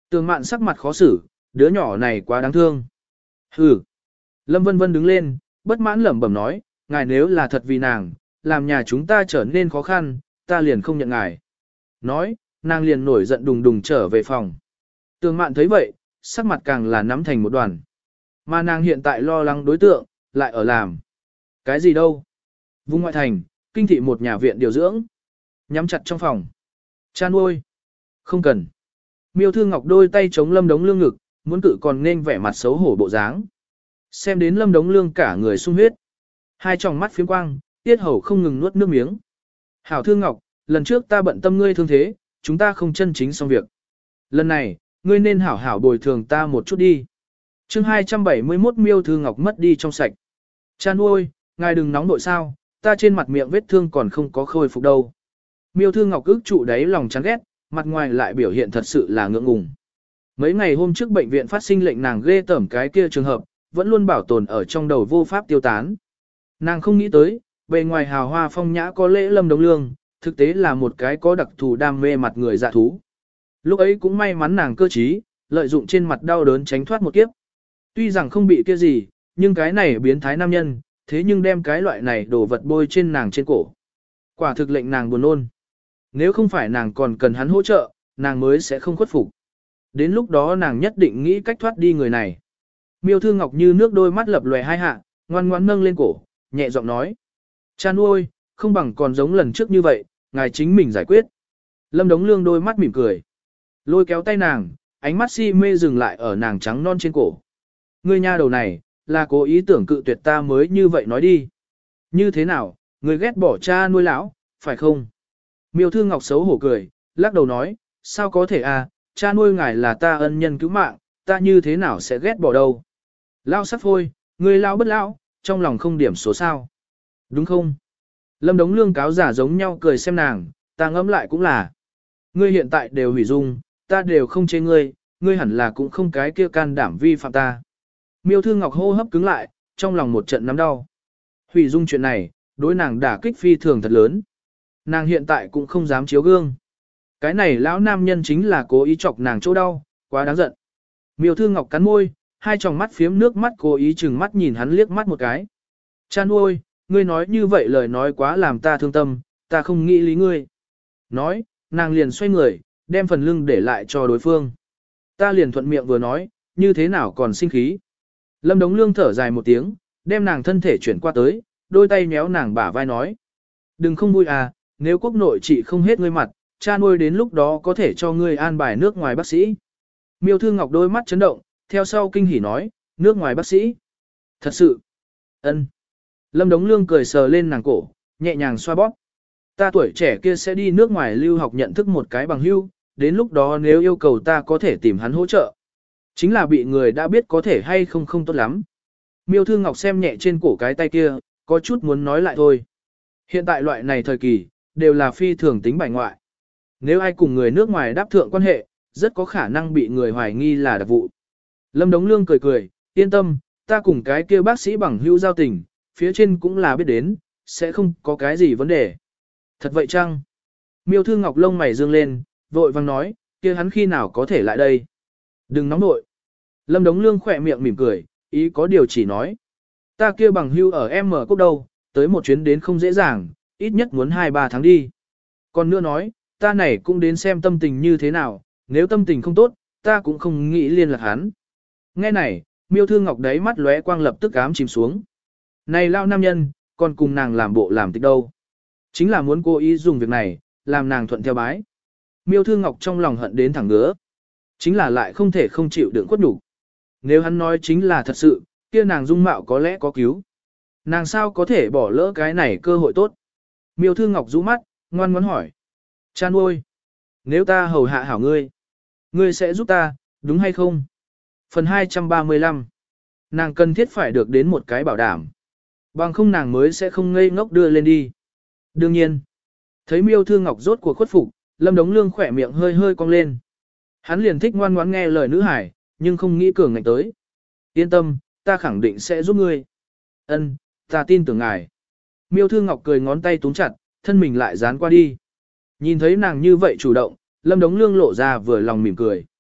Tường Mạn sắc mặt khó xử, đứa nhỏ này quá đáng thương. Hừ. Lâm Vân Vân đứng lên, bất mãn lẩm bẩm nói, ngài nếu là thật vì nàng, làm nhà chúng ta trở nên khó khăn, ta liền không nhận ngài. Nói, nàng liền nổi giận đùng đùng trở về phòng. Tường Mạn thấy vậy, sắc mặt càng là nắm thành một đoàn. Mà nàng hiện tại lo lắng đối tượng, lại ở làm. Cái gì đâu? Vùng ngoại thành, kinh thị một nhà viện điều dưỡng. Nhắm chặt trong phòng. Cha nuôi. Không cần. Miêu Thư Ngọc đôi tay chống Lâm Đống Lương ngực, muốn cự còn nên vẻ mặt xấu hổ bộ dáng. Xem đến Lâm Đống Lương cả người sung huyết. Hai tròng mắt phiếm quang, tiết hầu không ngừng nuốt nước miếng. Hảo Thư Ngọc, lần trước ta bận tâm ngươi thương thế, chúng ta không chân chính xong việc. Lần này, ngươi nên hảo hảo bồi thường ta một chút đi. chương hai trăm bảy mươi mốt Miêu Thư Ngọc mất đi trong sạch. Cha nuôi, ngài đừng nóng nội sao, ta trên mặt miệng vết thương còn không có khôi phục đâu. Miêu Thư Ngọc ức trụ đáy lòng chán ghét, mặt ngoài lại biểu hiện thật sự là ngượng ngùng. Mấy ngày hôm trước bệnh viện phát sinh lệnh nàng ghê tởm cái kia trường hợp, vẫn luôn bảo tồn ở trong đầu vô pháp tiêu tán. Nàng không nghĩ tới, bề ngoài hào hoa phong nhã có lễ Lâm Đống Lương, thực tế là một cái có đặc thù đam mê mặt người dạ thú. Lúc ấy cũng may mắn nàng cơ trí, lợi dụng trên mặt đau đớn tránh thoát một kiếp. Tuy rằng không bị kia gì, nhưng cái này biến thái nam nhân, thế nhưng đem cái loại này đổ vật bôi trên nàng trên cổ. Quả thực lệnh nàng buồn nôn. Nếu không phải nàng còn cần hắn hỗ trợ, nàng mới sẽ không khuất phục. Đến lúc đó nàng nhất định nghĩ cách thoát đi người này. Miêu Thư Ngọc như nước đôi mắt lập lòe hai hạ, ngoan ngoãn nâng lên cổ, nhẹ giọng nói. Cha nuôi, không bằng còn giống lần trước như vậy, ngài chính mình giải quyết. Lâm Đống Lương đôi mắt mỉm cười. Lôi kéo tay nàng, ánh mắt si mê dừng lại ở nàng trắng non trên cổ. Ngươi nha đầu này, là cố ý tưởng cự tuyệt ta mới như vậy nói đi. Như thế nào, ngươi ghét bỏ cha nuôi lão, phải không? Miêu Thư Ngọc xấu hổ cười, lắc đầu nói, sao có thể à, cha nuôi ngài là ta ân nhân cứu mạng, ta như thế nào sẽ ghét bỏ đâu. Lao sắp phôi, ngươi lao bất lão, trong lòng không điểm số sao. Đúng không? Lâm Đống Lương cáo giả giống nhau cười xem nàng, ta ngẫm lại cũng là. Ngươi hiện tại đều hủy dung, ta đều không chế ngươi, ngươi hẳn là cũng không cái kia can đảm vi phạm ta. Miêu Thư Ngọc hô hấp cứng lại, trong lòng một trận nắm đau. Hủy dung chuyện này, đối nàng đả kích phi thường thật lớn. Nàng hiện tại cũng không dám chiếu gương. Cái này lão nam nhân chính là cố ý chọc nàng chỗ đau, quá đáng giận. Miêu Thư Ngọc cắn môi, hai tròng mắt phiếm nước mắt cố ý chừng mắt nhìn hắn liếc mắt một cái. Cha nuôi, ngươi nói như vậy lời nói quá làm ta thương tâm, ta không nghĩ lý ngươi. Nói, nàng liền xoay người, đem phần lưng để lại cho đối phương. Ta liền thuận miệng vừa nói, như thế nào còn sinh khí. Lâm Đống Lương thở dài một tiếng, đem nàng thân thể chuyển qua tới, đôi tay méo nàng bả vai nói. Đừng không vui à, nếu quốc nội trị không hết ngươi mặt, cha nuôi đến lúc đó có thể cho ngươi an bài nước ngoài bác sĩ. Miêu Thư Ngọc đôi mắt chấn động, theo sau kinh hỉ nói, nước ngoài bác sĩ. Thật sự. Ân. Lâm Đống Lương cười sờ lên nàng cổ, nhẹ nhàng xoa bóp. Ta tuổi trẻ kia sẽ đi nước ngoài lưu học nhận thức một cái bằng hưu, đến lúc đó nếu yêu cầu ta có thể tìm hắn hỗ trợ. Chính là bị người đã biết có thể hay không không tốt lắm. Miêu Thư Ngọc xem nhẹ trên cổ cái tay kia, có chút muốn nói lại thôi. Hiện tại loại này thời kỳ, đều là phi thường tính bài ngoại. Nếu ai cùng người nước ngoài đáp thượng quan hệ, rất có khả năng bị người hoài nghi là đặc vụ. Lâm Đống Lương cười cười, yên tâm, ta cùng cái kia bác sĩ bằng hữu giao tình, phía trên cũng là biết đến, sẽ không có cái gì vấn đề. Thật vậy chăng? Miêu Thư Ngọc lông mày dương lên, vội vang nói, kia hắn khi nào có thể lại đây? Đừng nóng nội. Lâm Đống Lương khỏe miệng mỉm cười, ý có điều chỉ nói. Ta kia bằng hưu ở em mở cốc đâu, tới một chuyến đến không dễ dàng, ít nhất muốn hai ba tháng đi. Còn nữa nói, ta này cũng đến xem tâm tình như thế nào, nếu tâm tình không tốt, ta cũng không nghĩ liên lạc hắn. Nghe này, Miêu Thư Ngọc đáy mắt lóe quang lập tức ám chìm xuống. Này lao nam nhân, còn cùng nàng làm bộ làm tịch đâu. Chính là muốn cố ý dùng việc này, làm nàng thuận theo bái. Miêu Thư Ngọc trong lòng hận đến thẳng ngứa. Chính là lại không thể không chịu đựng khuất nhục. Nếu hắn nói chính là thật sự, kia nàng dung mạo có lẽ có cứu. Nàng sao có thể bỏ lỡ cái này cơ hội tốt. Miêu Thư Ngọc rũ mắt, ngoan ngoãn hỏi. Cha nuôi, nếu ta hầu hạ hảo ngươi, ngươi sẽ giúp ta, đúng hay không? Phần hai trăm ba mươi lăm. Nàng cần thiết phải được đến một cái bảo đảm. Bằng không nàng mới sẽ không ngây ngốc đưa lên đi. Đương nhiên, thấy Miêu Thư Ngọc rốt cuộc khuất phục, Lâm Đống Lương khỏe miệng hơi hơi cong lên. Hắn liền thích ngoan ngoãn nghe lời nữ hải, nhưng không nghĩ cường ngạnh tới. Yên tâm, ta khẳng định sẽ giúp ngươi. Ân, ta tin tưởng ngài. Miêu Thư Ngọc cười ngón tay túm chặt, thân mình lại dán qua đi. Nhìn thấy nàng như vậy chủ động, Lâm Đống Lương lộ ra vừa lòng mỉm cười.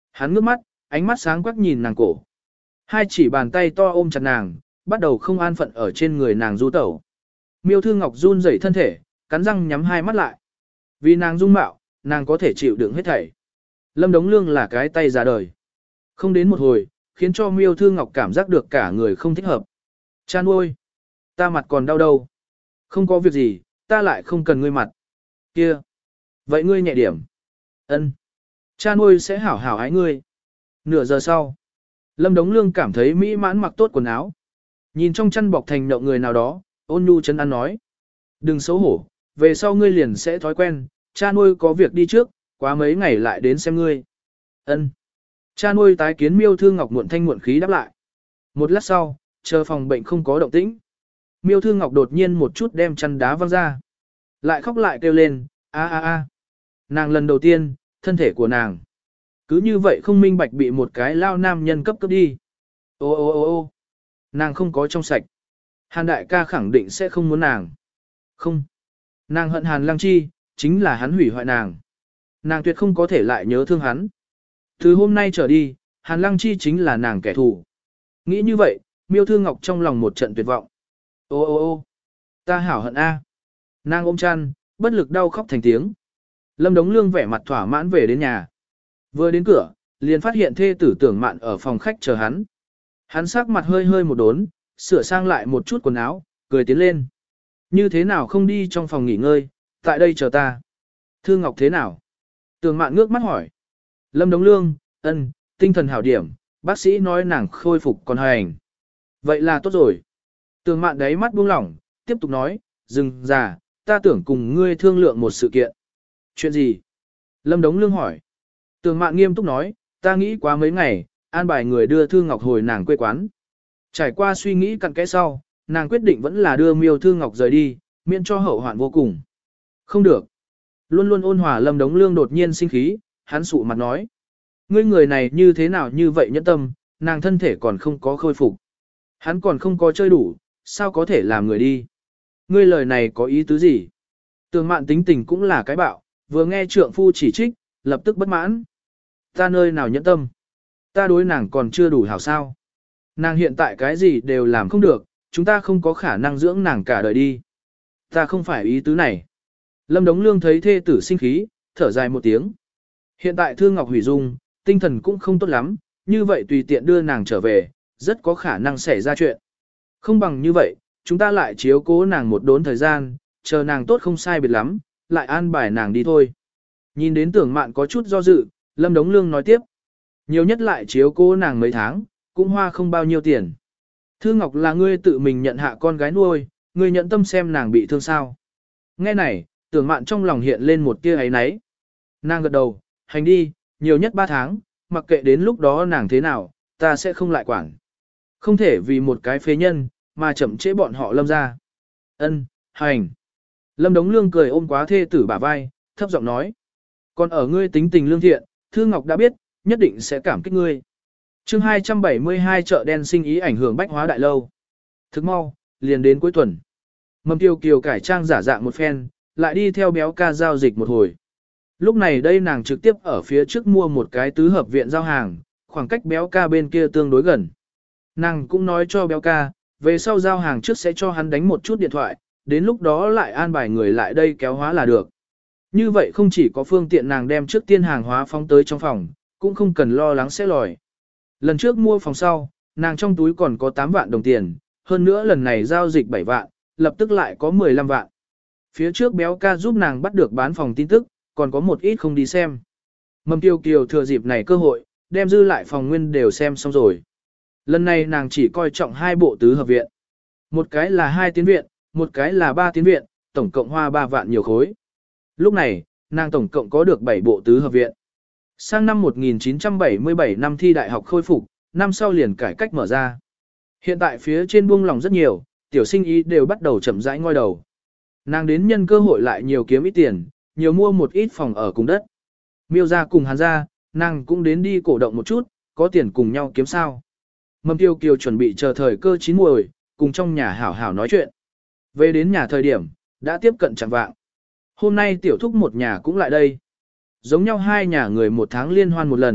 Hắn ngước mắt, ánh mắt sáng quắc nhìn nàng cổ. Hai chỉ bàn tay to ôm chặt nàng, bắt đầu không an phận ở trên người nàng du tẩu. Miêu Thư Ngọc run rẩy thân thể, cắn răng nhắm hai mắt lại. Vì nàng dung mạo, nàng có thể chịu đựng hết thảy. Lâm Đống Lương là cái tay già đời. Không đến một hồi, khiến cho Miêu Thư Ngọc cảm giác được cả người không thích hợp. Cha nuôi, ta mặt còn đau đâu. Không có việc gì, ta lại không cần ngươi mặt. Kia, vậy ngươi nhẹ điểm. Ân, cha nuôi sẽ hảo hảo ái ngươi. Nửa giờ sau, Lâm Đống Lương cảm thấy mỹ mãn mặc tốt quần áo. Nhìn trong chăn bọc thành nhậu người nào đó, ôn nhu chân ăn nói. Đừng xấu hổ, về sau ngươi liền sẽ thói quen, cha nuôi có việc đi trước, quá mấy ngày lại đến xem ngươi. Ân. Cha nuôi tái kiến Miêu Thư Ngọc muộn thanh muộn khí đáp lại. Một lát sau, chờ phòng bệnh không có động tĩnh. Miêu Thư Ngọc đột nhiên một chút đem chăn đá văng ra. Lại khóc lại kêu lên, a a a. Nàng lần đầu tiên, thân thể của nàng. Cứ như vậy không minh bạch bị một cái lao nam nhân cấp cấp đi. Ô ô ô ô nàng không có trong sạch. Hàn đại ca khẳng định sẽ không muốn nàng. Không. Nàng hận Hàn Lăng Chi, chính là hắn hủy hoại nàng. Nàng tuyệt không có thể lại nhớ thương hắn. Từ hôm nay trở đi, Hàn Lăng Chi chính là nàng kẻ thù. Nghĩ như vậy, Miêu Thư Ngọc trong lòng một trận tuyệt vọng. Ô ô ô ta hảo hận a. Nàng ôm chăn, bất lực đau khóc thành tiếng. Lâm Đống Lương vẻ mặt thỏa mãn về đến nhà. Vừa đến cửa, liền phát hiện thê tử Tưởng Mạn ở phòng khách chờ hắn. Hắn sắc mặt hơi hơi một đốn, sửa sang lại một chút quần áo, cười tiến lên. Như thế nào không đi trong phòng nghỉ ngơi, tại đây chờ ta. Thư Ngọc thế nào? Tưởng Mạn ngước mắt hỏi. Lâm Đống Lương, ân, tinh thần hảo điểm, bác sĩ nói nàng khôi phục còn hành. Vậy là tốt rồi. Tưởng Mạn đáy mắt buông lỏng, tiếp tục nói, dừng già, ta tưởng cùng ngươi thương lượng một sự kiện. Chuyện gì? Lâm Đống Lương hỏi. Tưởng Mạn nghiêm túc nói, ta nghĩ quá mấy ngày, an bài người đưa Thư Ngọc hồi nàng quê quán. Trải qua suy nghĩ cặn kẽ sau, nàng quyết định vẫn là đưa Miêu Thư Ngọc rời đi, miễn cho hậu hoạn vô cùng. Không được. Luôn luôn ôn hòa Lâm Đống Lương đột nhiên sinh khí, hắn sụ mặt nói. Ngươi người này như thế nào như vậy nhẫn tâm, nàng thân thể còn không có khôi phục. Hắn còn không có chơi đủ, sao có thể làm người đi. Ngươi lời này có ý tứ gì? Tưởng Mạn tính tình cũng là cái bạo, vừa nghe trượng phu chỉ trích, lập tức bất mãn. Ta nơi nào nhẫn tâm? Ta đối nàng còn chưa đủ hảo sao? Nàng hiện tại cái gì đều làm không được, chúng ta không có khả năng dưỡng nàng cả đời đi. Ta không phải ý tứ này. Lâm Đống Lương thấy thê tử sinh khí, thở dài một tiếng. Hiện tại Thư Ngọc hủy dung, tinh thần cũng không tốt lắm, như vậy tùy tiện đưa nàng trở về, rất có khả năng xảy ra chuyện. Không bằng như vậy, chúng ta lại chiếu cố nàng một đốn thời gian, chờ nàng tốt không sai biệt lắm, lại an bài nàng đi thôi. Nhìn đến Tưởng Mạn có chút do dự, Lâm Đống Lương nói tiếp. Nhiều nhất lại chiếu cố nàng mấy tháng, cũng hoa không bao nhiêu tiền. Thư Ngọc là ngươi tự mình nhận hạ con gái nuôi, ngươi nhận tâm xem nàng bị thương sao. Nghe này, Tưởng Mạn trong lòng hiện lên một tia ấy náy. Nàng gật đầu, hành đi, nhiều nhất ba tháng, mặc kệ đến lúc đó nàng thế nào, ta sẽ không lại quản. Không thể vì một cái phế nhân, mà chậm trễ bọn họ Lâm ra. Ân, hành. Lâm Đống Lương cười ôm quá thê tử bả vai, thấp giọng nói. Còn ở ngươi tính tình lương thiện, Thư Ngọc đã biết, nhất định sẽ cảm kích ngươi. chương hai trăm bảy mươi hai chợ đen sinh ý ảnh hưởng bách hóa đại lâu. Thức mau, liền đến cuối tuần. Mầm Kiều Kiều cải trang giả dạng một phen, lại đi theo béo ca giao dịch một hồi. Lúc này đây nàng trực tiếp ở phía trước mua một cái tứ hợp viện giao hàng, khoảng cách béo ca bên kia tương đối gần. Nàng cũng nói cho béo ca, về sau giao hàng trước sẽ cho hắn đánh một chút điện thoại, đến lúc đó lại an bài người lại đây kéo hóa là được. Như vậy không chỉ có phương tiện nàng đem trước tiên hàng hóa phóng tới trong phòng, cũng không cần lo lắng sẽ lòi. Lần trước mua phòng sau, nàng trong túi còn có tám vạn đồng tiền, hơn nữa lần này giao dịch bảy vạn, lập tức lại có mười lăm vạn. Phía trước béo ca giúp nàng bắt được bán phòng tin tức, còn có một ít không đi xem. Mầm Kiều Kiều thừa dịp này cơ hội, đem dư lại phòng nguyên đều xem xong rồi. Lần này nàng chỉ coi trọng hai bộ tứ hợp viện. Một cái là hai tiến viện, một cái là ba tiến viện, tổng cộng hoa ba vạn nhiều khối. Lúc này, nàng tổng cộng có được bảy bộ tứ hợp viện. Sang năm một nghìn chín trăm bảy mươi bảy năm thi đại học khôi phục, năm sau liền cải cách mở ra. Hiện tại phía trên buông lòng rất nhiều, tiểu sinh ý đều bắt đầu chậm rãi ngoi đầu. Nàng đến nhân cơ hội lại nhiều kiếm ít tiền, nhiều mua một ít phòng ở cùng đất. Miêu ra cùng Hàn ra, nàng cũng đến đi cổ động một chút, có tiền cùng nhau kiếm sao. Mầm Kiều Kiều chuẩn bị chờ thời cơ chín muồi, cùng trong nhà hảo hảo nói chuyện. Về đến nhà thời điểm, đã tiếp cận chẳng vạng. Hôm nay tiểu thúc một nhà cũng lại đây. Giống nhau hai nhà người một tháng liên hoan một lần,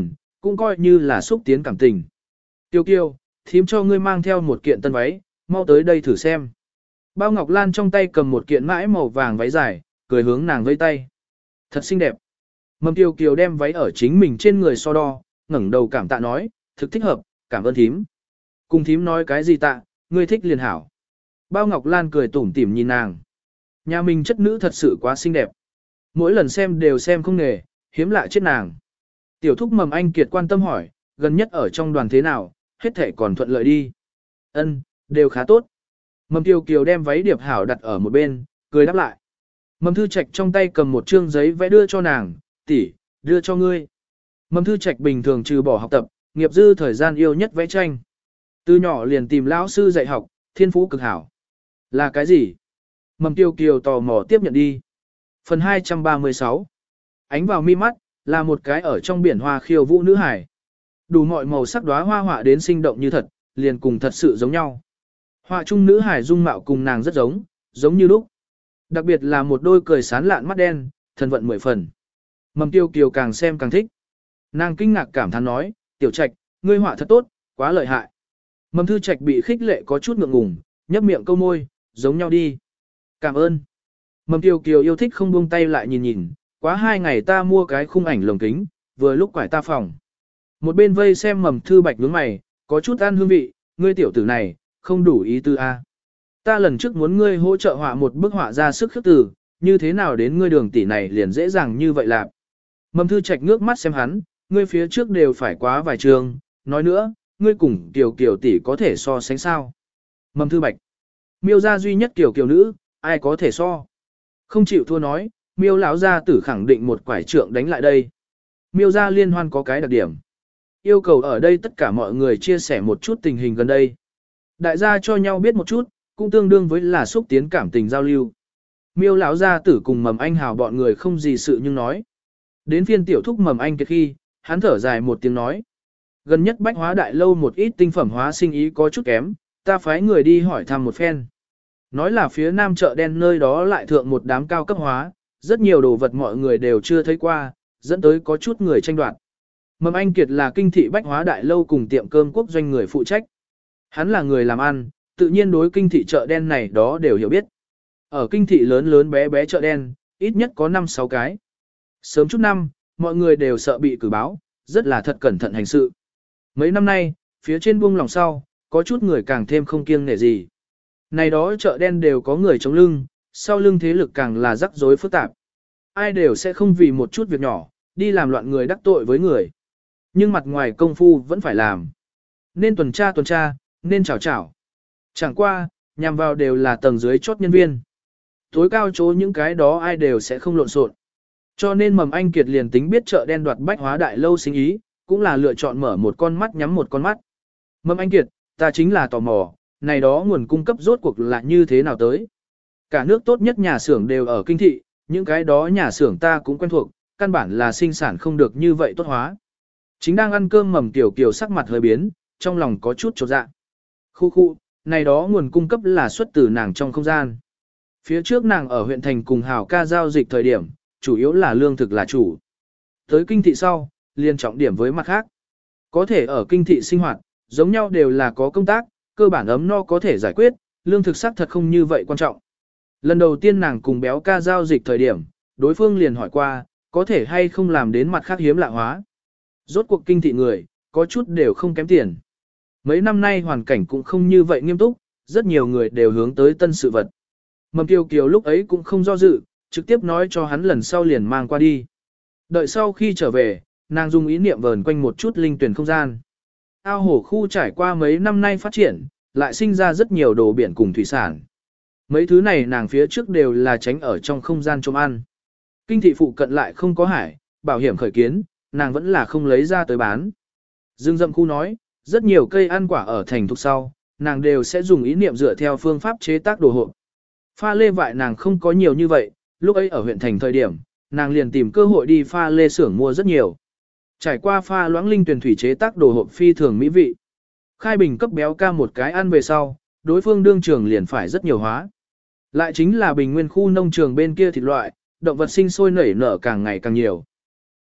cũng coi như là xúc tiến cảm tình. Tiêu kiêu, thím cho ngươi mang theo một kiện tân váy, mau tới đây thử xem. Bao Ngọc Lan trong tay cầm một kiện mãi màu vàng váy dài, cười hướng nàng vây tay. Thật xinh đẹp. Mầm Tiêu Kiều đem váy ở chính mình trên người so đo, ngẩng đầu cảm tạ nói, thực thích hợp, cảm ơn thím. Cùng thím nói cái gì tạ, ngươi thích liền hảo. Bao Ngọc Lan cười tủm tỉm nhìn nàng. Nhà mình chất nữ thật sự quá xinh đẹp. Mỗi lần xem đều xem không nghề, hiếm lạ chết nàng. Tiểu thúc Mầm Anh Kiệt quan tâm hỏi, gần nhất ở trong đoàn thế nào, hết thể còn thuận lợi đi. Ân, đều khá tốt. Mầm Tiêu Kiều đem váy điệp hảo đặt ở một bên, cười đáp lại. Mầm Thư Trạch trong tay cầm một trương giấy vẽ đưa cho nàng, tỷ, đưa cho ngươi. Mầm Thư Trạch bình thường trừ bỏ học tập, nghiệp dư thời gian yêu nhất vẽ tranh. Từ nhỏ liền tìm lão sư dạy học, thiên phú cực hảo. Là cái gì? Mầm Tiêu Kiều tò mò tiếp nhận đi. Phần hai trăm ba mươi sáu. Ánh vào mi mắt, là một cái ở trong biển hoa khiêu vũ nữ hải. Đủ mọi màu sắc đóa hoa họa đến sinh động như thật, liền cùng thật sự giống nhau. Họa chung nữ hải dung mạo cùng nàng rất giống, giống như lúc. Đặc biệt là một đôi cười sán lạn mắt đen, thần vận mười phần. Mầm Tiêu Kiều càng xem càng thích. Nàng kinh ngạc cảm thán nói, Tiểu Trạch, ngươi họa thật tốt, quá lợi hại. Mầm Thư Trạch bị khích lệ có chút ngượng ngùng, nhấp miệng câu môi, giống nhau đi. Cảm ơn. Mầm Tiêu Kiều yêu thích không buông tay lại nhìn nhìn, quá hai ngày ta mua cái khung ảnh lồng kính, vừa lúc quải ta phòng. Một bên vây xem Mầm Thư Bạch nhướng mày, có chút ăn hương vị, ngươi tiểu tử này, không đủ ý tư a. Ta lần trước muốn ngươi hỗ trợ họa một bức họa ra sức khước từ, như thế nào đến ngươi Đường tỷ này liền dễ dàng như vậy lạc. Mầm Thư Trạch ngước mắt xem hắn, ngươi phía trước đều phải quá vài trường, nói nữa, ngươi cùng Kiều Kiều tỷ có thể so sánh sao. Mầm Thư Bạch, Miêu gia duy nhất Kiều Kiều nữ, ai có thể so. Không chịu thua nói, Miêu lão gia tử khẳng định một quải trượng đánh lại đây. Miêu gia liên hoan có cái đặc điểm. Yêu cầu ở đây tất cả mọi người chia sẻ một chút tình hình gần đây. Đại gia cho nhau biết một chút, cũng tương đương với là xúc tiến cảm tình giao lưu. Miêu lão gia tử cùng Mầm Anh Hào bọn người không gì sự nhưng nói. Đến phiên tiểu thúc Mầm Anh Kiệt khi, hắn thở dài một tiếng nói. Gần nhất bách hóa đại lâu một ít tinh phẩm hóa sinh ý có chút kém, ta phái người đi hỏi thăm một phen. Nói là phía nam chợ đen nơi đó lại thượng một đám cao cấp hóa, rất nhiều đồ vật mọi người đều chưa thấy qua, dẫn tới có chút người tranh đoạt. Mầm Anh Kiệt là kinh thị bách hóa đại lâu cùng tiệm cơm quốc doanh người phụ trách. Hắn là người làm ăn, tự nhiên đối kinh thị chợ đen này đó đều hiểu biết. Ở kinh thị lớn lớn bé bé chợ đen, ít nhất có năm sáu cái. Sớm chút năm, mọi người đều sợ bị cử báo, rất là thật cẩn thận hành sự. Mấy năm nay, phía trên buông lòng sau, có chút người càng thêm không kiêng nể gì. Này đó chợ đen đều có người chống lưng, sau lưng thế lực càng là rắc rối phức tạp. Ai đều sẽ không vì một chút việc nhỏ, đi làm loạn người đắc tội với người. Nhưng mặt ngoài công phu vẫn phải làm. Nên tuần tra tuần tra, nên chào chào. Chẳng qua, nhằm vào đều là tầng dưới chốt nhân viên. Tối cao chỗ những cái đó ai đều sẽ không lộn xộn. Cho nên Mầm Anh Kiệt liền tính biết chợ đen đoạt bách hóa đại lâu sinh ý, cũng là lựa chọn mở một con mắt nhắm một con mắt. Mầm Anh Kiệt, ta chính là tò mò, này đó nguồn cung cấp rốt cuộc là như thế nào tới. Cả nước tốt nhất nhà xưởng đều ở kinh thị, những cái đó nhà xưởng ta cũng quen thuộc, căn bản là sinh sản không được như vậy tốt hóa. Chính đang ăn cơm Mầm Tiểu Kiều sắc mặt hơi biến, trong lòng có chút chột dạ. Khu khu, này đó nguồn cung cấp là xuất từ nàng trong không gian. Phía trước nàng ở huyện thành cùng Hào ca giao dịch thời điểm, chủ yếu là lương thực là chủ. Tới kinh thị sau, liên trọng điểm với mặt khác. Có thể ở kinh thị sinh hoạt, giống nhau đều là có công tác, cơ bản ấm no có thể giải quyết, lương thực xác thật không như vậy quan trọng. Lần đầu tiên nàng cùng béo ca giao dịch thời điểm, đối phương liền hỏi qua, có thể hay không làm đến mặt khác hiếm lạ hóa. Rốt cuộc kinh thị người, có chút đều không kém tiền. Mấy năm nay hoàn cảnh cũng không như vậy nghiêm túc, rất nhiều người đều hướng tới tân sự vật. Mầm Kiều Kiều lúc ấy cũng không do dự, trực tiếp nói cho hắn lần sau liền mang qua đi. Đợi sau khi trở về, nàng dùng ý niệm vờn quanh một chút linh tuyển không gian. Ao hồ khu trải qua mấy năm nay phát triển, lại sinh ra rất nhiều đồ biển cùng thủy sản. Mấy thứ này nàng phía trước đều là tránh ở trong không gian trông ăn. Kinh thị phụ cận lại không có hải, bảo hiểm khởi kiến, nàng vẫn là không lấy ra tới bán. Dương Dậm khu nói, rất nhiều cây ăn quả ở thành thục sau, nàng đều sẽ dùng ý niệm dựa theo phương pháp chế tác đồ hộp. Pha lê vại nàng không có nhiều như vậy, lúc ấy ở huyện thành thời điểm, nàng liền tìm cơ hội đi pha lê xưởng mua rất nhiều. Trải qua pha loãng linh tuyển thủy chế tác đồ hộp phi thường mỹ vị. Khai bình cấp béo ca một cái ăn về sau, đối phương đương trường liền phải rất nhiều hóa. Lại chính là bình nguyên khu nông trường bên kia thịt loại, động vật sinh sôi nảy nở càng ngày càng nhiều.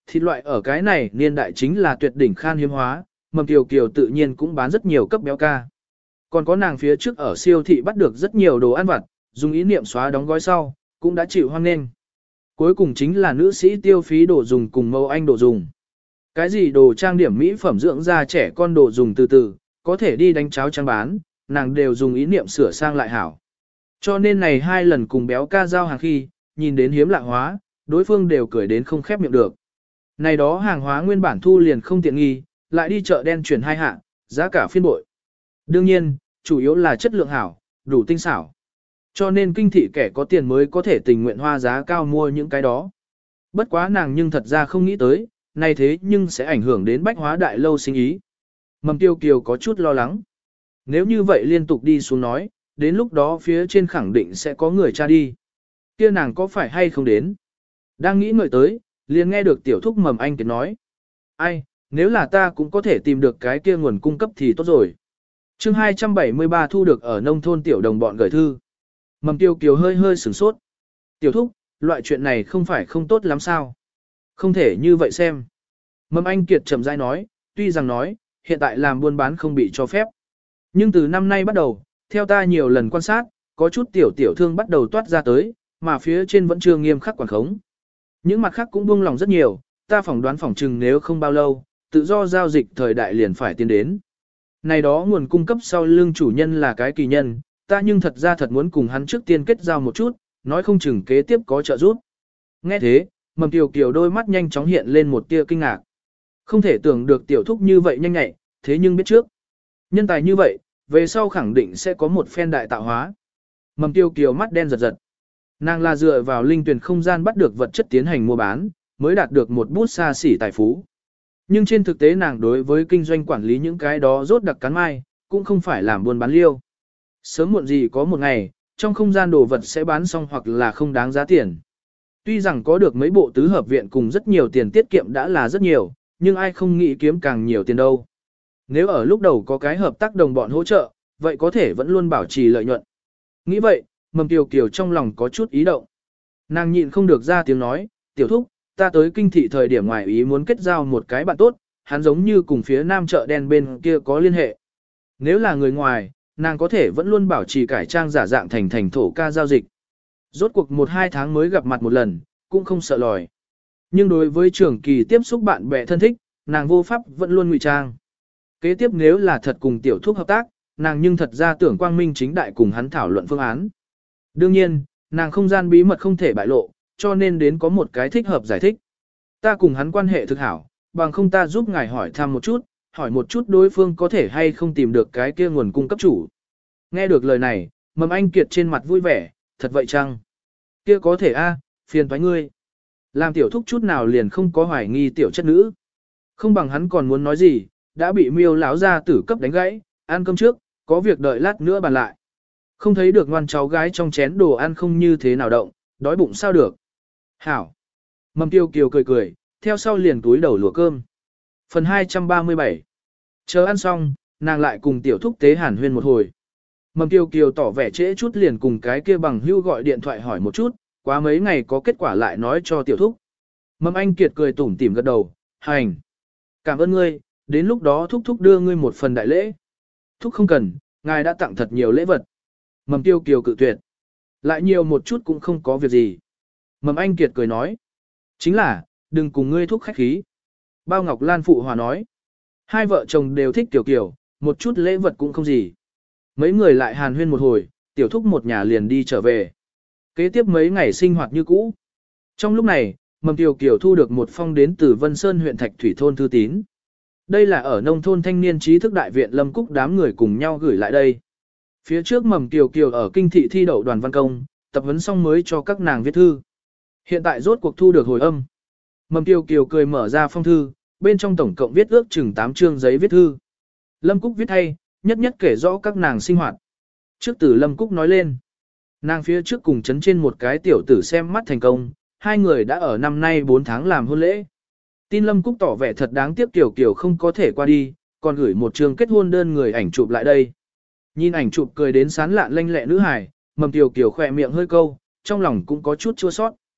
Thịt loại ở cái này niên đại chính là tuyệt đỉnh khan hiếm hóa, Mầm Kiều Kiều tự nhiên cũng bán rất nhiều cấp béo ca. Còn có nàng phía trước ở siêu thị bắt được rất nhiều đồ ăn vặt, dùng ý niệm xóa đóng gói sau, cũng đã chịu hoan nghênh. Cuối cùng chính là nữ sĩ tiêu phí đồ dùng cùng mâu anh đồ dùng. Cái gì đồ trang điểm mỹ phẩm dưỡng da trẻ con đồ dùng từ từ, có thể đi đánh cháo trang bán, nàng đều dùng ý niệm sửa sang lại hảo. Cho nên này hai lần cùng béo ca giao hàng khi, nhìn đến hiếm lạ hóa, đối phương đều cười đến không khép miệng được. Này đó hàng hóa nguyên bản thu liền không tiện nghi, lại đi chợ đen chuyển hai hạ, giá cả phiên bội. Đương nhiên, chủ yếu là chất lượng hảo, đủ tinh xảo. Cho nên kinh thị kẻ có tiền mới có thể tình nguyện hoa giá cao mua những cái đó. Bất quá nàng nhưng thật ra không nghĩ tới, này thế nhưng sẽ ảnh hưởng đến bách hóa đại lâu sinh ý. Mầm Tiêu Kiều có chút lo lắng. Nếu như vậy liên tục đi xuống nói, đến lúc đó phía trên khẳng định sẽ có người tra đi. Kia nàng có phải hay không đến? Đang nghĩ ngợi tới, liền nghe được tiểu thúc Mầm Anh Kiệt nói. Ai, nếu là ta cũng có thể tìm được cái kia nguồn cung cấp thì tốt rồi. chương hai trăm bảy mươi ba thu được ở nông thôn tiểu đồng bọn gửi thư. Mầm Tiêu Kiều hơi hơi sửng sốt. Tiểu thúc, loại chuyện này không phải không tốt lắm sao? Không thể như vậy xem. Mầm Anh Kiệt chậm rãi nói, tuy rằng nói, hiện tại làm buôn bán không bị cho phép. Nhưng từ năm nay bắt đầu, theo ta nhiều lần quan sát, có chút tiểu tiểu thương bắt đầu toát ra tới, mà phía trên vẫn chưa nghiêm khắc quản khống. Những mặt khác cũng buông lòng rất nhiều, ta phỏng đoán phỏng chừng nếu không bao lâu, tự do giao dịch thời đại liền phải tiến đến. Này đó nguồn cung cấp sau lưng chủ nhân là cái kỳ nhân, ta nhưng thật ra thật muốn cùng hắn trước tiên kết giao một chút, nói không chừng kế tiếp có trợ giúp. Nghe thế, Mầm Kiều Kiều đôi mắt nhanh chóng hiện lên một tia kinh ngạc. Không thể tưởng được tiểu thúc như vậy nhanh nhạy, thế nhưng biết trước. Nhân tài như vậy, về sau khẳng định sẽ có một phen đại tạo hóa. Mầm Kiều Kiều mắt đen giật giật. Nàng là dựa vào linh tuyển không gian bắt được vật chất tiến hành mua bán, mới đạt được một bút xa xỉ tài phú. Nhưng trên thực tế nàng đối với kinh doanh quản lý những cái đó rốt đặc cắn mai, cũng không phải làm buôn bán liêu. Sớm muộn gì có một ngày, trong không gian đồ vật sẽ bán xong hoặc là không đáng giá tiền. Tuy rằng có được mấy bộ tứ hợp viện cùng rất nhiều tiền tiết kiệm đã là rất nhiều, nhưng ai không nghĩ kiếm càng nhiều tiền đâu. Nếu ở lúc đầu có cái hợp tác đồng bọn hỗ trợ, vậy có thể vẫn luôn bảo trì lợi nhuận. Nghĩ vậy, Mầm Kiều Kiều trong lòng có chút ý động. Nàng nhịn không được ra tiếng nói, tiểu thúc, ta tới kinh thị thời điểm ngoài ý muốn kết giao một cái bạn tốt, hắn giống như cùng phía nam chợ đen bên kia có liên hệ. Nếu là người ngoài, nàng có thể vẫn luôn bảo trì cải trang giả dạng thành thành thổ ca giao dịch. Rốt cuộc một hai tháng mới gặp mặt một lần, cũng không sợ lòi. Nhưng đối với trường kỳ tiếp xúc bạn bè thân thích, nàng vô pháp vẫn luôn ngụy trang. Kế tiếp nếu là thật cùng tiểu thúc hợp tác, nàng nhưng thật ra tưởng quang minh chính đại cùng hắn thảo luận phương án. Đương nhiên, nàng không gian bí mật không thể bại lộ, cho nên đến có một cái thích hợp giải thích. Ta cùng hắn quan hệ thực hảo, bằng không ta giúp ngài hỏi thăm một chút, hỏi một chút đối phương có thể hay không tìm được cái kia nguồn cung cấp chủ. Nghe được lời này, Mầm Anh Kiệt trên mặt vui vẻ, thật vậy chăng? Kia có thể a, phiền toái ngươi. Làm tiểu thúc chút nào liền không có hoài nghi tiểu chất nữ. Không bằng hắn còn muốn nói gì, đã bị miêu lão ra tử cấp đánh gãy, ăn cơm trước, có việc đợi lát nữa bàn lại. Không thấy được ngoan cháu gái trong chén đồ ăn không như thế nào động, đói bụng sao được. Hảo. Mầm Tiêu Kiều cười cười, theo sau liền túi đầu lùa cơm. Phần hai trăm ba mươi bảy. Chờ ăn xong, nàng lại cùng tiểu thúc tế hàn huyên một hồi. Mầm Tiêu Kiều tỏ vẻ trễ chút liền cùng cái kia bằng hưu gọi điện thoại hỏi một chút, quá mấy ngày có kết quả lại nói cho tiểu thúc. Mầm Anh Kiệt cười tủm tỉm gật đầu, hành. Cảm ơn ngươi, đến lúc đó thúc thúc đưa ngươi một phần đại lễ. Thúc không cần, ngài đã tặng thật nhiều lễ vật. Mầm Tiêu Kiều cự tuyệt. Lại nhiều một chút cũng không có việc gì. Mầm Anh Kiệt cười nói. Chính là, đừng cùng ngươi thúc khách khí. Bao Ngọc Lan phụ hòa nói. Hai vợ chồng đều thích Tiểu Kiều, một chút lễ vật cũng không gì. Mấy người lại hàn huyên một hồi, tiểu thúc một nhà liền đi trở về. Kế tiếp mấy ngày sinh hoạt như cũ. Trong lúc này, Mầm Tiểu Kiều thu được một phong đến từ Vân Sơn huyện Thạch Thủy thôn thư tín. Đây là ở nông thôn thanh niên trí thức đại viện Lâm Cúc đám người cùng nhau gửi lại đây. Phía trước Mầm Tiểu Kiều ở kinh thị thi đậu đoàn văn công, tập huấn xong mới cho các nàng viết thư. Hiện tại rốt cuộc thu được hồi âm. Mầm Tiểu Kiều cười mở ra phong thư, bên trong tổng cộng viết ước chừng tám chương giấy viết thư. Lâm Cúc viết hay, nhất nhất kể rõ các nàng sinh hoạt. Trước từ Lâm Cúc nói lên. Nàng phía trước cùng chấn trên một cái tiểu tử xem mắt thành công, hai người đã ở năm nay bốn tháng làm hôn lễ. Tin Lâm Cúc tỏ vẻ thật đáng tiếc Tiểu Kiều không có thể qua đi, còn gửi một trường kết hôn đơn người ảnh chụp lại đây. Nhìn ảnh chụp cười đến sán lạn lanh lẹ nữ hài, Mầm Tiểu Kiều khỏe miệng hơi câu, trong lòng cũng có chút chua sót.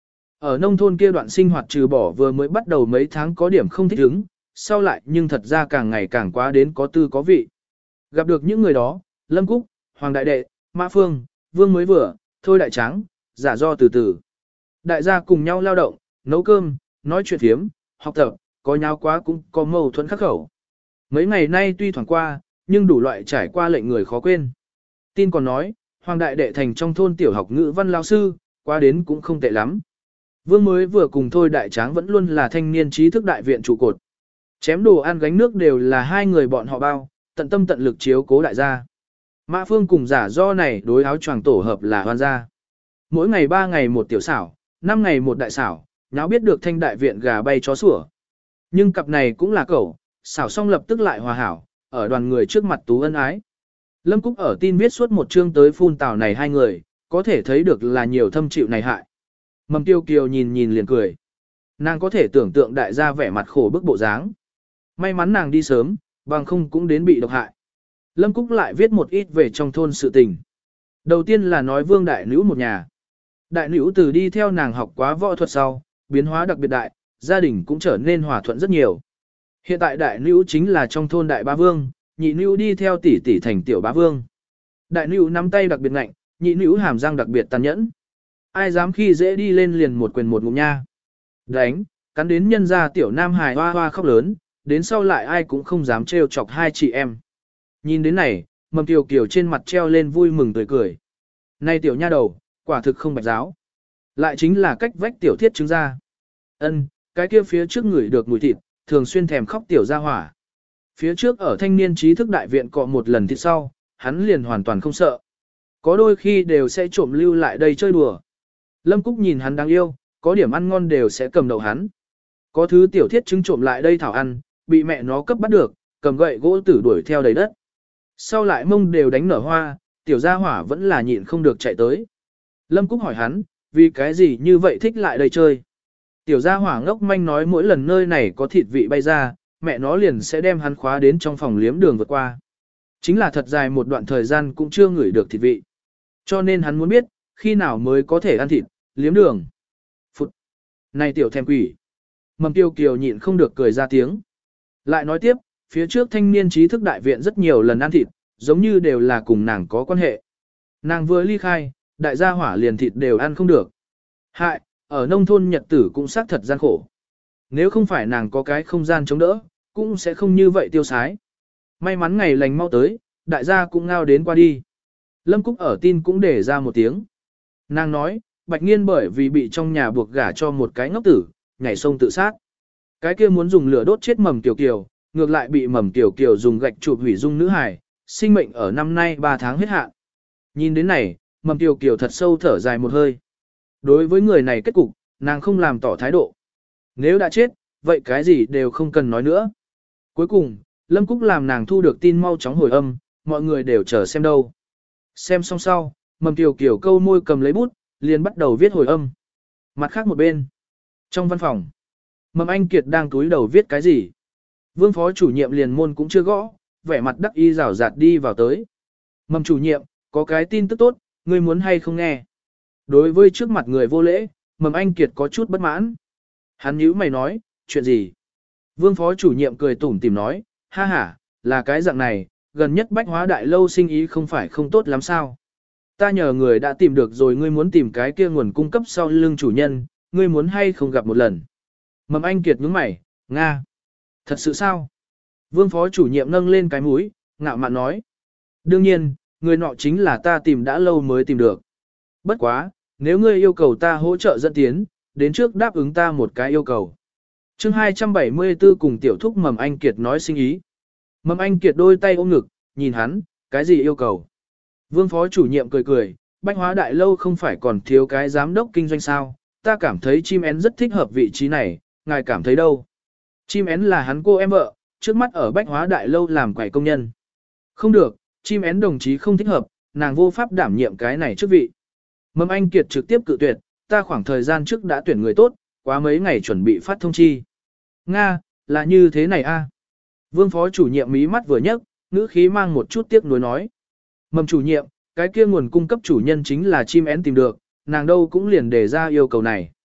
Ở nông thôn kia đoạn sinh hoạt trừ bỏ vừa mới bắt đầu mấy tháng có điểm không thích ứng, sau lại nhưng thật ra càng ngày càng quá đến có tư có vị. Gặp được những người đó, Lâm Cúc, Hoàng Đại Đệ, Mã Phương, Vương mới vừa, Thôi Đại Tráng, giả do từ từ. Đại gia cùng nhau lao động, nấu cơm, nói chuyện thiếm, học tập, có nhau quá cũng có mâu thuẫn khắc khẩu. Mấy ngày nay tuy thoảng qua, nhưng đủ loại trải qua lệnh người khó quên. Tin còn nói, Hoàng Đại Đệ thành trong thôn tiểu học ngữ văn lao sư, qua đến cũng không tệ lắm. Vương mới vừa cùng Thôi Đại Tráng vẫn luôn là thanh niên trí thức đại viện trụ cột. Chém đồ ăn gánh nước đều là hai người bọn họ bao, tận tâm tận lực chiếu cố đại gia. Mã Phương cùng giả do này đối áo choàng tổ hợp là hoan gia. Mỗi ngày ba ngày một tiểu xảo, năm ngày một đại xảo, nháo biết được thanh đại viện gà bay chó sủa. Nhưng cặp này cũng là cẩu, xảo xong lập tức lại hòa hảo, ở đoàn người trước mặt tú ân ái. Lâm Cúc ở tin viết suốt một chương tới phun tào này hai người, có thể thấy được là nhiều thâm chịu này hại. Mầm Tiêu Kiều nhìn nhìn liền cười. Nàng có thể tưởng tượng đại gia vẻ mặt khổ bức bộ dáng. May mắn nàng đi sớm, bằng không cũng đến bị độc hại. Lâm Cúc lại viết một ít về trong thôn sự tình. Đầu tiên là nói Vương Đại Nữ một nhà. Đại Nữ từ đi theo nàng học quá võ thuật sau, biến hóa đặc biệt đại, gia đình cũng trở nên hòa thuận rất nhiều. Hiện tại Đại Nữ chính là trong thôn Đại Bá Vương, nhị Nữ đi theo tỷ tỷ thành tiểu Bá Vương. Đại Nữ nắm tay đặc biệt ngạnh, nhị Nữ hàm răng đặc biệt tàn nhẫn. Ai dám khi dễ đi lên liền một quyền một ngụm nha. Đánh, cắn đến nhân gia tiểu nam hài hoa hoa khóc lớn, đến sau lại ai cũng không dám trêu chọc hai chị em. Nhìn đến này, Mầm Kiều Kiều trên mặt treo lên vui mừng tươi cười. Này tiểu nha đầu, quả thực không bạch giáo. Lại chính là cách vách tiểu thiết trứng ra. Ân, cái kia phía trước người được mùi thịt, thường xuyên thèm khóc tiểu ra hỏa. Phía trước ở thanh niên trí thức đại viện cọ một lần thịt sau, hắn liền hoàn toàn không sợ. Có đôi khi đều sẽ trộm lưu lại đây chơi đùa. Lâm Cúc nhìn hắn đáng yêu, có điểm ăn ngon đều sẽ cầm đầu hắn. Có thứ tiểu thiết trứng trộm lại đây thảo ăn, bị mẹ nó cấp bắt được, cầm gậy gỗ tử đuổi theo đầy đất. Sau lại mông đều đánh nở hoa, tiểu gia hỏa vẫn là nhịn không được chạy tới. Lâm Cúc hỏi hắn, vì cái gì như vậy thích lại đây chơi. Tiểu gia hỏa ngốc manh nói mỗi lần nơi này có thịt vị bay ra, mẹ nó liền sẽ đem hắn khóa đến trong phòng liếm đường vượt qua. Chính là thật dài một đoạn thời gian cũng chưa ngửi được thịt vị. Cho nên hắn muốn biết, khi nào mới có thể ăn thịt, liếm đường. Phụt! Này tiểu thèm quỷ! Mầm Tiêu Kiều nhịn không được cười ra tiếng. Lại nói tiếp, phía trước thanh niên trí thức đại viện rất nhiều lần ăn thịt, giống như đều là cùng nàng có quan hệ. Nàng vừa ly khai, đại gia hỏa liền thịt đều ăn không được. Hại, ở nông thôn nhật tử cũng xác thật gian khổ. Nếu không phải nàng có cái không gian chống đỡ, cũng sẽ không như vậy tiêu sái. May mắn ngày lành mau tới, đại gia cũng ngao đến qua đi. Lâm Cúc ở tin cũng để ra một tiếng. Nàng nói, Bạch Nghiên bởi vì bị trong nhà buộc gả cho một cái ngốc tử, nhảy sông tự sát. Cái kia muốn dùng lửa đốt chết Mầm Tiểu Kiều, ngược lại bị Mầm Tiểu Kiều dùng gạch chụp hủy dung nữ hài, sinh mệnh ở năm nay ba tháng hết hạn. Nhìn đến này, Mầm Tiểu Kiều thật sâu thở dài một hơi. Đối với người này kết cục, nàng không làm tỏ thái độ. Nếu đã chết, vậy cái gì đều không cần nói nữa. Cuối cùng, Lâm Cúc làm nàng thu được tin mau chóng hồi âm, mọi người đều chờ xem đâu. Xem xong sau, Mầm Tiểu Kiều câu môi cầm lấy bút, liền bắt đầu viết hồi âm. Mặt khác một bên, trong văn phòng, Mầm Anh Kiệt đang túi đầu viết cái gì. Vương phó chủ nhiệm liền môn cũng chưa gõ, vẻ mặt đắc y rào rạt đi vào tới. Mầm chủ nhiệm, có cái tin tức tốt, ngươi muốn hay không nghe. Đối với trước mặt người vô lễ, Mầm Anh Kiệt có chút bất mãn. Hắn nhíu mày nói, chuyện gì? Vương phó chủ nhiệm cười tủm tìm nói, ha ha, là cái dạng này, gần nhất bách hóa đại lâu sinh ý không phải không tốt lắm sao. Ta nhờ người đã tìm được rồi, ngươi muốn tìm cái kia nguồn cung cấp sau lưng chủ nhân, ngươi muốn hay không gặp một lần. Mầm Anh Kiệt nhướng mày, Nga. Thật sự sao? Vương phó chủ nhiệm nâng lên cái mũi, ngạo mạn nói. Đương nhiên, người nọ chính là ta tìm đã lâu mới tìm được. Bất quá, nếu ngươi yêu cầu ta hỗ trợ dẫn tiến, đến trước đáp ứng ta một cái yêu cầu. chương hai trăm bảy mươi tư cùng tiểu thúc Mầm Anh Kiệt nói sinh ý. Mầm Anh Kiệt đôi tay ôm ngực, nhìn hắn, cái gì yêu cầu? Vương phó chủ nhiệm cười cười, bách hóa đại lâu không phải còn thiếu cái giám đốc kinh doanh sao, ta cảm thấy chim én rất thích hợp vị trí này, ngài cảm thấy đâu? Chim én là hắn cô em vợ, trước mắt ở bách hóa đại lâu làm quầy công nhân. Không được, chim én đồng chí không thích hợp, nàng vô pháp đảm nhiệm cái này chức vị. Mầm Anh Kiệt trực tiếp cự tuyệt, ta khoảng thời gian trước đã tuyển người tốt, quá mấy ngày chuẩn bị phát thông chi. Nga, là như thế này a. Vương phó chủ nhiệm mí mắt vừa nhấc, ngữ khí mang một chút tiếc nuối nói. Mầm chủ nhiệm, cái kia nguồn cung cấp chủ nhân chính là chim én tìm được, nàng đâu cũng liền đề ra yêu cầu này.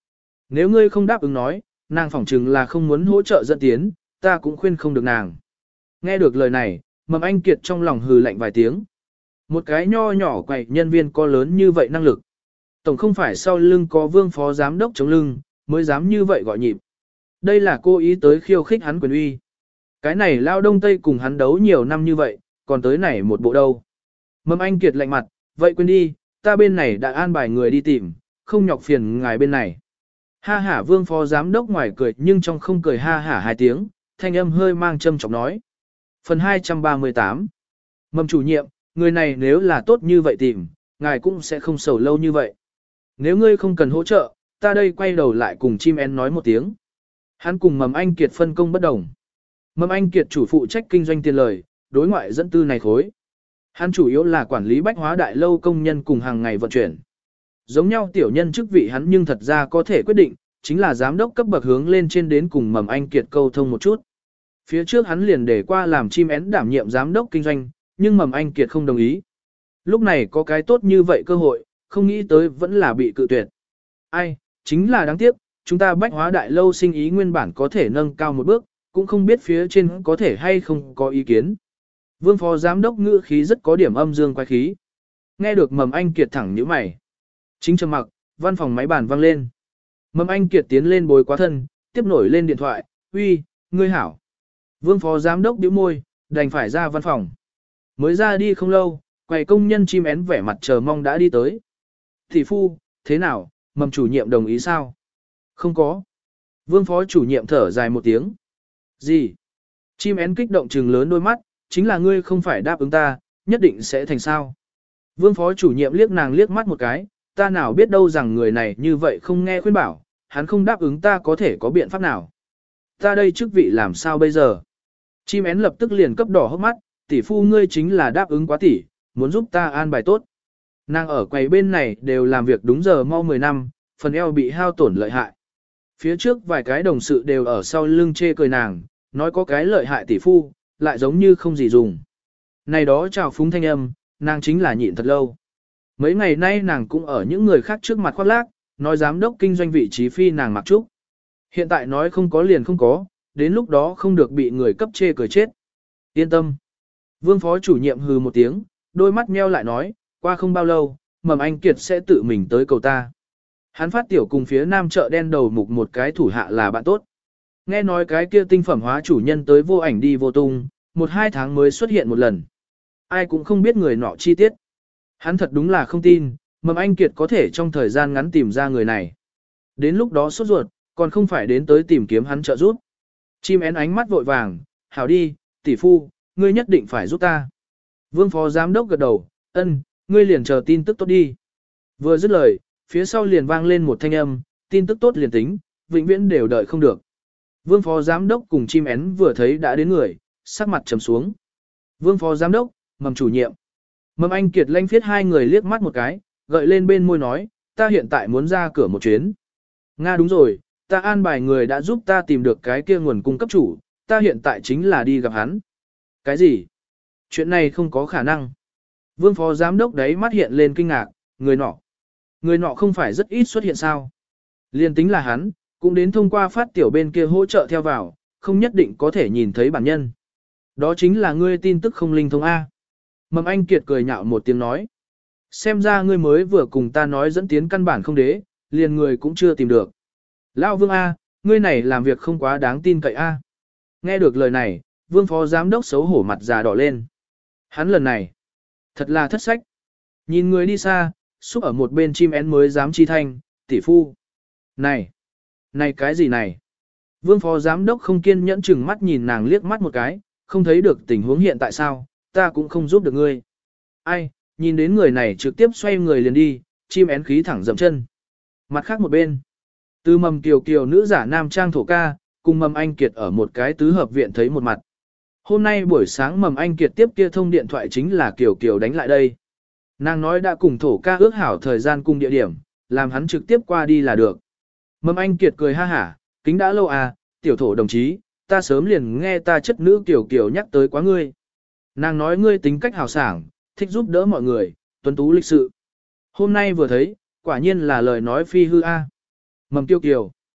Nếu ngươi không đáp ứng nói, nàng phỏng chừng là không muốn hỗ trợ dẫn tiến, ta cũng khuyên không được nàng. Nghe được lời này, Mầm Anh Kiệt trong lòng hừ lạnh vài tiếng. Một cái nho nhỏ quậy nhân viên có lớn như vậy năng lực. Tổng không phải sau lưng có vương phó giám đốc chống lưng, mới dám như vậy gọi nhịp. Đây là cô ý tới khiêu khích hắn quyền uy. Cái này lao đông tây cùng hắn đấu nhiều năm như vậy, còn tới này một bộ đâu. Mầm Anh Kiệt lạnh mặt, vậy quên đi, ta bên này đã an bài người đi tìm, không nhọc phiền ngài bên này. Ha hả vương phó giám đốc ngoài cười nhưng trong không cười ha hả hai tiếng, thanh âm hơi mang châm chọc nói. Phần hai trăm ba mươi tám. Mầm chủ nhiệm, người này nếu là tốt như vậy tìm, ngài cũng sẽ không sầu lâu như vậy. Nếu ngươi không cần hỗ trợ, ta đây quay đầu lại cùng chim én nói một tiếng. Hắn cùng Mầm Anh Kiệt phân công bất đồng. Mầm Anh Kiệt chủ phụ trách kinh doanh tiền lời, đối ngoại dẫn tư này khối. Hắn chủ yếu là quản lý bách hóa đại lâu công nhân cùng hàng ngày vận chuyển. Giống nhau tiểu nhân chức vị hắn nhưng thật ra có thể quyết định, chính là giám đốc cấp bậc hướng lên trên đến cùng Mầm Anh Kiệt câu thông một chút. Phía trước hắn liền để qua làm chim én đảm nhiệm giám đốc kinh doanh, nhưng Mầm Anh Kiệt không đồng ý. Lúc này có cái tốt như vậy cơ hội, không nghĩ tới vẫn là bị cự tuyệt. Ai, chính là đáng tiếc, chúng ta bách hóa đại lâu sinh ý nguyên bản có thể nâng cao một bước, cũng không biết phía trên có thể hay không có ý kiến. Vương phó giám đốc ngữ khí rất có điểm âm dương quái khí. Nghe được Mầm Anh Kiệt thẳng nhíu mày. Chính trầm mặc, văn phòng máy bàn vang lên. Mầm Anh Kiệt tiến lên bối quá thân, tiếp nổi lên điện thoại, uy, ngươi hảo. Vương phó giám đốc bĩu môi, đành phải ra văn phòng. Mới ra đi không lâu, quầy công nhân chim én vẻ mặt chờ mong đã đi tới. Thị phu, thế nào, Mầm chủ nhiệm đồng ý sao? Không có. Vương phó chủ nhiệm thở dài một tiếng. Gì? Chim én kích động trừng lớn đôi mắt, chính là ngươi không phải đáp ứng ta, nhất định sẽ thành sao. Vương phó chủ nhiệm liếc nàng liếc mắt một cái, ta nào biết đâu rằng người này như vậy không nghe khuyên bảo, hắn không đáp ứng ta có thể có biện pháp nào. Ta đây chức vị làm sao bây giờ? Chim én lập tức liền cấp đỏ hốc mắt, tỷ phu ngươi chính là đáp ứng quá tỷ, muốn giúp ta an bài tốt. Nàng ở quầy bên này đều làm việc đúng giờ mau mười năm, phần eo bị hao tổn lợi hại. Phía trước vài cái đồng sự đều ở sau lưng chê cười nàng, nói có cái lợi hại tỷ phu, lại giống như không gì dùng. Này đó chào phúng thanh âm, nàng chính là nhịn thật lâu. Mấy ngày nay nàng cũng ở những người khác trước mặt khoác lác, nói giám đốc kinh doanh vị trí phi nàng mặc trúc. Hiện tại nói không có liền không có, đến lúc đó không được bị người cấp chê cười chết. Yên tâm. Vương phó chủ nhiệm hừ một tiếng, đôi mắt meo lại nói, qua không bao lâu, Mầm Anh Kiệt sẽ tự mình tới cầu ta. Hắn phát tiểu cùng phía nam chợ đen đầu mục một cái thủ hạ là bạn tốt. Nghe nói cái kia tinh phẩm hóa chủ nhân tới vô ảnh đi vô tung, một hai tháng mới xuất hiện một lần. Ai cũng không biết người nọ chi tiết. Hắn thật đúng là không tin, Mầm Anh Kiệt có thể trong thời gian ngắn tìm ra người này. Đến lúc đó sốt ruột, còn không phải đến tới tìm kiếm hắn trợ giúp. Chim én ánh mắt vội vàng, hảo đi, tỷ phu, ngươi nhất định phải giúp ta. Vương phó giám đốc gật đầu, ân, ngươi liền chờ tin tức tốt đi. Vừa dứt lời, phía sau liền vang lên một thanh âm, tin tức tốt liền tính, vĩnh viễn đều đợi không được. Vương phó giám đốc cùng chim én vừa thấy đã đến người, sắc mặt trầm xuống. Vương phó giám đốc, Mầm chủ nhiệm. Mầm Anh Kiệt lanh phiết hai người liếc mắt một cái, gợi lên bên môi nói, ta hiện tại muốn ra cửa một chuyến. Nga đúng rồi, ta an bài người đã giúp ta tìm được cái kia nguồn cung cấp chủ, ta hiện tại chính là đi gặp hắn. Cái gì? Chuyện này không có khả năng. Vương phó giám đốc đấy mắt hiện lên kinh ngạc, người nọ. Người nọ không phải rất ít xuất hiện sao? Liên tính là hắn, cũng đến thông qua phát tiểu bên kia hỗ trợ theo vào, không nhất định có thể nhìn thấy bản nhân. Đó chính là ngươi tin tức không linh thông A. Mầm Anh Kiệt cười nhạo một tiếng nói. Xem ra ngươi mới vừa cùng ta nói dẫn tiến căn bản không đế, liền người cũng chưa tìm được. Lão Vương A, ngươi này làm việc không quá đáng tin cậy A. Nghe được lời này, Vương phó giám đốc xấu hổ mặt già đỏ lên. Hắn lần này, thật là thất sách. Nhìn người đi xa, xúc ở một bên chim én mới dám chi thanh, tỷ phu. Này, này cái gì này? Vương phó giám đốc không kiên nhẫn chừng mắt nhìn nàng liếc mắt một cái, không thấy được tình huống hiện tại sao, ta cũng không giúp được ngươi. Ai, nhìn đến người này trực tiếp xoay người liền đi, chim én khí thẳng dậm chân. Mặt khác một bên, từ Mầm Kiều Kiều nữ giả nam trang thổ ca, cùng Mầm Anh Kiệt ở một cái tứ hợp viện thấy một mặt. Hôm nay buổi sáng Mầm Anh Kiệt tiếp kia thông điện thoại chính là Kiều Kiều đánh lại đây. Nàng nói đã cùng thổ ca ước hảo thời gian cùng địa điểm, làm hắn trực tiếp qua đi là được. Mầm Anh Kiệt cười ha hả, kính đã lâu à, tiểu thổ đồng chí, ta sớm liền nghe ta chất nữ Kiều Kiều nhắc tới quá ngươi. Nàng nói ngươi tính cách hào sảng, thích giúp đỡ mọi người, tuấn tú lịch sự. Hôm nay vừa thấy, quả nhiên là lời nói phi hư a. Mầm Kiều Kiều,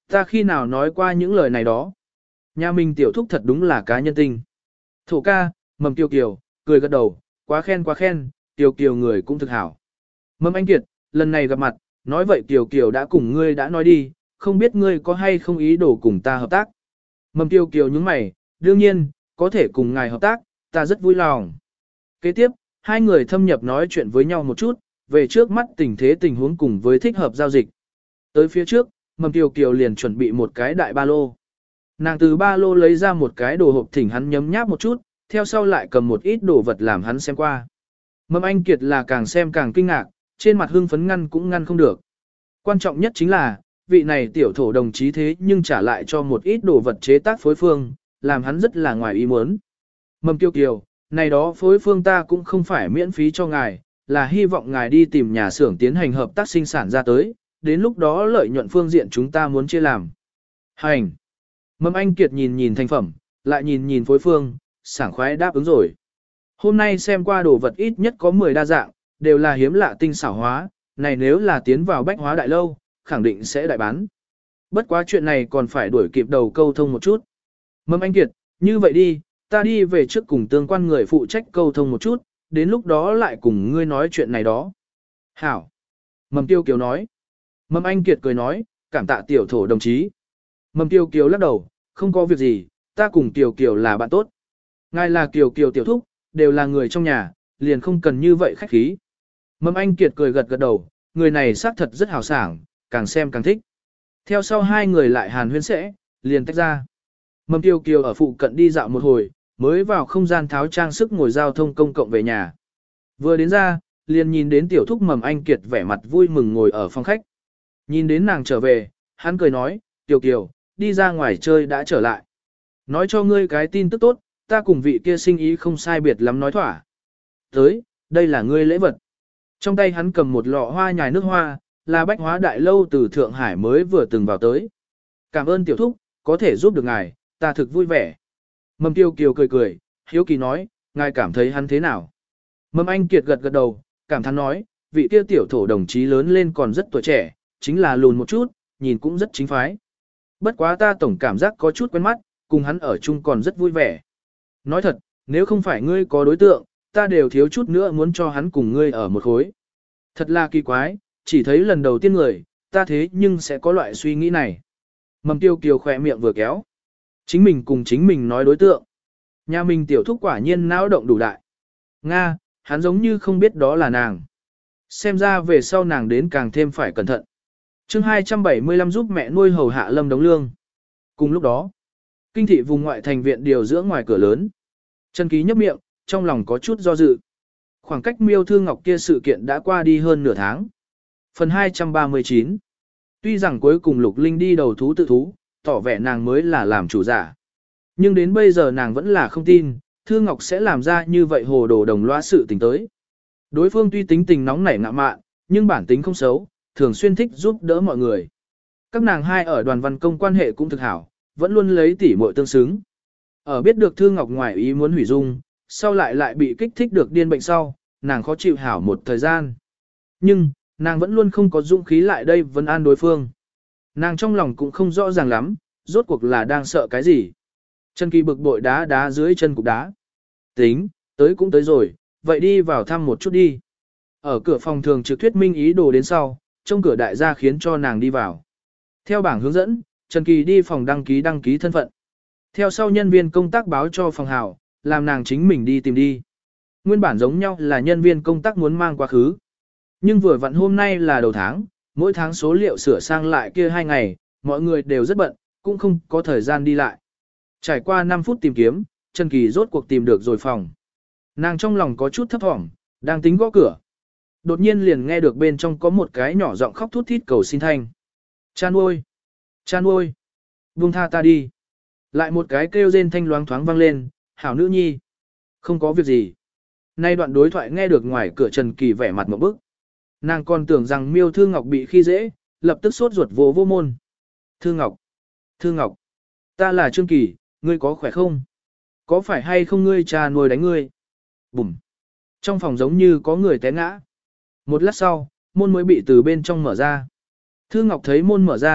Ta khi nào nói qua những lời này đó? Nhà mình tiểu thúc thật đúng là cá nhân tinh. Thổ ca, Mầm Kiều Kiều, cười gật đầu, quá khen quá khen, Kiều Kiều người cũng thực hảo. Mầm Anh Kiệt, lần này gặp mặt, nói vậy Kiều Kiều đã cùng ngươi đã nói đi, không biết ngươi có hay không ý đồ cùng ta hợp tác. Mầm Kiều Kiều nhướng mày, đương nhiên, có thể cùng ngài hợp tác, ta rất vui lòng. Kế tiếp, hai người thâm nhập nói chuyện với nhau một chút, về trước mắt tình thế tình huống cùng với thích hợp giao dịch. Tới phía trước, Mầm Kiều Kiều liền chuẩn bị một cái đại ba lô. Nàng từ ba lô lấy ra một cái đồ hộp thỉnh hắn nhấm nháp một chút, theo sau lại cầm một ít đồ vật làm hắn xem qua. Mầm Anh Kiệt là càng xem càng kinh ngạc, trên mặt hưng phấn ngăn cũng ngăn không được. Quan trọng nhất chính là, vị này tiểu thổ đồng chí thế nhưng trả lại cho một ít đồ vật chế tác phối phương, làm hắn rất là ngoài ý muốn. Mầm Kiều Kiều, này đó phối phương ta cũng không phải miễn phí cho ngài, là hy vọng ngài đi tìm nhà xưởng tiến hành hợp tác sinh sản ra tới, đến lúc đó lợi nhuận phương diện chúng ta muốn chia làm. Hành! Mầm Anh Kiệt nhìn nhìn thành phẩm, lại nhìn nhìn phối phương, sảng khoái đáp ứng rồi. Hôm nay xem qua đồ vật ít nhất có mười đa dạng, đều là hiếm lạ tinh xảo hóa, này nếu là tiến vào bách hóa đại lâu, khẳng định sẽ đại bán. Bất quá chuyện này còn phải đuổi kịp đầu câu thông một chút. Mầm Anh Kiệt, như vậy đi, ta đi về trước cùng tương quan người phụ trách câu thông một chút, đến lúc đó lại cùng ngươi nói chuyện này đó. Hảo! Mầm Tiêu Kiều nói. Mầm Anh Kiệt cười nói, cảm tạ tiểu thổ đồng chí. Mầm Tiêu Kiều lắc đầu, không có việc gì, ta cùng Kiều Kiều là bạn tốt. Ngài là Kiều Kiều tiểu thúc, đều là người trong nhà, liền không cần như vậy khách khí. Mầm Anh Kiệt cười gật gật đầu, người này xác thật rất hào sảng, càng xem càng thích. Theo sau hai người lại hàn huyên sẽ, liền tách ra. Mầm Tiêu Kiều ở phụ cận đi dạo một hồi, mới vào không gian tháo trang sức ngồi giao thông công cộng về nhà. Vừa đến ra, liền nhìn đến tiểu thúc Mầm Anh Kiệt vẻ mặt vui mừng ngồi ở phòng khách. Nhìn đến nàng trở về, hắn cười nói, Kiều Kiều, đi ra ngoài chơi đã trở lại. Nói cho ngươi cái tin tức tốt, ta cùng vị kia sinh ý không sai biệt lắm nói thỏa. Tới, đây là ngươi lễ vật. Trong tay hắn cầm một lọ hoa nhài nước hoa, là bách hóa đại lâu từ Thượng Hải mới vừa từng vào tới. Cảm ơn tiểu thúc, có thể giúp được ngài, ta thực vui vẻ. Mầm Tiêu Kiều cười cười, hiếu kỳ nói, ngài cảm thấy hắn thế nào? Mầm Anh Kiệt gật gật đầu, cảm thán nói, vị kia tiểu thổ đồng chí lớn lên còn rất tuổi trẻ, chính là lùn một chút, nhìn cũng rất chính phái. Bất quá ta tổng cảm giác có chút quen mắt, cùng hắn ở chung còn rất vui vẻ. Nói thật, nếu không phải ngươi có đối tượng, ta đều thiếu chút nữa muốn cho hắn cùng ngươi ở một khối. Thật là kỳ quái, chỉ thấy lần đầu tiên người, ta thế nhưng sẽ có loại suy nghĩ này. Mầm Tiêu Kiều khỏe miệng vừa kéo. Chính mình cùng chính mình nói đối tượng. Nhà mình tiểu thúc quả nhiên não động đủ đại. Nga, hắn giống như không biết đó là nàng. Xem ra về sau nàng đến càng thêm phải cẩn thận. chương hai trăm bảy mươi lăm giúp mẹ nuôi hầu hạ Lâm Đống Lương. Cùng lúc đó, kinh thị vùng ngoại thành viện điều dưỡng ngoài cửa lớn. Trần Ký nhấp miệng, trong lòng có chút do dự. Khoảng cách Miêu Thư Ngọc kia sự kiện đã qua đi hơn nửa tháng. Phần hai trăm ba mươi chín. Tuy rằng cuối cùng Lục Linh đi đầu thú tự thú, tỏ vẻ nàng mới là làm chủ giả. Nhưng đến bây giờ nàng vẫn là không tin, Thư Ngọc sẽ làm ra như vậy hồ đồ đồng loa sự tình tới. Đối phương tuy tính tình nóng nảy ngạ mạn, nhưng bản tính không xấu, thường xuyên thích giúp đỡ mọi người. Các nàng hai ở đoàn văn công quan hệ cũng thực hảo, vẫn luôn lấy tỉ muội tương xứng. Ở biết được Thư Ngọc ngoài ý muốn hủy dung, sau lại lại bị kích thích được điên bệnh sau, nàng khó chịu hảo một thời gian. Nhưng, nàng vẫn luôn không có dũng khí lại đây vấn an đối phương. Nàng trong lòng cũng không rõ ràng lắm, rốt cuộc là đang sợ cái gì. Trần Kỳ bực bội đá đá dưới chân cục đá. Tính, tới cũng tới rồi, vậy đi vào thăm một chút đi. Ở cửa phòng thường trực thuyết minh ý đồ đến sau, trong cửa đại gia khiến cho nàng đi vào. Theo bảng hướng dẫn, Trần Kỳ đi phòng đăng ký đăng ký thân phận. Theo sau nhân viên công tác báo cho phòng hảo, làm nàng chính mình đi tìm đi. Nguyên bản giống nhau là nhân viên công tác muốn mang quá khứ. Nhưng vừa vặn hôm nay là đầu tháng, mỗi tháng số liệu sửa sang lại kia hai ngày, mọi người đều rất bận, cũng không có thời gian đi lại. Trải qua năm phút tìm kiếm, Trần Kỳ rốt cuộc tìm được rồi phòng. Nàng trong lòng có chút thấp thỏm, đang tính gõ cửa. Đột nhiên liền nghe được bên trong có một cái nhỏ giọng khóc thút thít cầu xin thanh. Cha nuôi! Cha nuôi! Buông tha ta đi! Lại một cái kêu rên thanh loáng thoáng vang lên, hảo nữ nhi! Không có việc gì. Nay đoạn đối thoại nghe được ngoài cửa Trần Kỳ vẻ mặt một bức. Nàng còn tưởng rằng Miêu Thư Ngọc bị khi dễ, lập tức sốt ruột vô vô môn. Thư Ngọc! Thư Ngọc! Ta là Trương Kỳ, ngươi có khỏe không? Có phải hay không ngươi cha nuôi đánh ngươi? Bùm! Trong phòng giống như có người té ngã. Một lát sau, môn mới bị từ bên trong mở ra. Thư Ngọc thấy môn mở ra,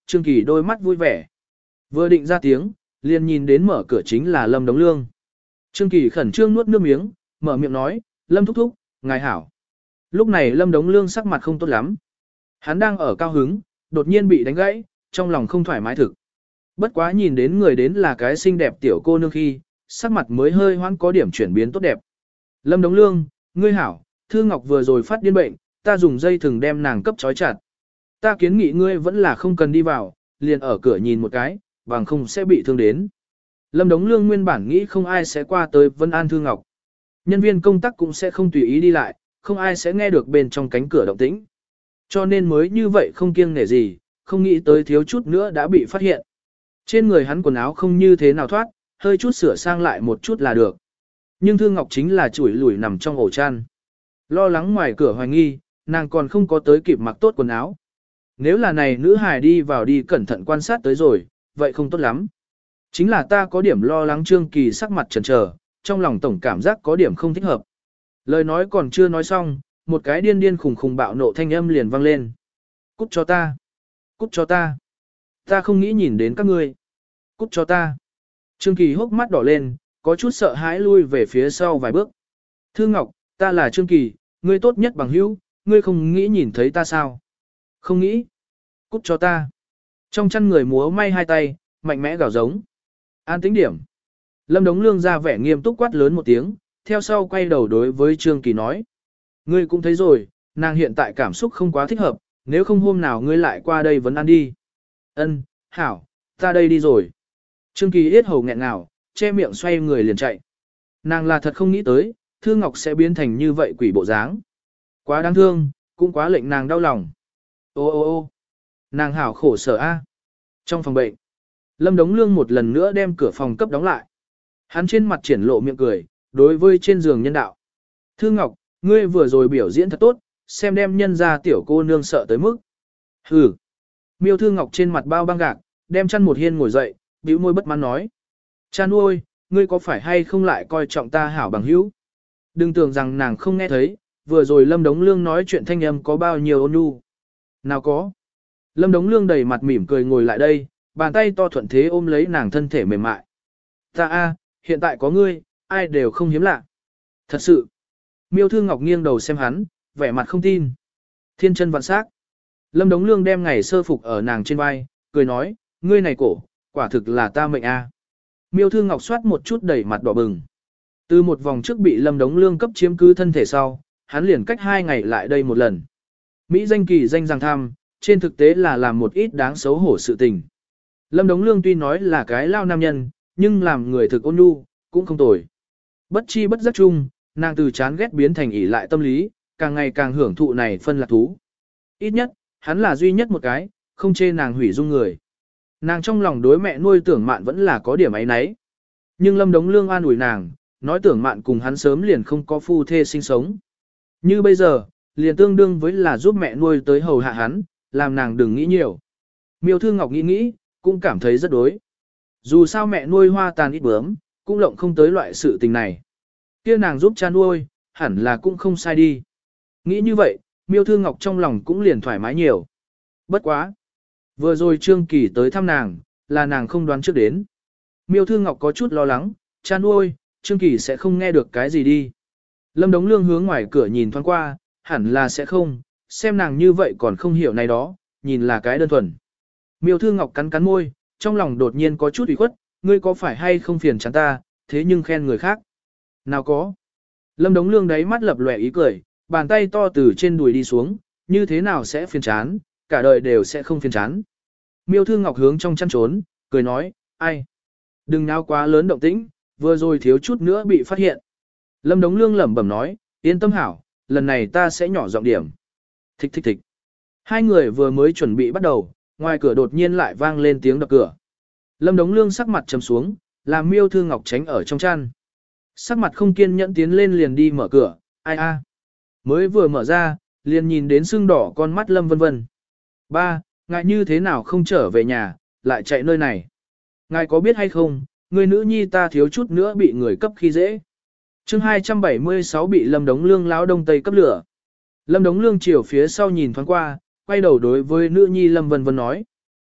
Trương Kỳ đôi mắt vui vẻ. Vừa định ra tiếng, liền nhìn đến mở cửa chính là Lâm Đống Lương. Trương Kỳ khẩn trương nuốt nước miếng, mở miệng nói, Lâm thúc thúc, ngài hảo. Lúc này Lâm Đống Lương sắc mặt không tốt lắm. Hắn đang ở cao hứng, đột nhiên bị đánh gãy, trong lòng không thoải mái thực. Bất quá nhìn đến người đến là cái xinh đẹp tiểu cô nương khi, sắc mặt mới hơi hoãn có điểm chuyển biến tốt đẹp. Lâm Đống Lương, ngươi hảo, Thư Ngọc vừa rồi phát điên bệnh, ta dùng dây thừng đem nàng cấp trói chặt. Ta kiến nghị ngươi vẫn là không cần đi vào, liền ở cửa nhìn một cái, bằng không sẽ bị thương đến. Lâm Đống Lương nguyên bản nghĩ không ai sẽ qua tới Vân An Thư Ngọc. Nhân viên công tác cũng sẽ không tùy ý đi lại, không ai sẽ nghe được bên trong cánh cửa động tĩnh. Cho nên mới như vậy không kiêng nể gì, không nghĩ tới thiếu chút nữa đã bị phát hiện. Trên người hắn quần áo không như thế nào thoát, hơi chút sửa sang lại một chút là được. Nhưng Thư Ngọc chính là chủi lủi nằm trong ổ chăn. Lo lắng ngoài cửa hoài nghi, nàng còn không có tới kịp mặc tốt quần áo. Nếu là này nữ hài đi vào đi cẩn thận quan sát tới rồi, vậy không tốt lắm. Chính là ta có điểm lo lắng Trương Kỳ sắc mặt chần chờ, trong lòng tổng cảm giác có điểm không thích hợp. Lời nói còn chưa nói xong, một cái điên điên khùng khùng bạo nộ thanh âm liền vang lên. Cút cho ta! Cút cho ta! Ta không nghĩ nhìn đến các ngươi. Cút cho ta! Trương Kỳ hốc mắt đỏ lên, có chút sợ hãi lui về phía sau vài bước. Thư Ngọc, ta là Trương Kỳ, ngươi tốt nhất bằng hữu, ngươi không nghĩ nhìn thấy ta sao? Không nghĩ. Cút cho ta. Trong chăn người múa may hai tay, mạnh mẽ gào giống. An tĩnh điểm. Lâm Đống Lương ra vẻ nghiêm túc quát lớn một tiếng, theo sau quay đầu đối với Trương Kỳ nói. Ngươi cũng thấy rồi, nàng hiện tại cảm xúc không quá thích hợp, nếu không hôm nào ngươi lại qua đây vẫn ăn đi. Ân, hảo, ta đây đi rồi. Trương Kỳ yết hầu nghẹn ngào, che miệng xoay người liền chạy. Nàng là thật không nghĩ tới, Thư Ngọc sẽ biến thành như vậy quỷ bộ dáng. Quá đáng thương, cũng quá lệnh nàng đau lòng. Ô ô ô nàng hảo khổ sở a. Trong phòng bệnh, Lâm Đống Lương một lần nữa đem cửa phòng cấp đóng lại. Hắn trên mặt triển lộ miệng cười, đối với trên giường nhân đạo. Thư Ngọc, ngươi vừa rồi biểu diễn thật tốt, xem đem nhân ra tiểu cô nương sợ tới mức. Hừ. Miêu Thư Ngọc trên mặt bao băng gạc, đem chăn một hiên ngồi dậy, bĩu môi bất mãn nói. Cha nuôi, ngươi có phải hay không lại coi trọng ta hảo bằng hữu? Đừng tưởng rằng nàng không nghe thấy, vừa rồi Lâm Đống Lương nói chuyện thanh âm có bao nhiêu ôn nhu. Nào có. Lâm Đống Lương đầy mặt mỉm cười ngồi lại đây, bàn tay to thuận thế ôm lấy nàng thân thể mềm mại. Ta a, hiện tại có ngươi, ai đều không hiếm lạ. Thật sự. Miêu Thư Ngọc nghiêng đầu xem hắn, vẻ mặt không tin. Thiên chân vạn sắc. Lâm Đống Lương đem ngày sơ phục ở nàng trên vai, cười nói, ngươi này cổ, quả thực là ta mệnh a. Miêu Thư Ngọc soát một chút đẩy mặt đỏ bừng. Từ một vòng trước bị Lâm Đống Lương cấp chiếm cứ thân thể sau, hắn liền cách hai ngày lại đây một lần. Mỹ danh kỳ danh rằng tham, trên thực tế là làm một ít đáng xấu hổ sự tình. Lâm Đống Lương tuy nói là cái lao nam nhân, nhưng làm người thực ôn nhu, cũng không tồi. Bất chi bất giác chung, nàng từ chán ghét biến thành ỷ lại tâm lý, càng ngày càng hưởng thụ này phân lạc thú. Ít nhất, hắn là duy nhất một cái, không chê nàng hủy dung người. Nàng trong lòng đối mẹ nuôi tưởng mạn vẫn là có điểm ấy nấy. Nhưng Lâm Đống Lương an ủi nàng, nói tưởng mạn cùng hắn sớm liền không có phu thê sinh sống. Như bây giờ, liền tương đương với là giúp mẹ nuôi tới hầu hạ hắn, làm nàng đừng nghĩ nhiều. Miêu Thư Ngọc nghĩ nghĩ, cũng cảm thấy rất đối. Dù sao mẹ nuôi hoa tàn ít bướm, cũng lộng không tới loại sự tình này. Kia nàng giúp cha nuôi, hẳn là cũng không sai đi. Nghĩ như vậy, Miêu Thư Ngọc trong lòng cũng liền thoải mái nhiều. Bất quá. Vừa rồi Trương Kỳ tới thăm nàng, là nàng không đoán trước đến. Miêu Thư Ngọc có chút lo lắng, cha nuôi, Trương Kỳ sẽ không nghe được cái gì đi. Lâm Đống Lương hướng ngoài cửa nhìn thoáng qua, hẳn là sẽ không, xem nàng như vậy còn không hiểu này đó, nhìn là cái đơn thuần. Miêu Thư Ngọc cắn cắn môi, trong lòng đột nhiên có chút ủy khuất, ngươi có phải hay không phiền chán ta, thế nhưng khen người khác. Nào có. Lâm Đống Lương đáy mắt lập lòe ý cười, bàn tay to từ trên đùi đi xuống, như thế nào sẽ phiền chán, cả đời đều sẽ không phiền chán. Miêu Thư Ngọc hướng trong chăn trốn, cười nói, ai? Đừng náo quá lớn động tĩnh, vừa rồi thiếu chút nữa bị phát hiện. Lâm Đống Lương lẩm bẩm nói, yên tâm hảo, lần này ta sẽ nhỏ giọng điểm. Thích thích thích. Hai người vừa mới chuẩn bị bắt đầu, ngoài cửa đột nhiên lại vang lên tiếng đập cửa. Lâm Đống Lương sắc mặt trầm xuống, làm Miêu Thư Ngọc tránh ở trong chăn. Sắc mặt không kiên nhẫn tiến lên liền đi mở cửa, ai a. Mới vừa mở ra, liền nhìn đến sưng đỏ con mắt Lâm Vân Vân. Ba, ngài như thế nào không trở về nhà, lại chạy nơi này. Ngài có biết hay không, người nữ nhi ta thiếu chút nữa bị người cấp khi dễ. chương hai trăm bảy mươi sáu bị Lâm Đống Lương lão đông tây cấp lửa. Lâm Đống Lương chiều phía sau nhìn thoáng qua, quay đầu đối với nữ nhi Lâm Vân Vân nói.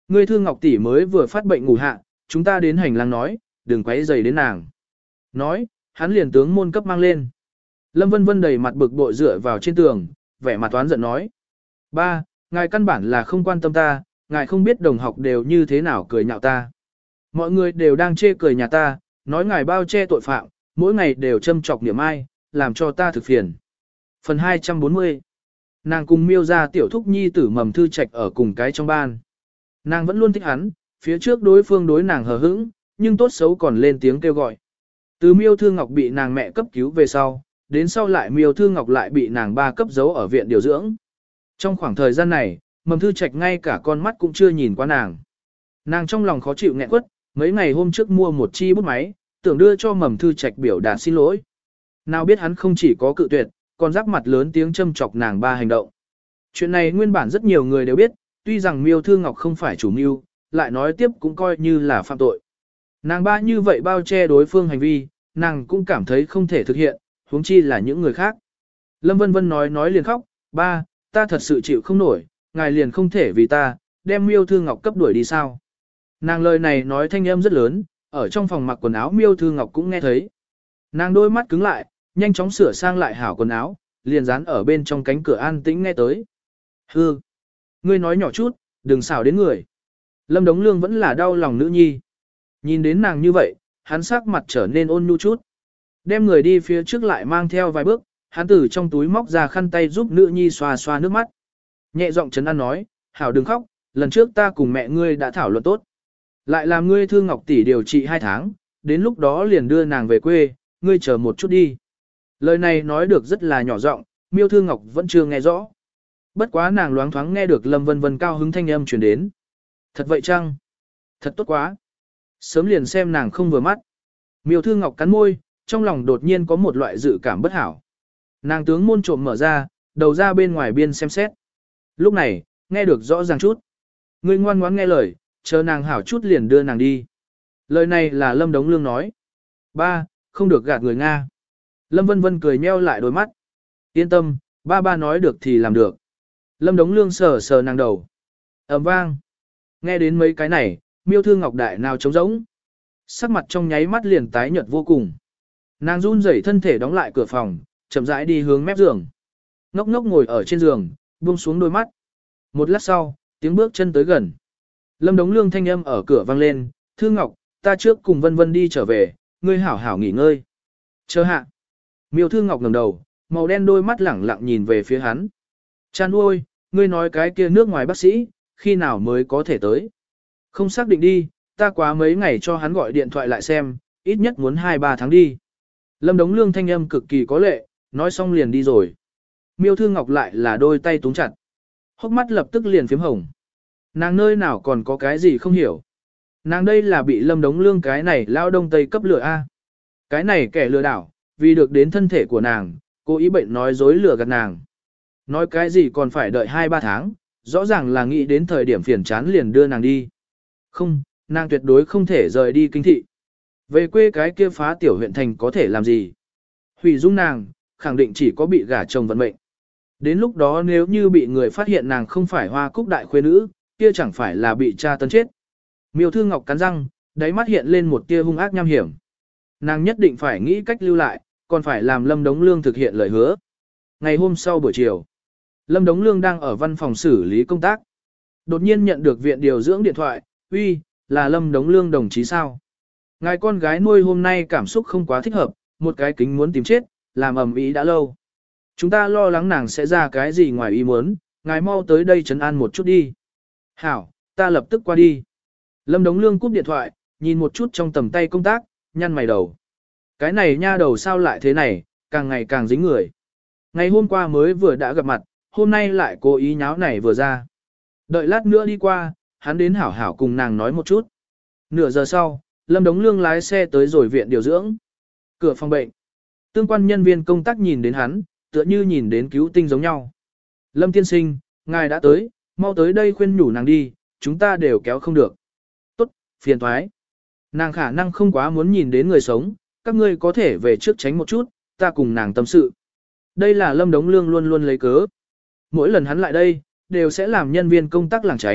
Ngươi Thư Ngọc tỷ mới vừa phát bệnh ngủ hạ, chúng ta đến hành lang nói, đừng quấy rầy đến nàng. Nói, hắn liền tướng môn cấp mang lên. Lâm Vân Vân đầy mặt bực bội dựa vào trên tường, vẻ mặt toán giận nói. Ba, ngài căn bản là không quan tâm ta, ngài không biết đồng học đều như thế nào cười nhạo ta. Mọi người đều đang chê cười nhà ta, nói ngài bao che tội phạm, mỗi ngày đều châm chọc niệm ai, làm cho ta thực phiền. Phần hai trăm bốn mươi. Nàng cùng miêu ra tiểu thúc nhi tử mầm thư trạch ở cùng cái trong ban. Nàng vẫn luôn thích hắn, phía trước đối phương đối nàng hờ hững, nhưng tốt xấu còn lên tiếng kêu gọi. Từ miêu thư ngọc bị nàng mẹ cấp cứu về sau, đến sau lại miêu thư ngọc lại bị nàng ba cấp giấu ở viện điều dưỡng. Trong khoảng thời gian này, mầm thư trạch ngay cả con mắt cũng chưa nhìn qua nàng. Nàng trong lòng khó chịu nghẹn quất, mấy ngày hôm trước mua một chi bút máy, tưởng đưa cho mầm thư trạch biểu đạt xin lỗi. Nào biết hắn không chỉ có cự tuyệt, còn rắc mặt lớn tiếng châm chọc nàng ba hành động. Chuyện này nguyên bản rất nhiều người đều biết, tuy rằng miêu thư ngọc không phải chủ mưu, lại nói tiếp cũng coi như là phạm tội. Nàng ba như vậy bao che đối phương hành vi, nàng cũng cảm thấy không thể thực hiện, huống chi là những người khác. Lâm Vân Vân nói nói liền khóc, ba, ta thật sự chịu không nổi, ngài liền không thể vì ta, đem miêu thư ngọc cấp đuổi đi sao. Nàng lời này nói thanh âm rất lớn, ở trong phòng mặc quần áo miêu thư ngọc cũng nghe thấy. Nàng đôi mắt cứng lại, nhanh chóng sửa sang lại hảo quần áo, liền dán ở bên trong cánh cửa an tĩnh nghe tới. Hư, ngươi nói nhỏ chút, đừng xảo đến người. Lâm Đống Lương vẫn là đau lòng nữ nhi. Nhìn đến nàng như vậy, hắn sắc mặt trở nên ôn nhu chút. Đem người đi phía trước lại mang theo vài bước, hắn từ trong túi móc ra khăn tay giúp nữ nhi xoa xoa nước mắt. Nhẹ giọng trấn an nói, hảo đừng khóc, lần trước ta cùng mẹ ngươi đã thảo luận tốt. Lại làm ngươi Thư Ngọc tỷ điều trị hai tháng, đến lúc đó liền đưa nàng về quê, ngươi chờ một chút đi. Lời này nói được rất là nhỏ giọng, miêu Thư Ngọc vẫn chưa nghe rõ. Bất quá nàng loáng thoáng nghe được Lâm Vân Vân cao hứng thanh âm truyền đến. Thật vậy chăng? Thật tốt quá. Sớm liền xem nàng không vừa mắt. Miêu Thư Ngọc cắn môi, trong lòng đột nhiên có một loại dự cảm bất hảo. Nàng tướng môn trộm mở ra, đầu ra bên ngoài biên xem xét. Lúc này, nghe được rõ ràng chút. Ngươi ngoan ngoãn nghe lời, chờ nàng hảo chút liền đưa nàng đi. Lời này là Lâm Đống Lương nói. Ba, không được gạt người Nga. Lâm Vân Vân cười nheo lại đôi mắt. Yên tâm, ba ba nói được thì làm được. Lâm Đống Lương sờ sờ nàng đầu. Ầm vang. Nghe đến mấy cái này, miêu Thư Ngọc đại nào trống rỗng. Sắc mặt trong nháy mắt liền tái nhợt vô cùng. Nàng run rẩy thân thể đóng lại cửa phòng, chậm rãi đi hướng mép giường. Ngốc ngốc ngồi ở trên giường, buông xuống đôi mắt. Một lát sau, tiếng bước chân tới gần. Lâm Đống Lương thanh âm ở cửa vang lên, Thư Ngọc, ta trước cùng Vân Vân đi trở về, ngươi hảo hảo nghỉ ngơi. Chờ hạ. Miêu Thư Ngọc ngẩng đầu, màu đen đôi mắt lẳng lặng nhìn về phía hắn. Chan ôi, ngươi nói cái kia nước ngoài bác sĩ, khi nào mới có thể tới? Không xác định đi, ta quá mấy ngày cho hắn gọi điện thoại lại xem, ít nhất muốn hai ba tháng đi. Lâm Đống Lương thanh âm cực kỳ có lệ, nói xong liền đi rồi. Miêu Thư Ngọc lại là đôi tay túng chặt. Hốc mắt lập tức liền phím hồng. Nàng nơi nào còn có cái gì không hiểu. Nàng đây là bị Lâm Đống Lương cái này lao đông tây cấp lừa A. Cái này kẻ lừa đảo, vì được đến thân thể của nàng, cố ý bệnh nói dối lừa gạt nàng. Nói cái gì còn phải đợi hai ba tháng, rõ ràng là nghĩ đến thời điểm phiền chán liền đưa nàng đi. Không, nàng tuyệt đối không thể rời đi kinh thị. Về quê cái kia phá tiểu huyện thành có thể làm gì? Hủy dung nàng, khẳng định chỉ có bị gả chồng vận mệnh. Đến lúc đó nếu như bị người phát hiện nàng không phải hoa cúc đại khuê nữ, kia chẳng phải là bị cha tấn chết. Miêu Thư Ngọc cắn răng, đáy mắt hiện lên một tia hung ác nham hiểm. Nàng nhất định phải nghĩ cách lưu lại, còn phải làm Lâm Đống Lương thực hiện lời hứa. Ngày hôm sau buổi chiều, Lâm Đống Lương đang ở văn phòng xử lý công tác. Đột nhiên nhận được viện điều dưỡng điện thoại, uy, là Lâm Đống Lương đồng chí sao? Ngài con gái nuôi hôm nay cảm xúc không quá thích hợp, một cái kính muốn tìm chết, làm ầm ĩ đã lâu. Chúng ta lo lắng nàng sẽ ra cái gì ngoài ý muốn, ngài mau tới đây trấn an một chút đi. Hảo, ta lập tức qua đi. Lâm Đống Lương cúp điện thoại, nhìn một chút trong tầm tay công tác, nhăn mày đầu. Cái này nha đầu sao lại thế này, càng ngày càng dính người. Ngày hôm qua mới vừa đã gặp mặt, hôm nay lại cố ý nháo này vừa ra. Đợi lát nữa đi qua, hắn đến hảo hảo cùng nàng nói một chút. Nửa giờ sau, Lâm Đống Lương lái xe tới rồi viện điều dưỡng. Cửa phòng bệnh. Tương quan nhân viên công tác nhìn đến hắn, tựa như nhìn đến cứu tinh giống nhau. Lâm tiên sinh, ngài đã tới, mau tới đây khuyên nhủ nàng đi, chúng ta đều kéo không được. Tốt, phiền thoái. Nàng khả năng không quá muốn nhìn đến người sống, các ngươi có thể về trước tránh một chút, ta cùng nàng tâm sự. Đây là Lâm Đống Lương luôn luôn lấy cớ. Mỗi lần hắn lại đây, đều sẽ làm nhân viên công tác lảng tránh,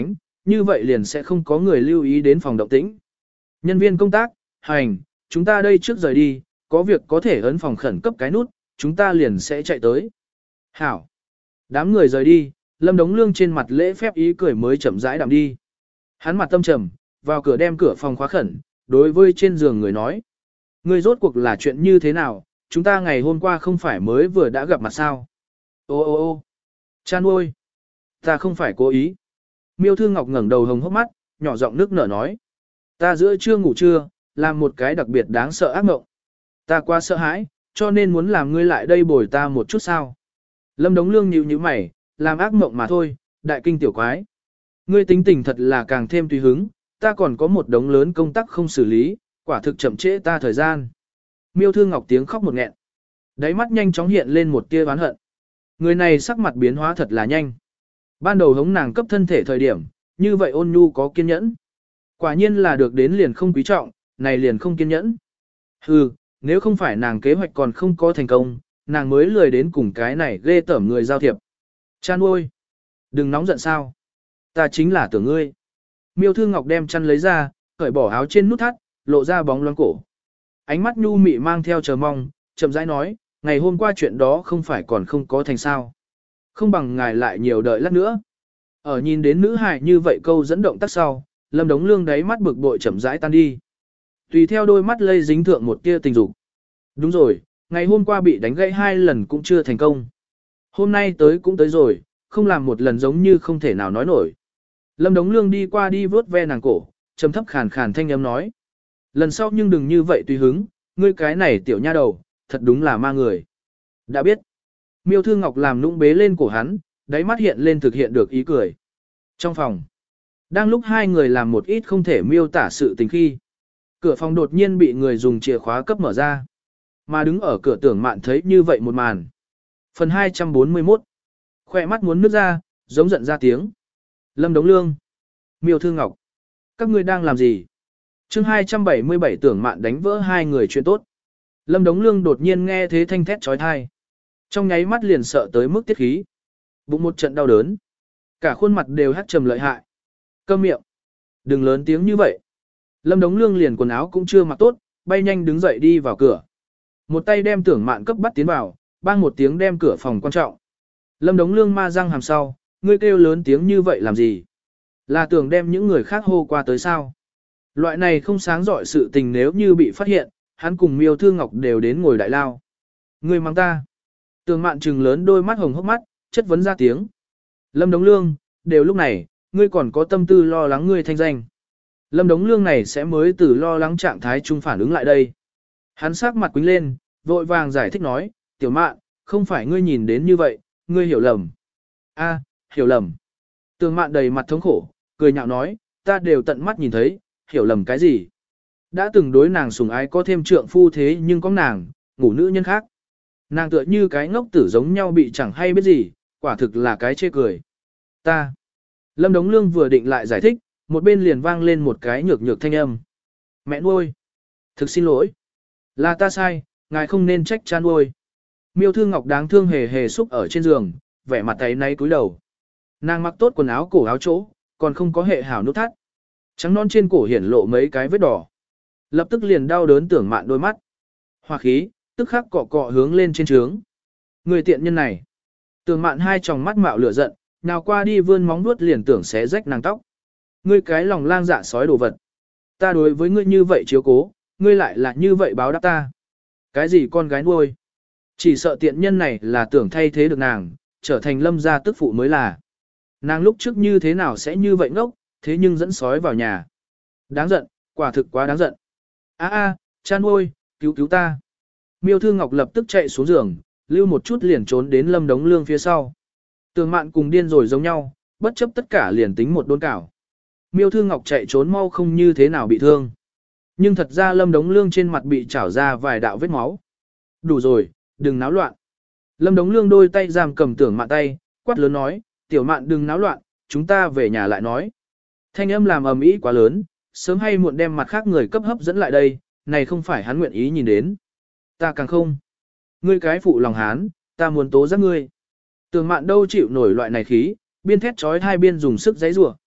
như vậy liền sẽ không có người lưu ý đến phòng động tĩnh. Nhân viên công tác, hành, chúng ta đây trước rời đi, có việc có thể ấn phòng khẩn cấp cái nút, chúng ta liền sẽ chạy tới. Hảo. Đám người rời đi, Lâm Đống Lương trên mặt lễ phép ý cười mới chậm rãi đạm đi. Hắn mặt tâm trầm, vào cửa đem cửa phòng khóa khẩn, đối với trên giường người nói. Người rốt cuộc là chuyện như thế nào, chúng ta ngày hôm qua không phải mới vừa đã gặp mặt sao. Ô ô ô cha nuôi, ta không phải cố ý. Miêu Thư Ngọc ngẩng đầu hồng hốc mắt, nhỏ giọng nước nở nói. Ta giữa trưa ngủ trưa, làm một cái đặc biệt đáng sợ ác mộng. Ta quá sợ hãi, cho nên muốn làm ngươi lại đây bồi ta một chút sao. Lâm Đống Lương nhíu nhíu mày, làm ác mộng mà thôi, đại kinh tiểu quái. Ngươi tính tình thật là càng thêm tùy hứng, ta còn có một đống lớn công tác không xử lý, quả thực chậm trễ ta thời gian. Miêu Thư Ngọc tiếng khóc một nghẹn. Đáy mắt nhanh chóng hiện lên một tia oán hận. Người này sắc mặt biến hóa thật là nhanh. Ban đầu hống nàng cấp thân thể thời điểm, như vậy ôn nhu có kiên nhẫn. Quả nhiên là được đến liền không quý trọng, này liền không kiên nhẫn. Hừ, nếu không phải nàng kế hoạch còn không có thành công, nàng mới lười đến cùng cái này ghê tởm người giao thiệp. Cha nuôi, đừng nóng giận sao. Ta chính là tưởng ngươi. Miêu Thư Ngọc đem chăn lấy ra, cởi bỏ áo trên nút thắt, lộ ra bóng loáng cổ. Ánh mắt nhu mị mang theo chờ mong, chậm rãi nói, ngày hôm qua chuyện đó không phải còn không có thành sao. Không bằng ngài lại nhiều đợi lát nữa. Ở nhìn đến nữ hài như vậy câu dẫn động tác sau, Lâm Đống Lương đáy mắt bực bội chậm rãi tan đi. Tùy theo đôi mắt lây dính thượng một tia tình dục. Đúng rồi, ngày hôm qua bị đánh gãy hai lần cũng chưa thành công. Hôm nay tới cũng tới rồi, không làm một lần giống như không thể nào nói nổi. Lâm Đống Lương đi qua đi vớt ve nàng cổ, trầm thấp khàn khàn thanh âm nói. Lần sau nhưng đừng như vậy tùy hứng, ngươi cái này tiểu nha đầu, thật đúng là ma người. Đã biết. Miêu Thư Ngọc làm nũng bế lên cổ hắn, đáy mắt hiện lên thực hiện được ý cười. Trong phòng, đang lúc hai người làm một ít không thể miêu tả sự tình khi, cửa phòng đột nhiên bị người dùng chìa khóa cấp mở ra. Mà đứng ở cửa Tưởng Mạn thấy như vậy một màn. Phần hai trăm bốn mươi mốt. Khoe mắt muốn nước ra, giống giận ra tiếng. Lâm Đống Lương. Miêu Thư Ngọc. Các ngươi đang làm gì? Chương hai trăm bảy mươi bảy Tưởng Mạn đánh vỡ hai người chuyện tốt. Lâm Đống Lương đột nhiên nghe thế thanh thét trói thai. Trong nháy mắt liền sợ tới mức tiết khí. Bụng một trận đau đớn. Cả khuôn mặt đều hắt trầm lợi hại. Câm miệng. Đừng lớn tiếng như vậy. Lâm Đống Lương liền quần áo cũng chưa mặc tốt, bay nhanh đứng dậy đi vào cửa. Một tay đem Tưởng Mạn cấp bắt tiến vào, bang một tiếng đem cửa phòng quan trọng. Lâm Đống Lương ma răng hàm sau, ngươi kêu lớn tiếng như vậy làm gì? Là tưởng đem những người khác hô qua tới sao? Loại này không sáng giỏi sự tình nếu như bị phát hiện, hắn cùng Miêu Thư Ngọc đều đến ngồi đại lao. Ngươi mang ta. Tưởng Mạn trừng lớn đôi mắt hồng hốc mắt, chất vấn ra tiếng. Lâm Đống Lương, đều lúc này, ngươi còn có tâm tư lo lắng ngươi thanh danh. Lâm Đống Lương này sẽ mới từ lo lắng trạng thái trung phản ứng lại đây. Hắn sắc mặt quính lên, vội vàng giải thích nói, Tiểu Mạn, không phải ngươi nhìn đến như vậy, ngươi hiểu lầm. A, hiểu lầm. Tưởng Mạn đầy mặt thống khổ, cười nhạo nói, ta đều tận mắt nhìn thấy, hiểu lầm cái gì. Đã từng đối nàng sủng ái có thêm trượng phu thế nhưng có nàng, ngủ nữ nhân khác. Nàng tựa như cái ngốc tử giống nhau bị chẳng hay biết gì, quả thực là cái chê cười. Ta. Lâm Đống Lương vừa định lại giải thích, một bên liền vang lên một cái nhược nhược thanh âm. Mẹ nuôi. Thực xin lỗi. Là ta sai, ngài không nên trách cha nuôi. Miêu Thư Ngọc đáng thương hề hề xúc ở trên giường, vẻ mặt tay náy cúi đầu. Nàng mặc tốt quần áo cổ áo chỗ, còn không có hệ hảo nút thắt. Trắng non trên cổ hiển lộ mấy cái vết đỏ. Lập tức liền đau đớn Tưởng Mạn đôi mắt. Hoa khí, tức khắc cọ cọ hướng lên trên trướng. Người tiện nhân này. Tưởng Mạn hai tròng mắt mạo lửa giận, nào qua đi vươn móng vuốt liền tưởng xé rách nàng tóc. Ngươi cái lòng lang dạ sói đồ vật. Ta đối với ngươi như vậy chiếu cố, ngươi lại là như vậy báo đáp ta. Cái gì con gái nuôi? Chỉ sợ tiện nhân này là tưởng thay thế được nàng, trở thành Lâm gia tức phụ mới là. Nàng lúc trước như thế nào sẽ như vậy ngốc, thế nhưng dẫn sói vào nhà. Đáng giận, quả thực quá đáng giận. A a, cha nuôi, cứu cứu ta. Miêu Thư Ngọc lập tức chạy xuống giường, lưu một chút liền trốn đến Lâm Đống Lương phía sau. Tưởng Mạn cùng điên rồi giống nhau, bất chấp tất cả liền tính một đôn cảo. Miêu Thư Ngọc chạy trốn mau không như thế nào bị thương. Nhưng thật ra Lâm Đống Lương trên mặt bị chảo ra vài đạo vết máu. Đủ rồi, đừng náo loạn. Lâm Đống Lương đôi tay giam cầm Tưởng Mạn tay, quát lớn nói, Tiểu Mạn đừng náo loạn, chúng ta về nhà lại nói. Thanh âm làm ầm ĩ quá lớn, sớm hay muộn đem mặt khác người cấp hấp dẫn lại đây, này không phải hắn nguyện ý nhìn đến. Ta càng không. Ngươi cái phụ lòng hán, ta muốn tố giác ngươi. Tưởng Mạn đâu chịu nổi loại này khí, biên thét trói hai biên dùng sức giãy giụa.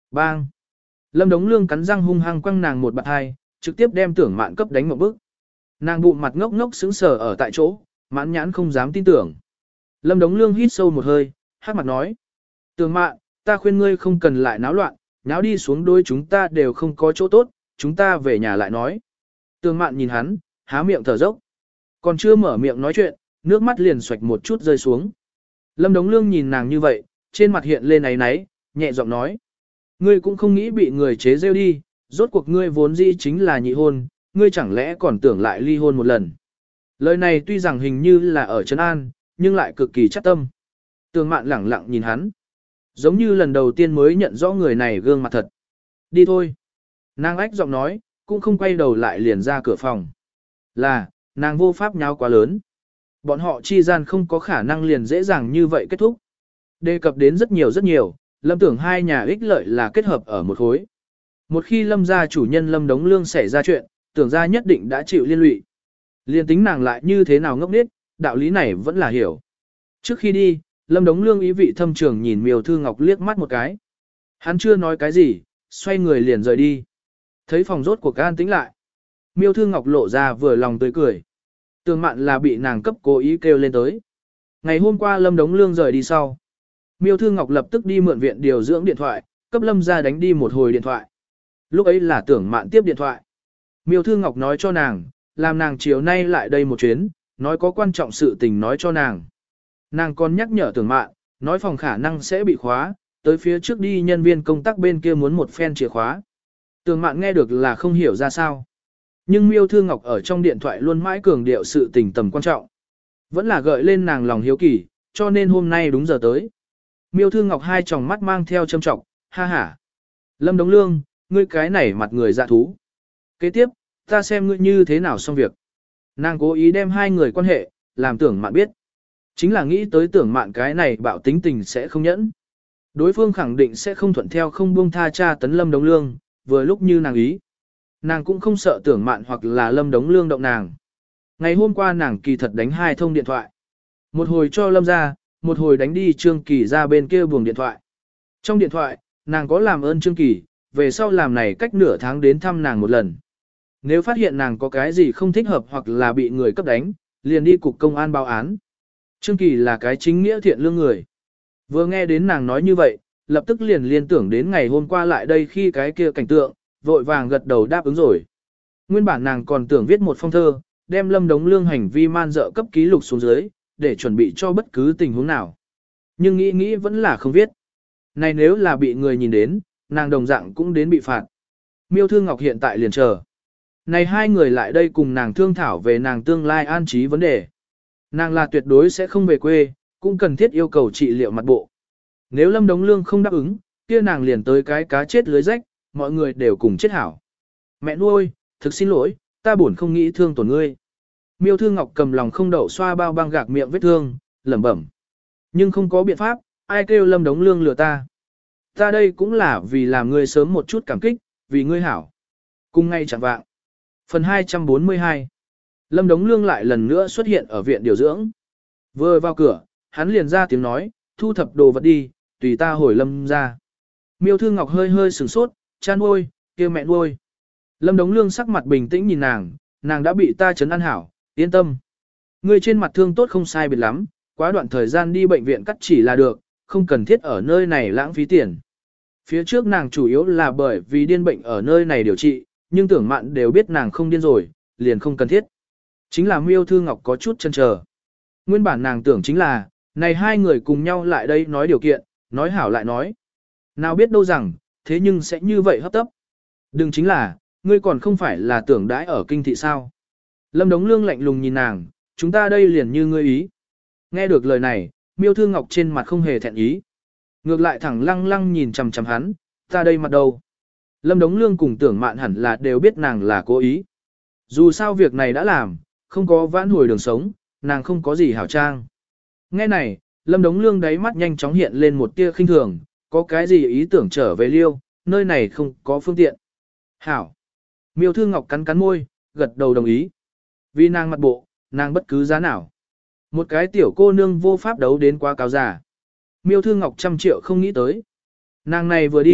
Bang! Lâm Đống Lương cắn răng hung hăng quăng nàng một bạt hai, trực tiếp đem tưởng mạn cấp đánh một bức. Nàng bụng mặt ngốc ngốc sững sờ ở tại chỗ, mãn nhãn không dám tin tưởng. Lâm Đống Lương hít sâu một hơi, hát mặt nói. Tưởng mạn, ta khuyên ngươi không cần lại náo loạn, náo đi xuống đôi chúng ta đều không có chỗ tốt, chúng ta về nhà lại nói. Tưởng mạn nhìn hắn, há miệng thở dốc. Còn chưa mở miệng nói chuyện, nước mắt liền xoạch một chút rơi xuống. Lâm Đống Lương nhìn nàng như vậy, trên mặt hiện lên áy náy, nhẹ giọng nói. Ngươi cũng không nghĩ bị người chế rêu đi, rốt cuộc ngươi vốn dĩ chính là nhị hôn, ngươi chẳng lẽ còn tưởng lại ly hôn một lần. Lời này tuy rằng hình như là ở Trấn An, nhưng lại cực kỳ chắc tâm. Tường Mạn lẳng lặng nhìn hắn. Giống như lần đầu tiên mới nhận rõ người này gương mặt thật. Đi thôi. Nàng ách giọng nói, cũng không quay đầu lại liền ra cửa phòng. Là, nàng vô pháp nháo quá lớn. Bọn họ chi gian không có khả năng liền dễ dàng như vậy kết thúc. Đề cập đến rất nhiều rất nhiều, Lâm tưởng hai nhà ích lợi là kết hợp ở một khối. Một khi Lâm gia chủ nhân Lâm Đống Lương xảy ra chuyện, tưởng gia nhất định đã chịu liên lụy. Liên tính nàng lại như thế nào ngốc nghếch, đạo lý này vẫn là hiểu. Trước khi đi, Lâm Đống Lương ý vị thâm trường nhìn Miêu Thư Ngọc liếc mắt một cái. Hắn chưa nói cái gì, xoay người liền rời đi. Thấy phòng rốt cuộc an tĩnh lại. Miêu Thư Ngọc lộ ra vừa lòng tươi cười. Tường Mạn là bị nàng cấp cố ý kêu lên tới. Ngày hôm qua Lâm Đống Lương rời đi sau. Miêu Thư Ngọc lập tức đi mượn viện điều dưỡng điện thoại, cấp Lâm ra đánh đi một hồi điện thoại. Lúc ấy là Tưởng Mạn tiếp điện thoại. Miêu Thư Ngọc nói cho nàng, làm nàng chiều nay lại đây một chuyến, nói có quan trọng sự tình nói cho nàng. Nàng còn nhắc nhở Tưởng Mạn, nói phòng khả năng sẽ bị khóa, tới phía trước đi nhân viên công tác bên kia muốn một phen chìa khóa. Tưởng Mạn nghe được là không hiểu ra sao. Nhưng Miêu Thư Ngọc ở trong điện thoại luôn mãi cường điệu sự tình tầm quan trọng. Vẫn là gợi lên nàng lòng hiếu kỳ, cho nên hôm nay đúng giờ tới. Miêu Thư Ngọc hai tròng mắt mang theo châm trọng, ha ha. Lâm Đống Lương, ngươi cái này mặt người dạ thú. Kế tiếp, ta xem ngươi như thế nào xong việc. Nàng cố ý đem hai người quan hệ, làm Tưởng Mạn biết. Chính là nghĩ tới Tưởng Mạn cái này bạo tính tình sẽ không nhẫn. Đối phương khẳng định sẽ không thuận theo không buông tha cha tấn Lâm Đống Lương, vừa lúc như nàng ý. Nàng cũng không sợ Tưởng Mạn hoặc là Lâm Đống Lương động nàng. Ngày hôm qua nàng kỳ thật đánh hai thông điện thoại. Một hồi cho Lâm ra, một hồi đánh đi Trương Kỳ ra bên kia buồng điện thoại. Trong điện thoại, nàng có làm ơn Trương Kỳ, về sau làm này cách nửa tháng đến thăm nàng một lần. Nếu phát hiện nàng có cái gì không thích hợp hoặc là bị người cấp đánh, liền đi cục công an báo án. Trương Kỳ là cái chính nghĩa thiện lương người. Vừa nghe đến nàng nói như vậy, lập tức liền liên tưởng đến ngày hôm qua lại đây khi cái kia cảnh tượng, vội vàng gật đầu đáp ứng rồi. Nguyên bản nàng còn tưởng viết một phong thơ, đem Lâm Đống Lương hành vi man dợ cấp ký lục xuống dưới, để chuẩn bị cho bất cứ tình huống nào. Nhưng nghĩ nghĩ vẫn là không viết. Này nếu là bị người nhìn đến, nàng đồng dạng cũng đến bị phạt. Miêu Thư Ngọc hiện tại liền chờ. Này hai người lại đây cùng nàng thương thảo về nàng tương lai an trí vấn đề. Nàng là tuyệt đối sẽ không về quê, cũng cần thiết yêu cầu trị liệu mặt bộ. Nếu Lâm Đống Lương không đáp ứng, kia nàng liền tới cái cá chết lưới rách, mọi người đều cùng chết hảo. Mẹ nuôi, thực xin lỗi, ta buồn không nghĩ thương tổn ngươi. Miêu Thư Ngọc cầm lòng không đậu xoa bao băng gạc miệng vết thương, lẩm bẩm. Nhưng không có biện pháp, ai kêu Lâm Đống Lương lừa ta. Ta đây cũng là vì làm ngươi sớm một chút cảm kích, vì ngươi hảo. Cùng ngay chẳng vạng. Phần hai trăm bốn mươi hai. Lâm Đống Lương lại lần nữa xuất hiện ở viện điều dưỡng. Vừa vào cửa, hắn liền ra tiếng nói, thu thập đồ vật đi, tùy ta hồi Lâm ra. Miêu Thư Ngọc hơi hơi sửng sốt, chan nuôi, kêu mẹ nuôi. Lâm Đống Lương sắc mặt bình tĩnh nhìn nàng, nàng đã bị ta chấn an hảo, yên tâm. Ngươi trên mặt thương tốt không sai biệt lắm, quá đoạn thời gian đi bệnh viện cắt chỉ là được, không cần thiết ở nơi này lãng phí tiền. Phía trước nàng chủ yếu là bởi vì điên bệnh ở nơi này điều trị, nhưng Tưởng Mạn đều biết nàng không điên rồi, liền không cần thiết. Chính là Miêu Thư Ngọc có chút chần chờ. Nguyên bản nàng tưởng chính là, này hai người cùng nhau lại đây nói điều kiện, nói hảo lại nói. Nào biết đâu rằng, thế nhưng sẽ như vậy hấp tấp. Đừng chính là, ngươi còn không phải là tưởng đãi ở kinh thị sao. Lâm Đống Lương lạnh lùng nhìn nàng, chúng ta đây liền như ngươi ý. Nghe được lời này, Miêu Thư Ngọc trên mặt không hề thẹn ý. Ngược lại thẳng lăng lăng nhìn chằm chằm hắn, ta đây mặt đầu. Lâm Đống Lương cùng Tưởng Mạn hẳn là đều biết nàng là cố ý. Dù sao việc này đã làm, không có vãn hồi đường sống, nàng không có gì hảo trang. Nghe này, Lâm Đống Lương đáy mắt nhanh chóng hiện lên một tia khinh thường, có cái gì ý tưởng trở về liêu, nơi này không có phương tiện. Hảo. Miêu Thư Ngọc cắn cắn môi, gật đầu đồng ý. Vì nàng mặt bộ, nàng bất cứ giá nào. Một cái tiểu cô nương vô pháp đấu đến quá cáo già. Miêu Thư Ngọc trăm triệu không nghĩ tới. Nàng này vừa đi,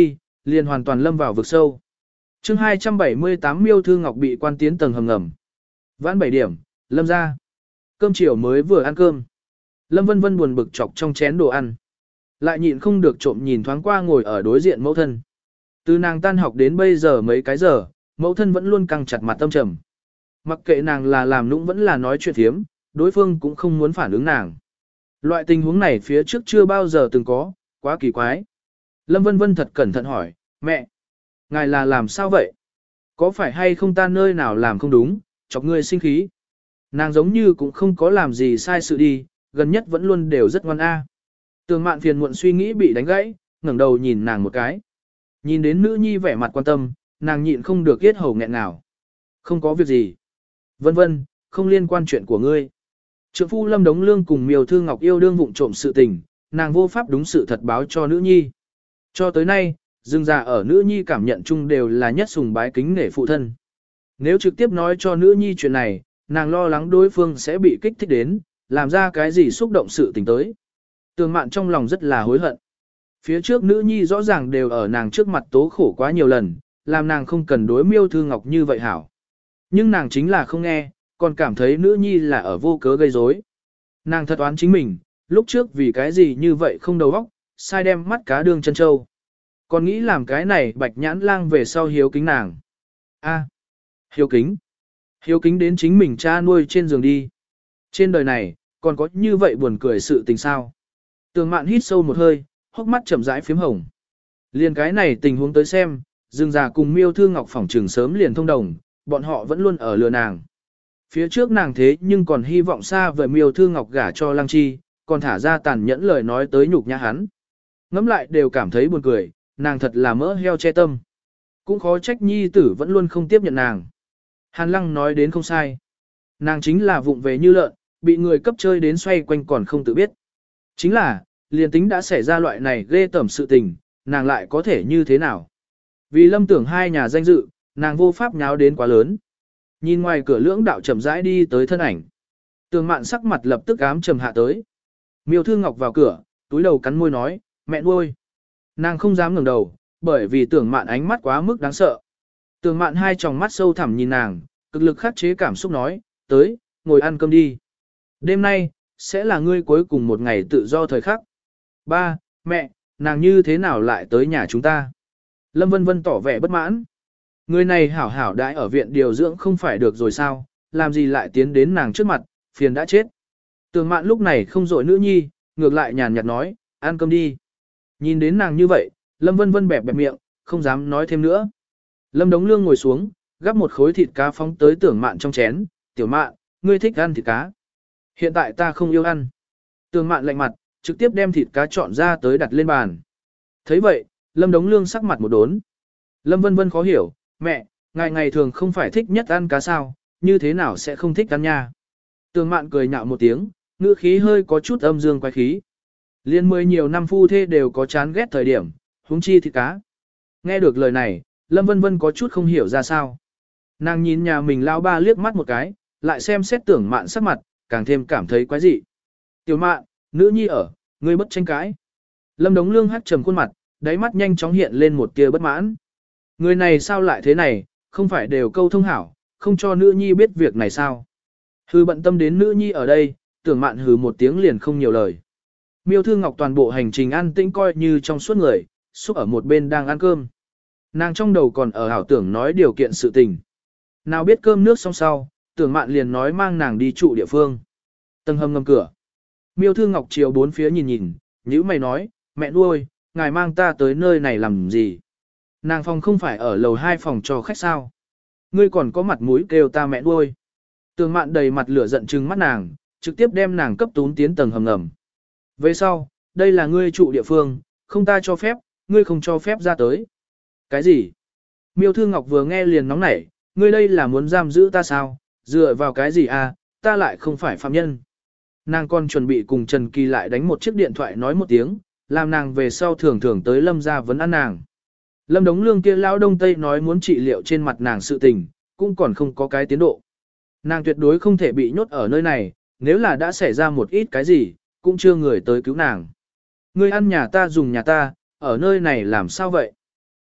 liền hoàn toàn lâm vào vực sâu. chương hai trăm bảy mươi tám Miêu Thư Ngọc bị quan tiến tầng hầm ngầm. Vãn bảy điểm, Lâm ra. Cơm chiều mới vừa ăn cơm. Lâm Vân Vân buồn bực chọc trong chén đồ ăn. Lại nhịn không được trộm nhìn thoáng qua ngồi ở đối diện mẫu thân. Từ nàng tan học đến bây giờ mấy cái giờ, mẫu thân vẫn luôn căng chặt mặt tâm trầm. Mặc kệ nàng là làm nũng vẫn là nói chuyện thiếm, đối phương cũng không muốn phản ứng nàng. Loại tình huống này phía trước chưa bao giờ từng có, quá kỳ quái. Lâm Vân Vân thật cẩn thận hỏi, mẹ, ngài là làm sao vậy? Có phải hay không ta nơi nào làm không đúng, chọc ngươi sinh khí? Nàng giống như cũng không có làm gì sai sự đi, gần nhất vẫn luôn đều rất ngoan a. Tường Mạn phiền muộn suy nghĩ bị đánh gãy, ngẩng đầu nhìn nàng một cái. Nhìn đến nữ nhi vẻ mặt quan tâm, nàng nhịn không được yết hầu nghẹn nào. Không có việc gì. Vân vân, không liên quan chuyện của ngươi. Trượng phu Lâm Đống Lương cùng Miêu Thư Ngọc yêu đương vụng trộm sự tình, nàng vô pháp đúng sự thật báo cho nữ nhi. Cho tới nay, dừng già ở nữ nhi cảm nhận chung đều là nhất sùng bái kính nể phụ thân. Nếu trực tiếp nói cho nữ nhi chuyện này, nàng lo lắng đối phương sẽ bị kích thích đến, làm ra cái gì xúc động sự tình tới. Tường Mạn trong lòng rất là hối hận. Phía trước nữ nhi rõ ràng đều ở nàng trước mặt tố khổ quá nhiều lần, làm nàng không cần đối Miêu Thư Ngọc như vậy hảo. Nhưng nàng chính là không nghe, còn cảm thấy nữ nhi là ở vô cớ gây rối. Nàng thật oán chính mình, lúc trước vì cái gì như vậy không đầu óc, sai đem mắt cá đương chân châu. Còn nghĩ làm cái này bạch nhãn lang về sau hiếu kính nàng. A, hiếu kính. Hiếu kính đến chính mình cha nuôi trên giường đi. Trên đời này, còn có như vậy buồn cười sự tình sao. Tường Mạn hít sâu một hơi, hốc mắt chậm rãi phím hồng. Liền cái này tình huống tới xem, Dương già cùng Miêu Thư Ngọc phỏng trường sớm liền thông đồng, bọn họ vẫn luôn ở lừa nàng. Phía trước nàng thế nhưng còn hy vọng xa vời Miêu Thư Ngọc gả cho Lăng Chi, còn thả ra tàn nhẫn lời nói tới nhục nhã hắn. Ngắm lại đều cảm thấy buồn cười, nàng thật là mỡ heo che tâm. Cũng khó trách nhi tử vẫn luôn không tiếp nhận nàng. Hàn Lăng nói đến không sai. Nàng chính là vụng về như lợn, bị người cấp chơi đến xoay quanh còn không tự biết. Chính là, liền tính đã xảy ra loại này ghê tởm sự tình, nàng lại có thể như thế nào? Vì Lâm Tưởng hai nhà danh dự, nàng vô pháp nháo đến quá lớn. Nhìn ngoài cửa lưỡng đạo chậm rãi đi tới thân ảnh. Tường Mạn sắc mặt lập tức ám trầm hạ tới. Miêu Thư Ngọc vào cửa, túi đầu cắn môi nói, mẹ nuôi. Nàng không dám ngẩng đầu, bởi vì Tưởng Mạn ánh mắt quá mức đáng sợ. Tường Mạn hai tròng mắt sâu thẳm nhìn nàng, cực lực khắc chế cảm xúc nói, tới, ngồi ăn cơm đi. Đêm nay, sẽ là ngươi cuối cùng một ngày tự do thời khắc. Ba, mẹ, nàng như thế nào lại tới nhà chúng ta? Lâm Vân Vân tỏ vẻ bất mãn. Người này hảo hảo đãi ở viện điều dưỡng không phải được rồi sao, làm gì lại tiến đến nàng trước mặt, phiền đã chết. Tường Mạn lúc này không dội nữ nhi, ngược lại nhàn nhạt nói, ăn cơm đi. Nhìn đến nàng như vậy, Lâm Vân Vân bẹp bẹp miệng, không dám nói thêm nữa. Lâm Đống Lương ngồi xuống, gắp một khối thịt cá phóng tới Tưởng Mạn trong chén, tiểu Mạn, ngươi thích ăn thịt cá. Hiện tại ta không yêu ăn. Tưởng Mạn lạnh mặt, trực tiếp đem thịt cá chọn ra tới đặt lên bàn. Thấy vậy, Lâm Đống Lương sắc mặt một đốn. Lâm Vân Vân khó hiểu, mẹ, ngài ngày thường không phải thích nhất ăn cá sao, như thế nào sẽ không thích ăn nha. Tường Mạn cười nhạo một tiếng, ngữ khí hơi có chút âm dương quái khí. Liên mười nhiều năm phu thê đều có chán ghét thời điểm, huống chi thịt cá. Nghe được lời này, Lâm Vân Vân có chút không hiểu ra sao. Nàng nhìn nhà mình lao ba liếc mắt một cái, lại xem xét Tưởng Mạn sắc mặt, càng thêm cảm thấy quái dị. Tiểu Mạn, nữ nhi ở, ngươi bất tranh cãi. Lâm Đống Lương hắt trầm khuôn mặt, đáy mắt nhanh chóng hiện lên một tia bất mãn. Người này sao lại thế này, không phải đều câu thông hảo, không cho nữ nhi biết việc này sao. Hư bận tâm đến nữ nhi ở đây, Tưởng Mạn hừ một tiếng liền không nhiều lời. Miêu Thư Ngọc toàn bộ hành trình ăn tĩnh coi như trong suốt người, xúc ở một bên đang ăn cơm. Nàng trong đầu còn ở ảo tưởng nói điều kiện sự tình. Nào biết cơm nước xong sau, Tưởng Mạn liền nói mang nàng đi trụ địa phương. Tầng hầm ngầm cửa. Miêu Thư Ngọc chiều bốn phía nhìn nhìn, nhữ mày nói, mẹ nuôi, ngài mang ta tới nơi này làm gì? Nàng phòng không phải ở lầu hai phòng cho khách sao? Ngươi còn có mặt mũi kêu ta mẹ nuôi. Tường Mạn đầy mặt lửa giận trừng mắt nàng, trực tiếp đem nàng cấp tún tiến tầng hầm ngầm. Về sau, đây là ngươi trụ địa phương, không ta cho phép, ngươi không cho phép ra tới. Cái gì? Miêu Thư Ngọc vừa nghe liền nóng nảy, ngươi đây là muốn giam giữ ta sao? Dựa vào cái gì à, ta lại không phải phạm nhân. Nàng còn chuẩn bị cùng Trần Kỳ lại đánh một chiếc điện thoại nói một tiếng, làm nàng về sau thường thường tới Lâm gia vấn ăn nàng. Lâm Đống Lương kia lão đông tây nói muốn trị liệu trên mặt nàng sự tình, cũng còn không có cái tiến độ. Nàng tuyệt đối không thể bị nhốt ở nơi này, nếu là đã xảy ra một ít cái gì, cũng chưa người tới cứu nàng. Ngươi ăn nhà ta dùng nhà ta, ở nơi này làm sao vậy?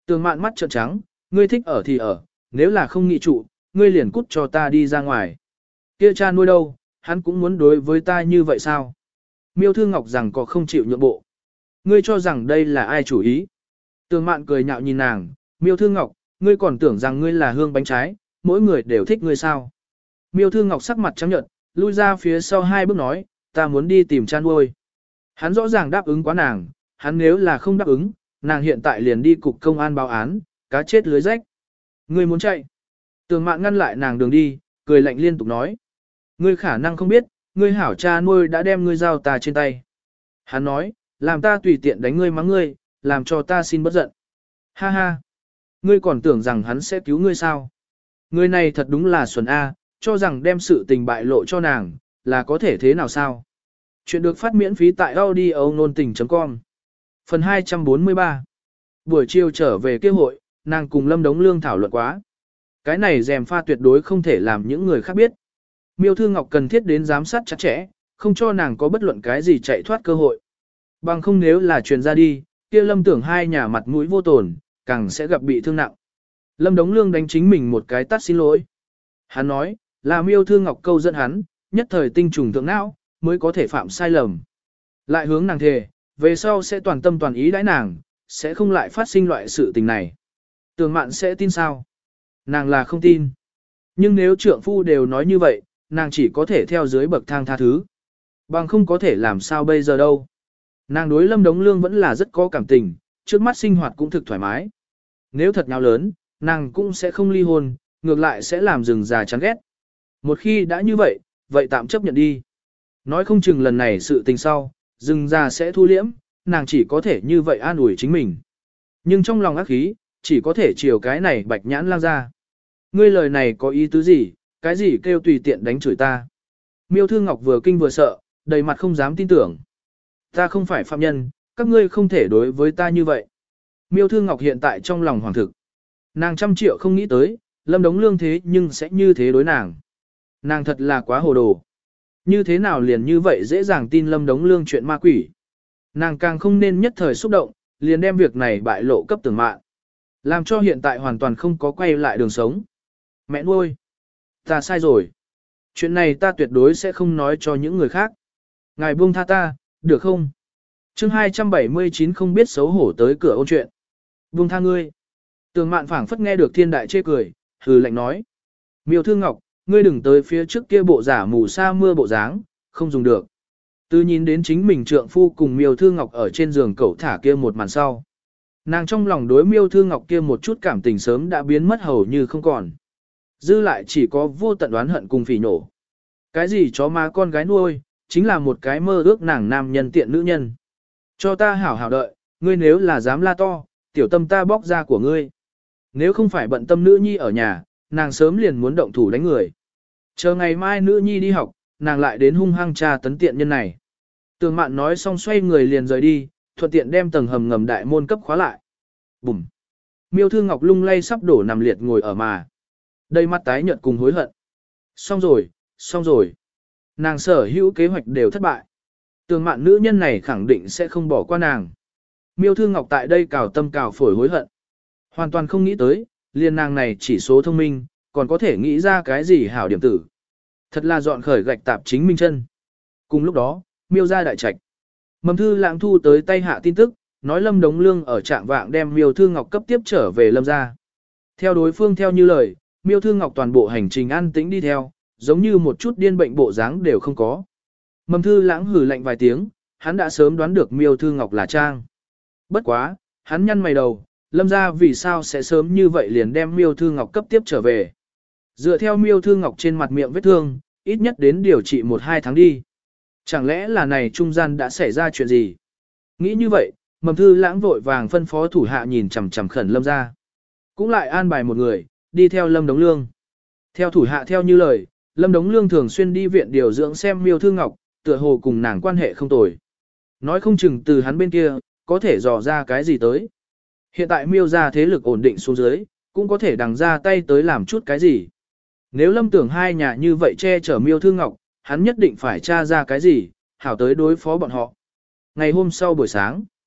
Tường Mạn mắt trợn trắng, ngươi thích ở thì ở, nếu là không nghị trụ, ngươi liền cút cho ta đi ra ngoài. Kia cha nuôi đâu, hắn cũng muốn đối với ta như vậy sao? Miêu Thư Ngọc rằng có không chịu nhượng bộ. Ngươi cho rằng đây là ai chủ ý? Tường Mạn cười nhạo nhìn nàng, Miêu Thư Ngọc, ngươi còn tưởng rằng ngươi là hương bánh trái, mỗi người đều thích ngươi sao? Miêu Thư Ngọc sắc mặt trắng nhợt, lui ra phía sau hai bước nói, ta muốn đi tìm cha nuôi. Hắn rõ ràng đáp ứng quá nàng, hắn nếu là không đáp ứng, nàng hiện tại liền đi cục công an báo án, cá chết lưới rách. Ngươi muốn chạy. Tường Mạn ngăn lại nàng đường đi, cười lạnh liên tục nói. Ngươi khả năng không biết, ngươi hảo cha nuôi đã đem ngươi giao ta trên tay. Hắn nói, làm ta tùy tiện đánh ngươi mắng ngươi, làm cho ta xin bất giận. Ha ha. Ngươi còn tưởng rằng hắn sẽ cứu ngươi sao? Ngươi này thật đúng là xuẩn A, cho rằng đem sự tình bại lộ cho nàng, là có thể thế nào sao? Chuyện được phát miễn phí tại audio nôn tình chấm com. Phần hai trăm bốn mươi ba. Buổi chiều trở về kế hội, nàng cùng Lâm Đống Lương thảo luận quá. Cái này rèm pha tuyệt đối không thể làm những người khác biết. Miêu Thư Ngọc cần thiết đến giám sát chặt chẽ, không cho nàng có bất luận cái gì chạy thoát cơ hội. Bằng không nếu là truyền ra đi, kia Lâm Tưởng hai nhà mặt mũi vô tổn, càng sẽ gặp bị thương nặng. Lâm Đống Lương đánh chính mình một cái tát xin lỗi. Hắn nói, là Miêu Thư Ngọc câu dẫn hắn, nhất thời tinh trùng thượng não, mới có thể phạm sai lầm. Lại hướng nàng thề, về sau sẽ toàn tâm toàn ý đãi nàng, sẽ không lại phát sinh loại sự tình này. Tường Mạn sẽ tin sao? Nàng là không tin. Nhưng nếu trượng phu đều nói như vậy, nàng chỉ có thể theo dưới bậc thang tha thứ. Bằng không có thể làm sao bây giờ đâu. Nàng đối Lâm Đống Lương vẫn là rất có cảm tình, trước mắt sinh hoạt cũng thực thoải mái. Nếu thật nháo lớn, nàng cũng sẽ không ly hôn, ngược lại sẽ làm rừng già chán ghét. Một khi đã như vậy, vậy tạm chấp nhận đi. Nói không chừng lần này sự tình sau, rừng già sẽ thu liễm, nàng chỉ có thể như vậy an ủi chính mình. Nhưng trong lòng ác khí, chỉ có thể chiều cái này bạch nhãn lang ra. Ngươi lời này có ý tứ gì, cái gì kêu tùy tiện đánh chửi ta. Miêu Thư Ngọc vừa kinh vừa sợ, đầy mặt không dám tin tưởng. Ta không phải phạm nhân, các ngươi không thể đối với ta như vậy. Miêu Thư Ngọc hiện tại trong lòng hoàng thực. Nàng trăm triệu không nghĩ tới, Lâm Đống Lương thế nhưng sẽ như thế đối nàng. Nàng thật là quá hồ đồ. Như thế nào liền như vậy dễ dàng tin Lâm Đống Lương chuyện ma quỷ. Nàng càng không nên nhất thời xúc động, liền đem việc này bại lộ cấp Tường Mạn. Làm cho hiện tại hoàn toàn không có quay lại đường sống. Mẹ nuôi, ta sai rồi. Chuyện này ta tuyệt đối sẽ không nói cho những người khác. Ngài buông tha ta, được không? Chương hai trăm bảy mươi chín không biết xấu hổ tới cửa ôn chuyện. Buông tha ngươi. Tường Mạn phảng phất nghe được thiên đại chê cười, hừ lạnh nói. Miêu Thư Ngọc, ngươi đừng tới phía trước kia bộ giả mù sa mưa bộ dáng, không dùng được. Từ nhìn đến chính mình trượng phu cùng Miêu Thư Ngọc ở trên giường cẩu thả kia một màn sau. Nàng trong lòng đối Miêu Thư Ngọc kia một chút cảm tình sớm đã biến mất hầu như không còn. Dư lại chỉ có vô tận oán hận cùng phỉ nổ. Cái gì chó má con gái nuôi, chính là một cái mơ ước nàng nam nhân tiện nữ nhân. Cho ta hảo hảo đợi, ngươi nếu là dám la to, tiểu tâm ta bóc ra của ngươi. Nếu không phải bận tâm nữ nhi ở nhà, nàng sớm liền muốn động thủ đánh người. Chờ ngày mai nữ nhi đi học, nàng lại đến hung hăng tra tấn tiện nhân này. Tường Mạn nói xong xoay người liền rời đi, thuận tiện đem tầng hầm ngầm đại môn cấp khóa lại. Bùm. Miêu Thư Ngọc lung lay sắp đổ nằm liệt ngồi ở mà. Đầy mắt tái nhợt cùng hối hận. Xong rồi, xong rồi. Nàng sở hữu kế hoạch đều thất bại. Tường Mạn nữ nhân này khẳng định sẽ không bỏ qua nàng. Miêu Thư Ngọc tại đây cào tâm cào phổi hối hận. Hoàn toàn không nghĩ tới, liền nàng này chỉ số thông minh, còn có thể nghĩ ra cái gì hảo điểm tử. Thật là dọn khởi gạch tạp chính minh chân. Cùng lúc đó, Miêu ra đại trạch. Mầm Thư Lãng thu tới tay hạ tin tức, nói Lâm Đống Lương ở trạng vạng đem Miêu Thư Ngọc cấp tiếp trở về Lâm ra. Theo đối phương theo như lời, Miêu Thư Ngọc toàn bộ hành trình an tĩnh đi theo, giống như một chút điên bệnh bộ dáng đều không có. Mầm Thư Lãng hử lạnh vài tiếng, hắn đã sớm đoán được Miêu Thư Ngọc là trang. Bất quá, hắn nhăn mày đầu, Lâm ra vì sao sẽ sớm như vậy liền đem Miêu Thư Ngọc cấp tiếp trở về. Dựa theo Miêu Thư Ngọc trên mặt miệng vết thương, ít nhất đến điều trị một hai tháng đi. Chẳng lẽ là này trung gian đã xảy ra chuyện gì? Nghĩ như vậy, Mầm Thư Lãng vội vàng phân phó thủ hạ nhìn chằm chằm khẩn Lâm ra. Cũng lại an bài một người, đi theo Lâm Đống Lương. Theo thủ hạ theo như lời, Lâm Đống Lương thường xuyên đi viện điều dưỡng xem Miêu Thư Ngọc, tựa hồ cùng nàng quan hệ không tồi. Nói không chừng từ hắn bên kia, có thể dò ra cái gì tới. Hiện tại Miêu ra thế lực ổn định xuống dưới, cũng có thể đằng ra tay tới làm chút cái gì. Nếu Lâm Tưởng hai nhà như vậy che chở Miêu Thư Ngọc, hắn nhất định phải tra ra cái gì, hảo tới đối phó bọn họ. Ngày hôm sau buổi sáng,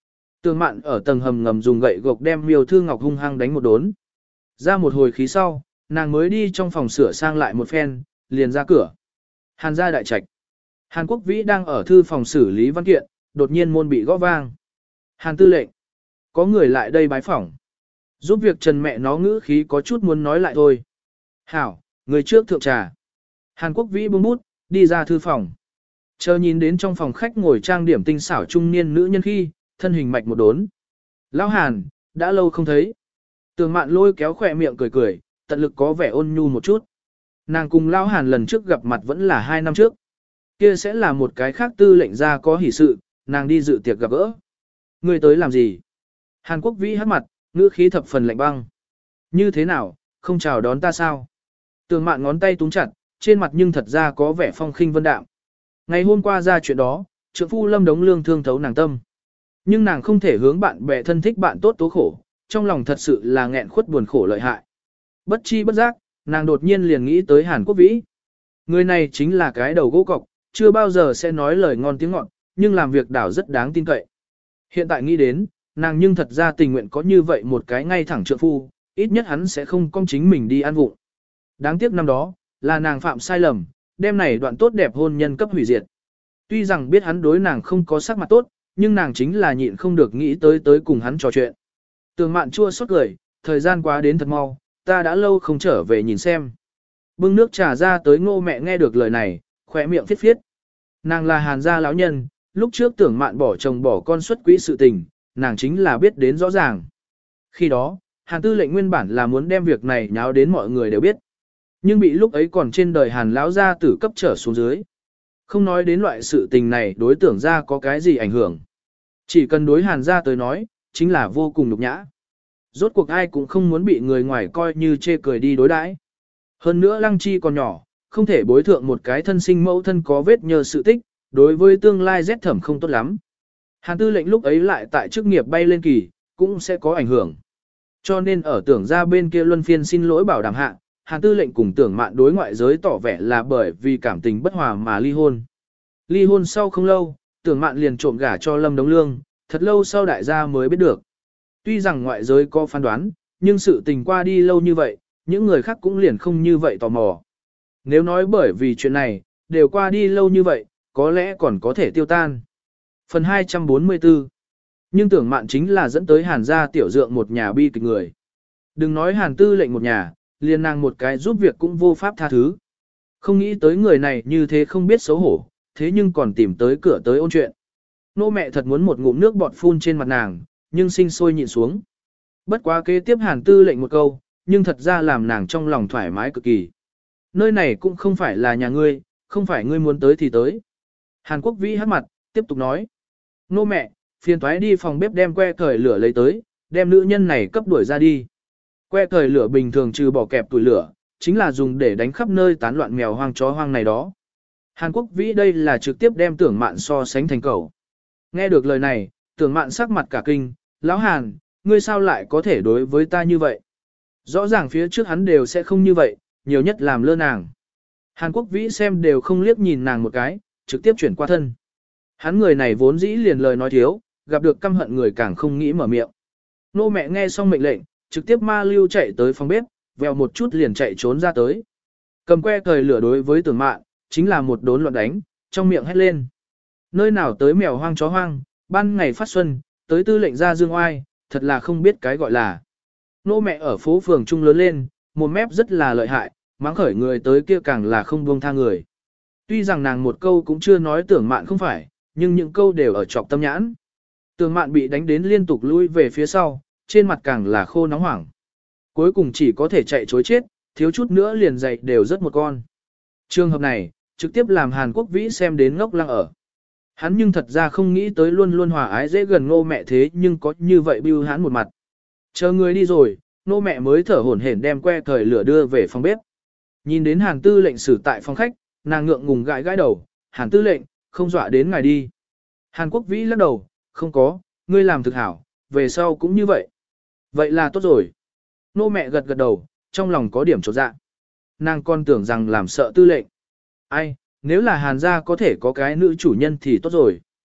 Tường Mạn ở tầng hầm ngầm dùng gậy gộc đem Miêu Thư Ngọc hung hăng đánh một đốn. Ra một hồi khí sau, nàng mới đi trong phòng sửa sang lại một phen, liền ra cửa. Hàn gia đại trạch. Hàn Quốc Vĩ đang ở thư phòng xử lý văn kiện, đột nhiên môn bị gõ vang. Hàn tư lệnh. Có người lại đây bái phỏng. Giúp việc Trần mẹ nó ngữ khí có chút muốn nói lại thôi. Hảo, người trước thượng trà. Hàn Quốc Vĩ buông bút, đi ra thư phòng. Chờ nhìn đến trong phòng khách ngồi trang điểm tinh xảo trung niên nữ nhân khi, thân hình mạch một đốn. Lão Hàn, đã lâu không thấy. Tường Mạn lôi kéo khỏe miệng cười cười, tận lực có vẻ ôn nhu một chút. Nàng cùng Lão Hàn lần trước gặp mặt vẫn là hai năm trước. Kia sẽ là một cái khác tư lệnh ra có hỷ sự, nàng đi dự tiệc gặp gỡ. Người tới làm gì? Hàn Quốc Vĩ hát mặt, ngữ khí thập phần lạnh băng. Như thế nào, không chào đón ta sao? Tường Mạn ngón tay túm chặt, trên mặt nhưng thật ra có vẻ phong khinh vân đạm. Ngày hôm qua ra chuyện đó, trượng phu Lâm Đống Lương thương thấu nàng tâm. Nhưng nàng không thể hướng bạn bè thân thích bạn tốt tố khổ, trong lòng thật sự là nghẹn khuất buồn khổ lợi hại. Bất chi bất giác, nàng đột nhiên liền nghĩ tới Hàn Quốc Vĩ. Người này chính là cái đầu gỗ cọc, chưa bao giờ sẽ nói lời ngon tiếng ngọt, nhưng làm việc đảo rất đáng tin cậy. Hiện tại nghĩ đến, nàng nhưng thật ra tình nguyện có như vậy một cái ngay thẳng trượng phu, ít nhất hắn sẽ không cong chính mình đi ăn vụng. Đáng tiếc năm đó, là nàng phạm sai lầm, đêm này đoạn tốt đẹp hôn nhân cấp hủy diệt. Tuy rằng biết hắn đối nàng không có sắc mặt tốt, nhưng nàng chính là nhịn không được nghĩ tới tới cùng hắn trò chuyện. Tường Mạn chua xót cười, thời gian quá đến thật mau, ta đã lâu không trở về nhìn xem. Bưng nước trà ra tới Ngô mẹ nghe được lời này, khỏe miệng phiết phiết. Nàng là Hàn gia lão nhân, lúc trước Tưởng Mạn bỏ chồng bỏ con xuất quỹ sự tình, nàng chính là biết đến rõ ràng. Khi đó, Hàn tư lệnh nguyên bản là muốn đem việc này nháo đến mọi người đều biết. Nhưng bị lúc ấy còn trên đời Hàn lão gia tử cấp trở xuống dưới. Không nói đến loại sự tình này đối tưởng ra có cái gì ảnh hưởng. Chỉ cần đối Hàn gia tới nói, chính là vô cùng nhục nhã. Rốt cuộc ai cũng không muốn bị người ngoài coi như chê cười đi đối đãi. Hơn nữa Lăng Chi còn nhỏ, không thể bối thượng một cái thân sinh mẫu thân có vết nhờ sự tích, đối với tương lai rét thẩm không tốt lắm. Hàn tư lệnh lúc ấy lại tại chức nghiệp bay lên kỳ, cũng sẽ có ảnh hưởng. Cho nên ở tưởng ra bên kia luân phiên xin lỗi bảo đảm hạ, Hàn tư lệnh cùng Tưởng Mạn đối ngoại giới tỏ vẻ là bởi vì cảm tình bất hòa mà ly hôn. Ly hôn sau không lâu, Tưởng Mạn liền trộm gả cho Lâm Đống Lương, thật lâu sau đại gia mới biết được. Tuy rằng ngoại giới có phán đoán, nhưng sự tình qua đi lâu như vậy, những người khác cũng liền không như vậy tò mò. Nếu nói bởi vì chuyện này, đều qua đi lâu như vậy, có lẽ còn có thể tiêu tan. Phần hai trăm bốn mươi tư. Nhưng Tưởng Mạn chính là dẫn tới Hàn gia tiểu dượng một nhà bi kịch người. Đừng nói Hàn tư lệnh một nhà, liền nàng một cái giúp việc cũng vô pháp tha thứ. Không nghĩ tới người này như thế không biết xấu hổ, thế nhưng còn tìm tới cửa tới ôn chuyện. Nô mẹ thật muốn một ngụm nước bọt phun trên mặt nàng, nhưng sinh sôi nhịn xuống. Bất quá kế tiếp Hàn tư lệnh một câu, nhưng thật ra làm nàng trong lòng thoải mái cực kỳ. Nơi này cũng không phải là nhà ngươi, không phải ngươi muốn tới thì tới. Hàn Quốc Vĩ hát mặt, tiếp tục nói. Nô mẹ, phiền toái đi phòng bếp đem que cởi lửa lấy tới, đem nữ nhân này cấp đuổi ra đi. Que cởi lửa bình thường trừ bỏ kẹp tuổi lửa, chính là dùng để đánh khắp nơi tán loạn mèo hoang chó hoang này đó. Hàn Quốc Vĩ đây là trực tiếp đem Tưởng Mạn so sánh thành cầu. Nghe được lời này, Tưởng Mạn sắc mặt cả kinh, lão Hàn, ngươi sao lại có thể đối với ta như vậy? Rõ ràng phía trước hắn đều sẽ không như vậy, nhiều nhất làm lơ nàng. Hàn Quốc Vĩ xem đều không liếc nhìn nàng một cái, trực tiếp chuyển qua thân. Hắn người này vốn dĩ liền lời nói thiếu, gặp được căm hận người càng không nghĩ mở miệng. Nô mẹ nghe xong mệnh lệnh, trực tiếp ma lưu chạy tới phòng bếp, vèo một chút liền chạy trốn ra tới. Cầm que cởi lửa đối với Tưởng Mạn, chính là một đốn loạn đánh, trong miệng hét lên. Nơi nào tới mèo hoang chó hoang, ban ngày phát xuân, tới tư lệnh ra dương oai, thật là không biết cái gọi là. Nô mẹ ở phố phường trung lớn lên, một mép rất là lợi hại, mắng khởi người tới kia càng là không buông tha người. Tuy rằng nàng một câu cũng chưa nói Tưởng Mạn không phải, nhưng những câu đều ở trọc tâm nhãn. Tưởng Mạn bị đánh đến liên tục lui về phía sau, trên mặt càng là khô nóng hoảng. Cuối cùng chỉ có thể chạy chối chết, thiếu chút nữa liền dậy đều rất một con. Trường hợp này, trực tiếp làm Hàn Quốc Vĩ xem đến ngốc lăng ở. Hắn nhưng thật ra không nghĩ tới luôn luôn hòa ái dễ gần Ngô mẹ thế nhưng có như vậy bưu hắn một mặt. Chờ người đi rồi, Ngô mẹ mới thở hổn hển đem que cởi lửa đưa về phòng bếp. Nhìn đến Hàn tư lệnh xử tại phòng khách, nàng ngượng ngùng gãi gãi đầu, Hàn tư lệnh, không dọa đến ngài đi. Hàn Quốc Vĩ lắc đầu, không có, ngươi làm thực hảo, về sau cũng như vậy. Vậy là tốt rồi. Nô mẹ gật gật đầu, trong lòng có điểm chột dạ. Nàng còn tưởng rằng làm sợ tư lệnh. Ai, nếu là Hàn gia có thể có cái nữ chủ nhân thì tốt rồi.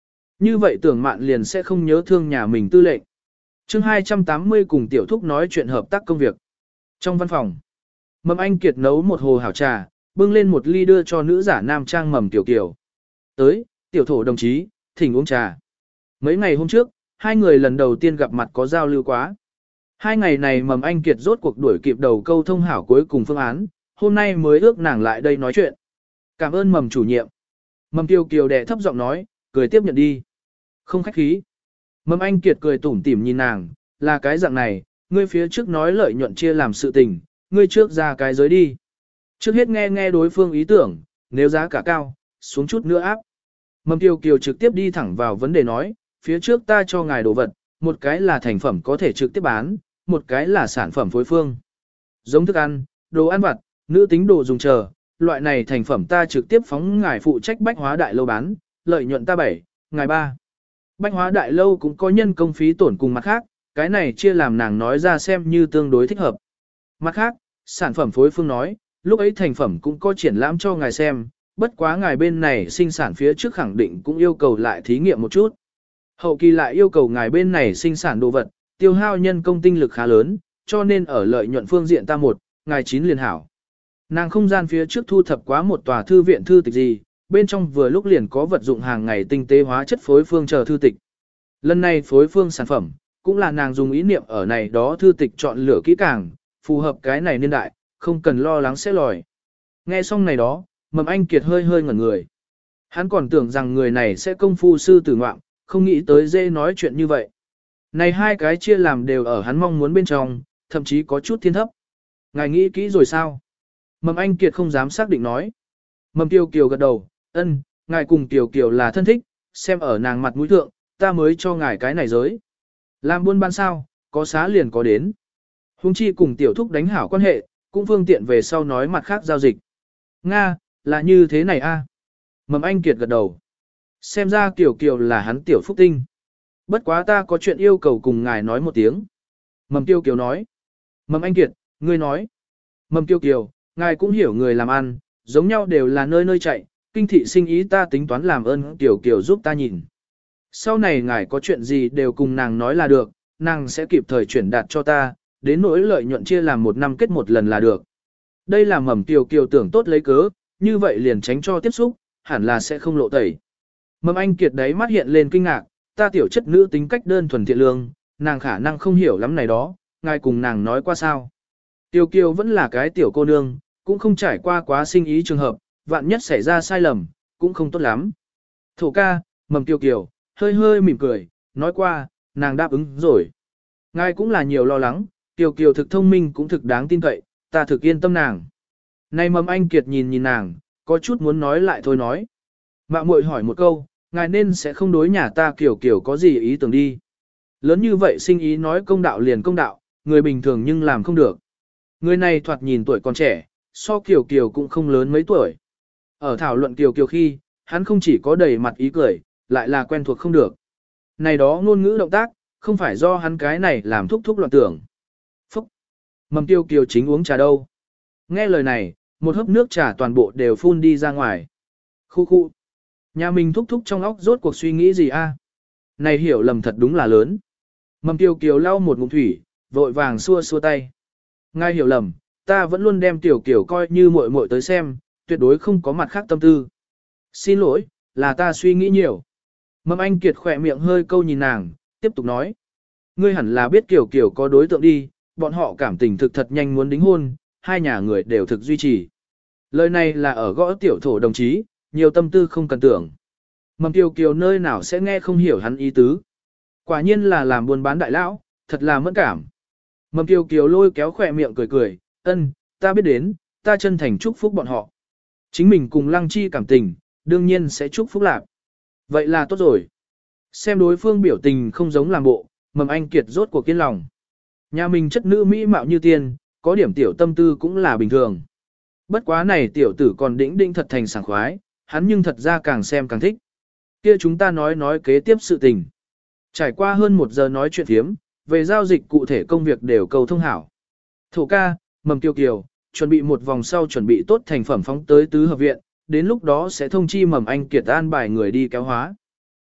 Như vậy tưởng mạn liền sẽ không nhớ thương nhà mình tư lệnh. chương hai trăm tám mươi cùng tiểu thúc nói chuyện hợp tác công việc. Trong văn phòng, Mầm Anh Kiệt nấu một hồ hảo trà, bưng lên một ly đưa cho nữ giả nam trang Mầm Tiểu Kiều. Tới, tiểu thổ đồng chí, thỉnh uống trà. Mấy ngày hôm trước, hai người lần đầu tiên gặp mặt có giao lưu quá. Hai ngày này Mầm Anh Kiệt rốt cuộc đuổi kịp đầu câu thông hảo cuối cùng phương án, hôm nay mới ước nàng lại đây nói chuyện. Cảm ơn Mầm chủ nhiệm. Mầm Tiểu Kiều đẻ thấp giọng nói, cười tiếp nhận đi. Không khách khí. Mầm Anh Kiệt cười tủm tỉm nhìn nàng, là cái dạng này, ngươi phía trước nói lợi nhuận chia làm sự tình, ngươi trước ra cái giới đi. Trước hết nghe nghe đối phương ý tưởng, nếu giá cả cao, xuống chút nữa áp. Mầm Tiêu Kiều trực tiếp đi thẳng vào vấn đề nói, phía trước ta cho ngài đồ vật, một cái là thành phẩm có thể trực tiếp bán, một cái là sản phẩm phối phương. Giống thức ăn, đồ ăn vặt, nữ tính đồ dùng chờ, loại này thành phẩm ta trực tiếp phóng ngài phụ trách bách hóa đại lâu bán, lợi nhuận ta bảy, ngài ba. Bách hóa đại lâu cũng có nhân công phí tổn cùng mặt khác, cái này chia làm nàng nói ra xem như tương đối thích hợp. Mặt khác, sản phẩm phối phương nói, lúc ấy thành phẩm cũng có triển lãm cho ngài xem, bất quá ngài bên này sinh sản phía trước khẳng định cũng yêu cầu lại thí nghiệm một chút. Hậu kỳ lại yêu cầu ngài bên này sinh sản đồ vật, tiêu hao nhân công tinh lực khá lớn, cho nên ở lợi nhuận phương diện ta một, ngài chín liền hảo. Nàng không gian phía trước thu thập quá một tòa thư viện thư tịch gì, bên trong vừa lúc liền có vật dụng hàng ngày tinh tế hóa chất phối phương chờ thư tịch. Lần này phối phương sản phẩm, cũng là nàng dùng ý niệm ở này đó thư tịch chọn lựa kỹ càng, phù hợp cái này niên đại, không cần lo lắng sẽ lòi. Nghe xong này đó, Mầm Anh Kiệt hơi hơi ngẩn người. Hắn còn tưởng rằng người này sẽ công phu sư tử ngoạm, không nghĩ tới dễ nói chuyện như vậy. Này hai cái chia làm đều ở hắn mong muốn bên trong, thậm chí có chút thiên thấp. Ngài nghĩ kỹ rồi sao? Mầm Anh Kiệt không dám xác định nói. Mầm Tiêu Kiều gật đầu, ân, ngài cùng Tiêu Kiều là thân thích, xem ở nàng mặt mũi thượng, ta mới cho ngài cái này giới. Làm buôn bán sao, có xá liền có đến. Hùng chi cùng tiểu thúc đánh hảo quan hệ, cũng phương tiện về sau nói mặt khác giao dịch. Nga, là như thế này a. Mầm Anh Kiệt gật đầu. Xem ra Kiều Kiều là hắn tiểu phúc tinh. Bất quá ta có chuyện yêu cầu cùng ngài nói một tiếng. Mầm Tiêu Kiều nói. Mầm Anh Kiệt, ngươi nói. Mầm Tiêu Kiều, ngài cũng hiểu người làm ăn, giống nhau đều là nơi nơi chạy, kinh thị sinh ý ta tính toán làm ơn Kiều Kiều giúp ta nhìn. Sau này ngài có chuyện gì đều cùng nàng nói là được, nàng sẽ kịp thời chuyển đạt cho ta, đến nỗi lợi nhuận chia làm một năm kết một lần là được. Đây là Mầm Tiêu Kiều tưởng tốt lấy cớ, như vậy liền tránh cho tiếp xúc, hẳn là sẽ không lộ tẩy. Mầm Anh Kiệt đấy mắt hiện lên kinh ngạc, ta tiểu chất nữ tính cách đơn thuần thiện lương, nàng khả năng không hiểu lắm này đó, ngài cùng nàng nói qua sao. Tiêu Kiều vẫn là cái tiểu cô nương, cũng không trải qua quá sinh ý trường hợp, vạn nhất xảy ra sai lầm, cũng không tốt lắm. Thổ ca, Mầm Tiêu Kiều, hơi hơi mỉm cười, nói qua, nàng đáp ứng rồi. Ngài cũng là nhiều lo lắng, Tiêu Kiều thực thông minh cũng thực đáng tin cậy, ta thực yên tâm nàng. Này Mầm Anh Kiệt nhìn nhìn nàng, có chút muốn nói lại thôi nói. Mạ muội hỏi một câu, ngài nên sẽ không đối nhà ta Kiều Kiều có gì ý tưởng đi. Lớn như vậy sinh ý nói công đạo liền công đạo, người bình thường nhưng làm không được. Người này thoạt nhìn tuổi còn trẻ, so Kiều Kiều cũng không lớn mấy tuổi. Ở thảo luận Kiều Kiều khi, hắn không chỉ có đầy mặt ý cười, lại là quen thuộc không được. Này đó ngôn ngữ động tác, không phải do hắn cái này làm thúc thúc loạn tưởng. Phúc! Mầm Tiêu Kiều chính uống trà đâu. Nghe lời này, một hớp nước trà toàn bộ đều phun đi ra ngoài. Khu khu! Nhà mình thúc thúc trong óc rốt cuộc suy nghĩ gì a? Này hiểu lầm thật đúng là lớn. Mầm Tiêu Kiều lau một ngụm thủy, vội vàng xua xua tay. Ngài hiểu lầm, ta vẫn luôn đem Tiểu Kiều coi như muội muội tới xem, tuyệt đối không có mặt khác tâm tư. Xin lỗi, là ta suy nghĩ nhiều. Mầm Anh Kiệt khỏe miệng hơi câu nhìn nàng, tiếp tục nói. Ngươi hẳn là biết Kiều Kiều có đối tượng đi, bọn họ cảm tình thực thật nhanh muốn đính hôn, hai nhà người đều thực duy trì. Lời này là ở gõ tiểu thổ đồng chí, nhiều tâm tư không cần tưởng. Mầm Kiều Kiều nơi nào sẽ nghe không hiểu hắn ý tứ. Quả nhiên là làm buôn bán đại lão, thật là mẫn cảm. Mầm Kiều Kiều lôi kéo khỏe miệng cười cười, ân, ta biết đến, ta chân thành chúc phúc bọn họ. Chính mình cùng Lăng Chi cảm tình, đương nhiên sẽ chúc phúc lạc. Vậy là tốt rồi. Xem đối phương biểu tình không giống làm bộ, Mầm Anh Kiệt rốt cuộc kiên lòng. Nhà mình chất nữ mỹ mạo như tiên, có điểm tiểu tâm tư cũng là bình thường. Bất quá này tiểu tử còn đĩnh đĩnh thật thành sảng khoái, hắn nhưng thật ra càng xem càng thích. Kia chúng ta nói nói kế tiếp sự tình. Trải qua hơn một giờ nói chuyện thiếm, về giao dịch cụ thể công việc đều cầu thông hảo. Thổ ca, Mầm Kiều Kiều, chuẩn bị một vòng sau chuẩn bị tốt thành phẩm phóng tới tứ hợp viện, đến lúc đó sẽ thông chi Mầm Anh Kiệt an bài người đi kéo hóa.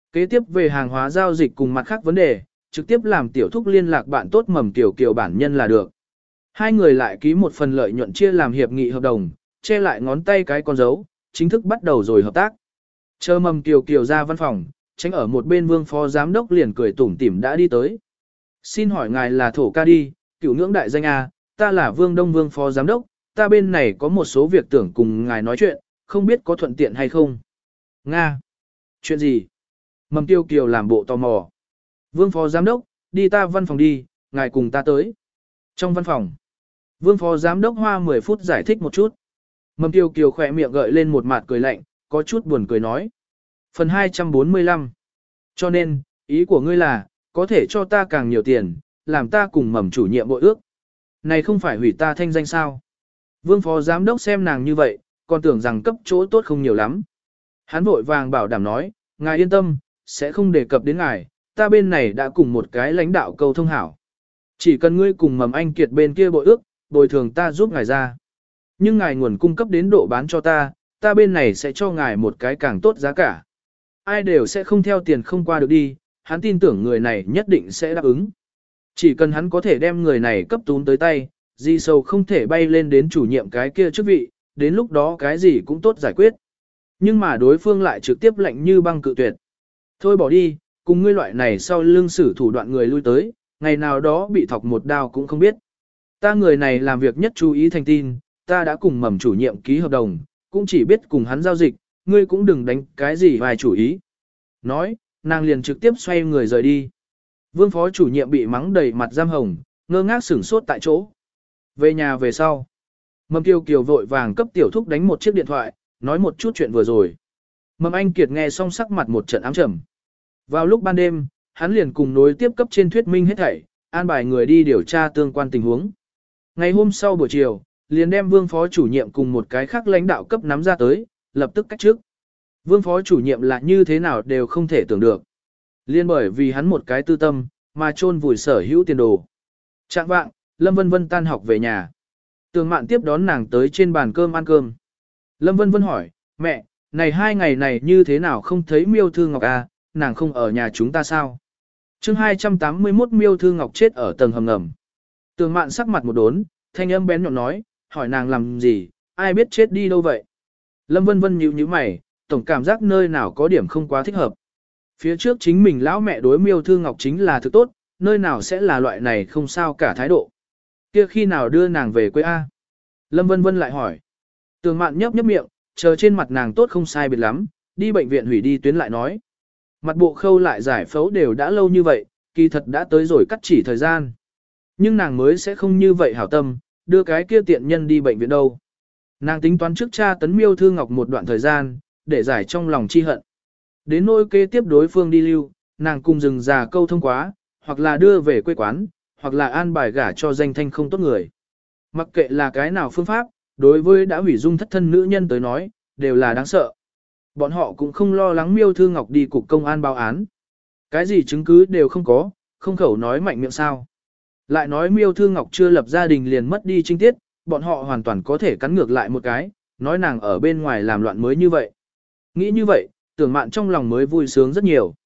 Kế tiếp về hàng hóa giao dịch cùng mặt khác vấn đề, trực tiếp làm tiểu thúc liên lạc bạn tốt Mầm Kiều Kiều bản nhân là được. Hai người lại ký một phần lợi nhuận chia làm hiệp nghị hợp đồng, che lại ngón tay cái con dấu, chính thức bắt đầu rồi hợp tác. Chờ Mầm Kiều Kiều ra văn phòng, tránh ở một bên Vương phó giám đốc liền cười tủm tỉm đã đi tới. Xin hỏi ngài là Thổ Ca đi, cửu ngưỡng đại danh A, ta là Vương Đông Vương phó giám đốc, ta bên này có một số việc tưởng cùng ngài nói chuyện, không biết có thuận tiện hay không. Nga. Chuyện gì? Mầm Kiều Kiều làm bộ tò mò. Vương phó giám đốc, đi ta văn phòng đi, ngài cùng ta tới. Trong văn phòng, Vương phó giám đốc hoa mười phút giải thích một chút. Mầm Kiều Kiều khỏe miệng gợi lên một mặt cười lạnh, có chút buồn cười nói. Phần hai trăm bốn mươi lăm. Cho nên, ý của ngươi là, có thể cho ta càng nhiều tiền, làm ta cùng Mầm chủ nhiệm bội ước. Này không phải hủy ta thanh danh sao? Vương phó giám đốc xem nàng như vậy, còn tưởng rằng cấp chỗ tốt không nhiều lắm. Hắn vội vàng bảo đảm nói, ngài yên tâm, sẽ không đề cập đến ngài, ta bên này đã cùng một cái lãnh đạo cầu thông hảo. Chỉ cần ngươi cùng Mầm Anh Kiệt bên kia bội ước, bồi thường ta giúp ngài ra. Nhưng ngài nguồn cung cấp đến độ bán cho ta, ta bên này sẽ cho ngài một cái càng tốt giá cả. Ai đều sẽ không theo tiền không qua được đi, hắn tin tưởng người này nhất định sẽ đáp ứng. Chỉ cần hắn có thể đem người này cấp tún tới tay, Di Sầu không thể bay lên đến chủ nhiệm cái kia chức vị, đến lúc đó cái gì cũng tốt giải quyết. Nhưng mà đối phương lại trực tiếp lạnh như băng cự tuyệt. Thôi bỏ đi, cùng ngươi loại này sau lưng sử thủ đoạn người lui tới, ngày nào đó bị thọc một đao cũng không biết. Ta người này làm việc nhất chú ý thành tin, ta đã cùng Mầm chủ nhiệm ký hợp đồng, cũng chỉ biết cùng hắn giao dịch, ngươi cũng đừng đánh cái gì vài chủ ý. Nói, nàng liền trực tiếp xoay người rời đi. Vương phó chủ nhiệm bị mắng đầy mặt giam hồng, ngơ ngác sửng sốt tại chỗ. Về nhà về sau, Mầm Kiều Kiều vội vàng cấp tiểu thúc đánh một chiếc điện thoại, nói một chút chuyện vừa rồi. Mầm Anh Kiệt nghe xong sắc mặt một trận ám trầm. Vào lúc ban đêm, hắn liền cùng nối tiếp cấp trên thuyết minh hết thảy, an bài người đi điều tra tương quan tình huống. Ngày hôm sau buổi chiều, liền đem Vương phó chủ nhiệm cùng một cái khác lãnh đạo cấp nắm ra tới, lập tức cách trước. Vương phó chủ nhiệm là như thế nào đều không thể tưởng được. Liên bởi vì hắn một cái tư tâm, mà chôn vùi sở hữu tiền đồ. Trạng vạng, Lâm Vân Vân tan học về nhà. Tường Mạn tiếp đón nàng tới trên bàn cơm ăn cơm. Lâm Vân Vân hỏi, mẹ, này hai ngày này như thế nào không thấy Miêu Thư Ngọc à, nàng không ở nhà chúng ta sao? chương hai trăm tám mươi mốt Miêu Thư Ngọc chết ở tầng hầm ngầm. Tường Mạn sắc mặt một đốn, thanh âm bén nhọn nói, hỏi nàng làm gì, ai biết chết đi đâu vậy? Lâm Vân Vân nhíu nhíu mày, tổng cảm giác nơi nào có điểm không quá thích hợp. Phía trước chính mình lão mẹ đối Miêu Thư Ngọc chính là thứ tốt, nơi nào sẽ là loại này không sao cả thái độ. Kia khi nào đưa nàng về quê A? Lâm Vân Vân lại hỏi. Tường Mạn nhấp nhấp miệng, chờ trên mặt nàng tốt không sai biệt lắm, đi bệnh viện hủy đi tuyến lại nói. Mặt bộ khâu lại giải phẫu đều đã lâu như vậy, kỳ thật đã tới rồi cắt chỉ thời gian. Nhưng nàng mới sẽ không như vậy hảo tâm, đưa cái kia tiện nhân đi bệnh viện đâu. Nàng tính toán trước cha tấn Miêu Thư Ngọc một đoạn thời gian, để giải trong lòng chi hận. Đến nỗi kế tiếp đối phương đi lưu, nàng cùng rừng già câu thông quá, hoặc là đưa về quê quán, hoặc là an bài gả cho danh thanh không tốt người. Mặc kệ là cái nào phương pháp, đối với đã hủy dung thất thân nữ nhân tới nói, đều là đáng sợ. Bọn họ cũng không lo lắng Miêu Thư Ngọc đi cục công an báo án. Cái gì chứng cứ đều không có, không khẩu nói mạnh miệng sao. Lại nói Miêu Thư Ngọc chưa lập gia đình liền mất đi trinh tiết, bọn họ hoàn toàn có thể cắn ngược lại một cái, nói nàng ở bên ngoài làm loạn mới như vậy. Nghĩ như vậy, Tưởng Mạn trong lòng mới vui sướng rất nhiều.